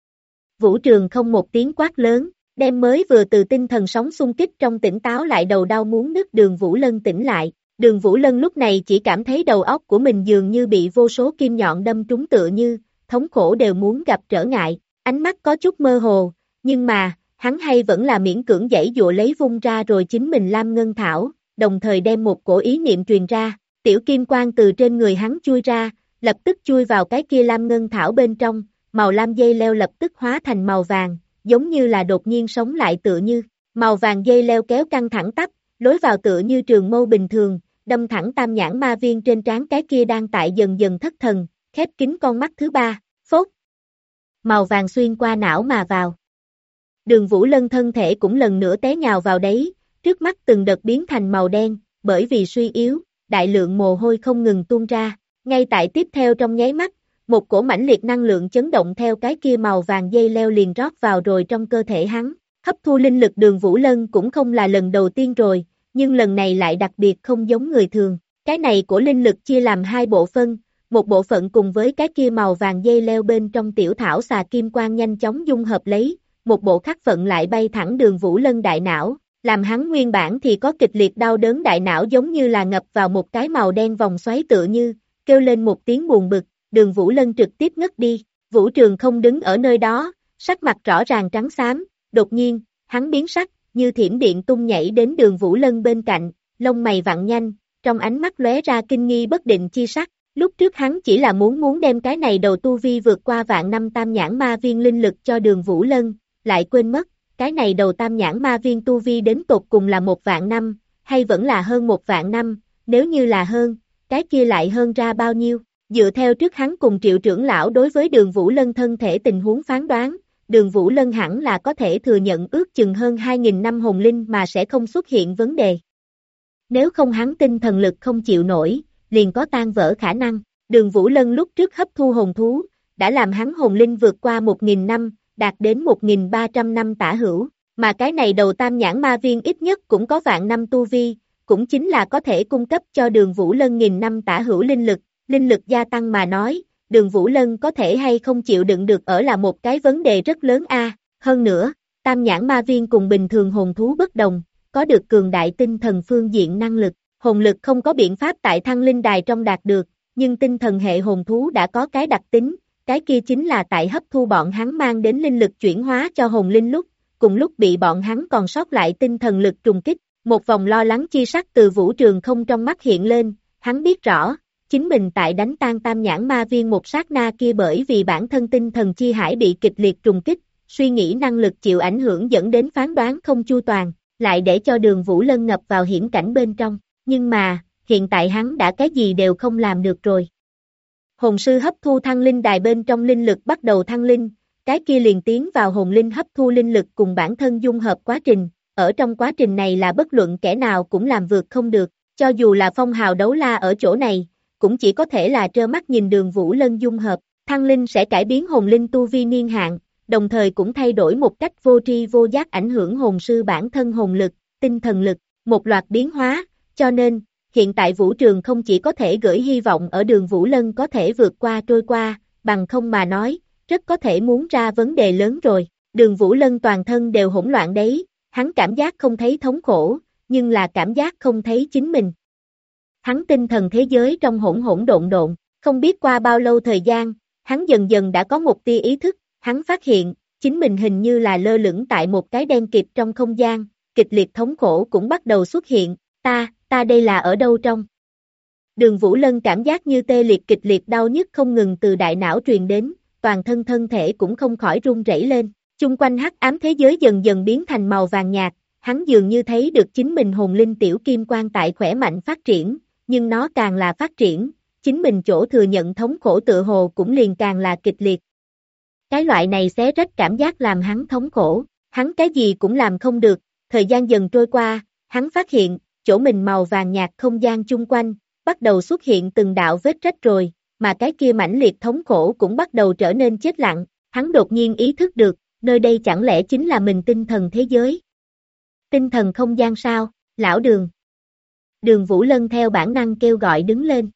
Vũ Trường không một tiếng quát lớn, đem mới vừa từ tinh thần sóng xung kích trong tỉnh táo lại đầu đau muốn nứt Đường Vũ Lân tỉnh lại. Đường Vũ Lân lúc này chỉ cảm thấy đầu óc của mình dường như bị vô số kim nhọn đâm trúng tựa như, thống khổ đều muốn gặp trở ngại, ánh mắt có chút mơ hồ, nhưng mà, hắn hay vẫn là miễn cưỡng giãy dụa lấy vung ra rồi chính mình Lam Ngân Thảo, đồng thời đem một cổ ý niệm truyền ra, tiểu kim quang từ trên người hắn chui ra, lập tức chui vào cái kia Lam Ngân Thảo bên trong, màu lam dây leo lập tức hóa thành màu vàng, giống như là đột nhiên sống lại tựa như, màu vàng dây leo kéo căng thẳng tắp, lối vào tựa như trường mâu bình thường, đâm thẳng Tam Nhãn Ma Viên trên trán cái kia đang tại dần dần thất thần, khép kín con mắt thứ 3, phốt. Màu vàng xuyên qua não mà vào. Đường Vũ Lân thân thể cũng lần nữa té nhào vào đấy, trước mắt từng đợt biến thành màu đen, bởi vì suy yếu, đại lượng mồ hôi không ngừng tuôn ra, ngay tại tiếp theo trong nháy mắt, một cổ mãnh liệt năng lượng chấn động theo cái kia màu vàng dây leo liền rót vào rồi trong cơ thể hắn, hấp thu linh lực Đường Vũ Lân cũng không là lần đầu tiên rồi, nhưng lần này lại đặc biệt không giống người thường, cái này của linh lực chia làm hai bộ phân, một bộ phận cùng với cái kia màu vàng dây leo bên trong tiểu thảo xà kim quang nhanh chóng dung hợp lấy, một bộ khác phận lại bay thẳng Đường Vũ Lân đại não, làm hắn nguyên bản thì có kịch liệt đau đớn đại não giống như là ngập vào một cái màu đen vòng xoáy tựa như, kêu lên một tiếng buồn bực, Đường Vũ Lân trực tiếp ngất đi, Vũ Trường không đứng ở nơi đó, sắc mặt rõ ràng trắng xám, đột nhiên, hắn biến sắc, như thiểm điện tung nhảy đến Đường Vũ Lân bên cạnh, lông mày vặn nhanh, trong ánh mắt lóe ra kinh nghi bất định chi sắc, Lúc trước hắn chỉ là muốn đem cái này đầu tu vi vượt qua vạn năm tam nhãn ma viên linh lực cho Đường Vũ Lân, lại quên mất, cái này đầu tam nhãn ma viên tu vi đến tột cùng là 1.000.000 năm, hay vẫn là hơn 1.000.000 năm, nếu như là hơn, cái kia lại hơn ra bao nhiêu? Dựa theo trước hắn cùng Triệu trưởng lão đối với Đường Vũ Lân thân thể tình huống phán đoán, Đường Vũ Lân hẳn là có thể thừa nhận ước chừng hơn 2.000 năm hồn linh mà sẽ không xuất hiện vấn đề. Nếu không hắn tinh thần lực không chịu nổi, liền có tan vỡ khả năng. Đường Vũ Lân lúc trước hấp thu hồn thú, đã làm hắn hồn linh vượt qua 1.000 năm, đạt đến 1.300 năm tả hữu, mà cái này đầu tam nhãn ma viên ít nhất cũng có vạn năm tu vi, cũng chính là có thể cung cấp cho Đường Vũ Lân 1.000 năm tả hữu linh lực gia tăng mà nói, Đường Vũ Lân có thể hay không chịu đựng được ở là một cái vấn đề rất lớn a. Hơn nữa, tam nhãn ma viên cùng bình thường hồn thú bất đồng, có được cường đại tinh thần phương diện năng lực, hồn lực không có biện pháp tại Thăng Linh Đài trong đạt được, nhưng tinh thần hệ hồn thú đã có cái đặc tính, cái kia chính là tại hấp thu bọn hắn mang đến linh lực chuyển hóa cho hồn linh lúc, cùng lúc bị bọn hắn còn sót lại tinh thần lực trùng kích, một vòng lo lắng chi sắc từ Vũ Trường Không trong mắt hiện lên, hắn biết rõ, chính mình tại đánh tan tam nhãn ma viên một sát na kia bởi vì bản thân tinh thần chi hải bị kịch liệt trùng kích, suy nghĩ năng lực chịu ảnh hưởng dẫn đến phán đoán không chu toàn, lại để cho Đường Vũ Lân ngập vào hiểm cảnh bên trong, nhưng mà, hiện tại hắn đã cái gì đều không làm được rồi. Hồn sư hấp thu thăng linh đài bên trong linh lực bắt đầu thăng linh, cái kia liền tiến vào hồn linh hấp thu linh lực cùng bản thân dung hợp quá trình, ở trong quá trình này là bất luận kẻ nào cũng làm vượt không được, cho dù là phong hào đấu la ở chỗ này, cũng chỉ có thể là trơ mắt nhìn Đường Vũ Lân dung hợp, thăng linh sẽ cải biến hồn linh tu vi niên hạn, đồng thời cũng thay đổi một cách vô tri vô giác ảnh hưởng hồn sư bản thân hồn lực, tinh thần lực, một loạt biến hóa, cho nên, hiện tại Vũ Trường không chỉ có thể gửi hy vọng ở Đường Vũ Lân có thể vượt qua trôi qua, bằng không mà nói, rất có thể muốn ra vấn đề lớn rồi. Đường Vũ Lân toàn thân đều hỗn loạn đấy, hắn cảm giác không thấy thống khổ, nhưng là cảm giác không thấy chính mình. Hắn tinh thần thế giới trong hỗn hỗn độn độn, không biết qua bao lâu thời gian, hắn dần dần đã có một tia ý thức, hắn phát hiện, chính mình hình như là lơ lửng tại một cái đen kịt trong không gian, kịch liệt thống khổ cũng bắt đầu xuất hiện, ta đây là ở đâu trong? Đường Vũ Lân cảm giác như tê liệt kịch liệt đau nhức không ngừng từ đại não truyền đến, toàn thân thân thể cũng không khỏi run rẩy lên, chung quanh hắc ám thế giới dần dần biến thành màu vàng nhạt, hắn dường như thấy được chính mình hồn linh tiểu kim quang tại khỏe mạnh phát triển, nhưng nó càng là phát triển, chính mình chỗ thừa nhận thống khổ tựa hồ cũng liền càng là kịch liệt. Cái loại này xé rách cảm giác làm hắn thống khổ, hắn cái gì cũng làm không được, thời gian dần trôi qua, hắn phát hiện, chỗ mình màu vàng nhạt không gian chung quanh, bắt đầu xuất hiện từng đạo vết rách rồi, mà cái kia mãnh liệt thống khổ cũng bắt đầu trở nên chết lặng, hắn đột nhiên ý thức được, nơi đây chẳng lẽ chính là mình tinh thần thế giới. Tinh thần không gian sao, lão Đường. Đường Vũ Lân theo bản năng kêu gọi đứng lên.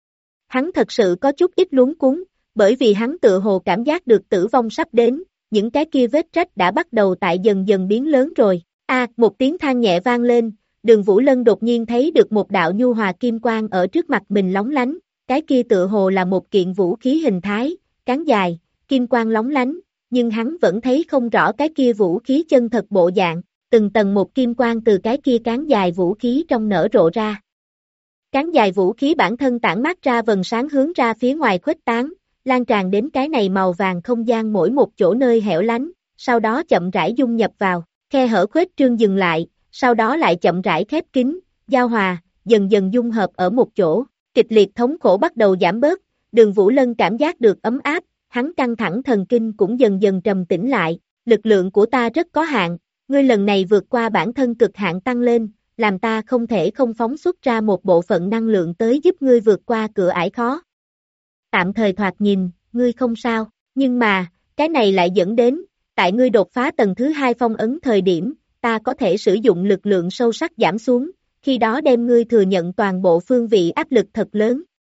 Hắn thật sự có chút ít luống cuống, bởi vì hắn tựa hồ cảm giác được tử vong sắp đến, những cái kia vết rách đã bắt đầu tại dần dần biến lớn rồi. Một tiếng than nhẹ vang lên, Đường Vũ Lân đột nhiên thấy được một đạo nhu hòa kim quang ở trước mặt mình lóng lánh, cái kia tựa hồ là một kiện vũ khí hình thái, cán dài, kim quang lóng lánh, nhưng hắn vẫn thấy không rõ cái kia vũ khí chân thật bộ dạng, từng tầng một kim quang từ cái kia cán dài vũ khí trong nở rộ ra. Cán dài vũ khí bản thân tản mát ra vầng sáng hướng ra phía ngoài khuếch tán, lan tràn đến cái này màu vàng không gian mỗi một chỗ nơi hẻo lánh, sau đó chậm rãi dung nhập vào, khe hở khuếch trương dừng lại, sau đó lại chậm rãi khép kín, giao hòa, dần dần dung hợp ở một chỗ, kịch liệt thống khổ bắt đầu giảm bớt, Đường Vũ Lân cảm giác được ấm áp, hắn căng thẳng thần kinh cũng dần dần trầm tĩnh lại, lực lượng của ta rất có hạn, ngươi lần này vượt qua bản thân cực hạn tăng lên, làm ta không thể không phóng xuất ra một bộ phận năng lượng tới giúp ngươi vượt qua cửa ải khó. Tạm thời thoạt nhìn, ngươi không sao, nhưng mà, cái này lại dẫn đến, tại ngươi đột phá tầng thứ 2 phong ấn thời điểm, ta có thể sử dụng lực lượng sâu sắc giảm xuống, khi đó đem ngươi thừa nhận toàn bộ phương vị áp lực thật lớn.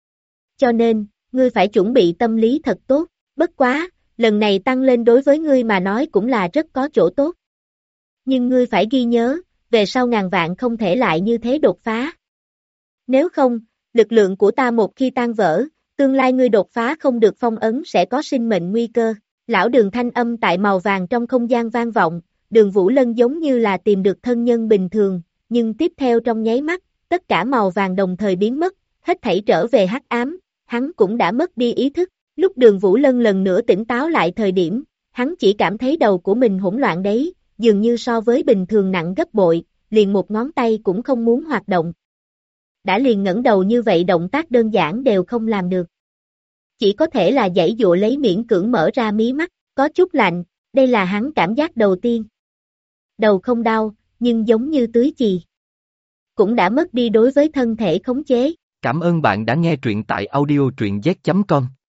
Cho nên, ngươi phải chuẩn bị tâm lý thật tốt, bất quá, lần này tăng lên đối với ngươi mà nói cũng là rất có chỗ tốt. Nhưng ngươi phải ghi nhớ, về sau ngàn vạn không thể lại như thế đột phá. Nếu không, lực lượng của ta một khi tan vỡ, tương lai ngươi đột phá không được phong ấn sẽ có sinh mệnh nguy cơ. Lão Đường thanh âm tại màu vàng trong không gian vang vọng, Đường Vũ Lân giống như là tìm được thân nhân bình thường, nhưng tiếp theo trong nháy mắt, tất cả màu vàng đồng thời biến mất, hết thảy trở về hắc ám, hắn cũng đã mất đi ý thức. Lúc Đường Vũ Lân lần nữa tỉnh táo lại thời điểm, hắn chỉ cảm thấy đầu của mình hỗn loạn đấy, dường như so với bình thường nặng gấp bội, liền một ngón tay cũng không muốn hoạt động. Đã liền ngẩng đầu như vậy động tác đơn giản đều không làm được. Chỉ có thể là giãy dụa lấy miễn cưỡng mở ra mí mắt, có chút lạnh, đây là hắn cảm giác đầu tiên. Đầu không đau, nhưng giống như tưới chì. Cũng đã mất đi đối với thân thể khống chế. Cảm ơn bạn đã nghe truyện tại audio truyện z.com.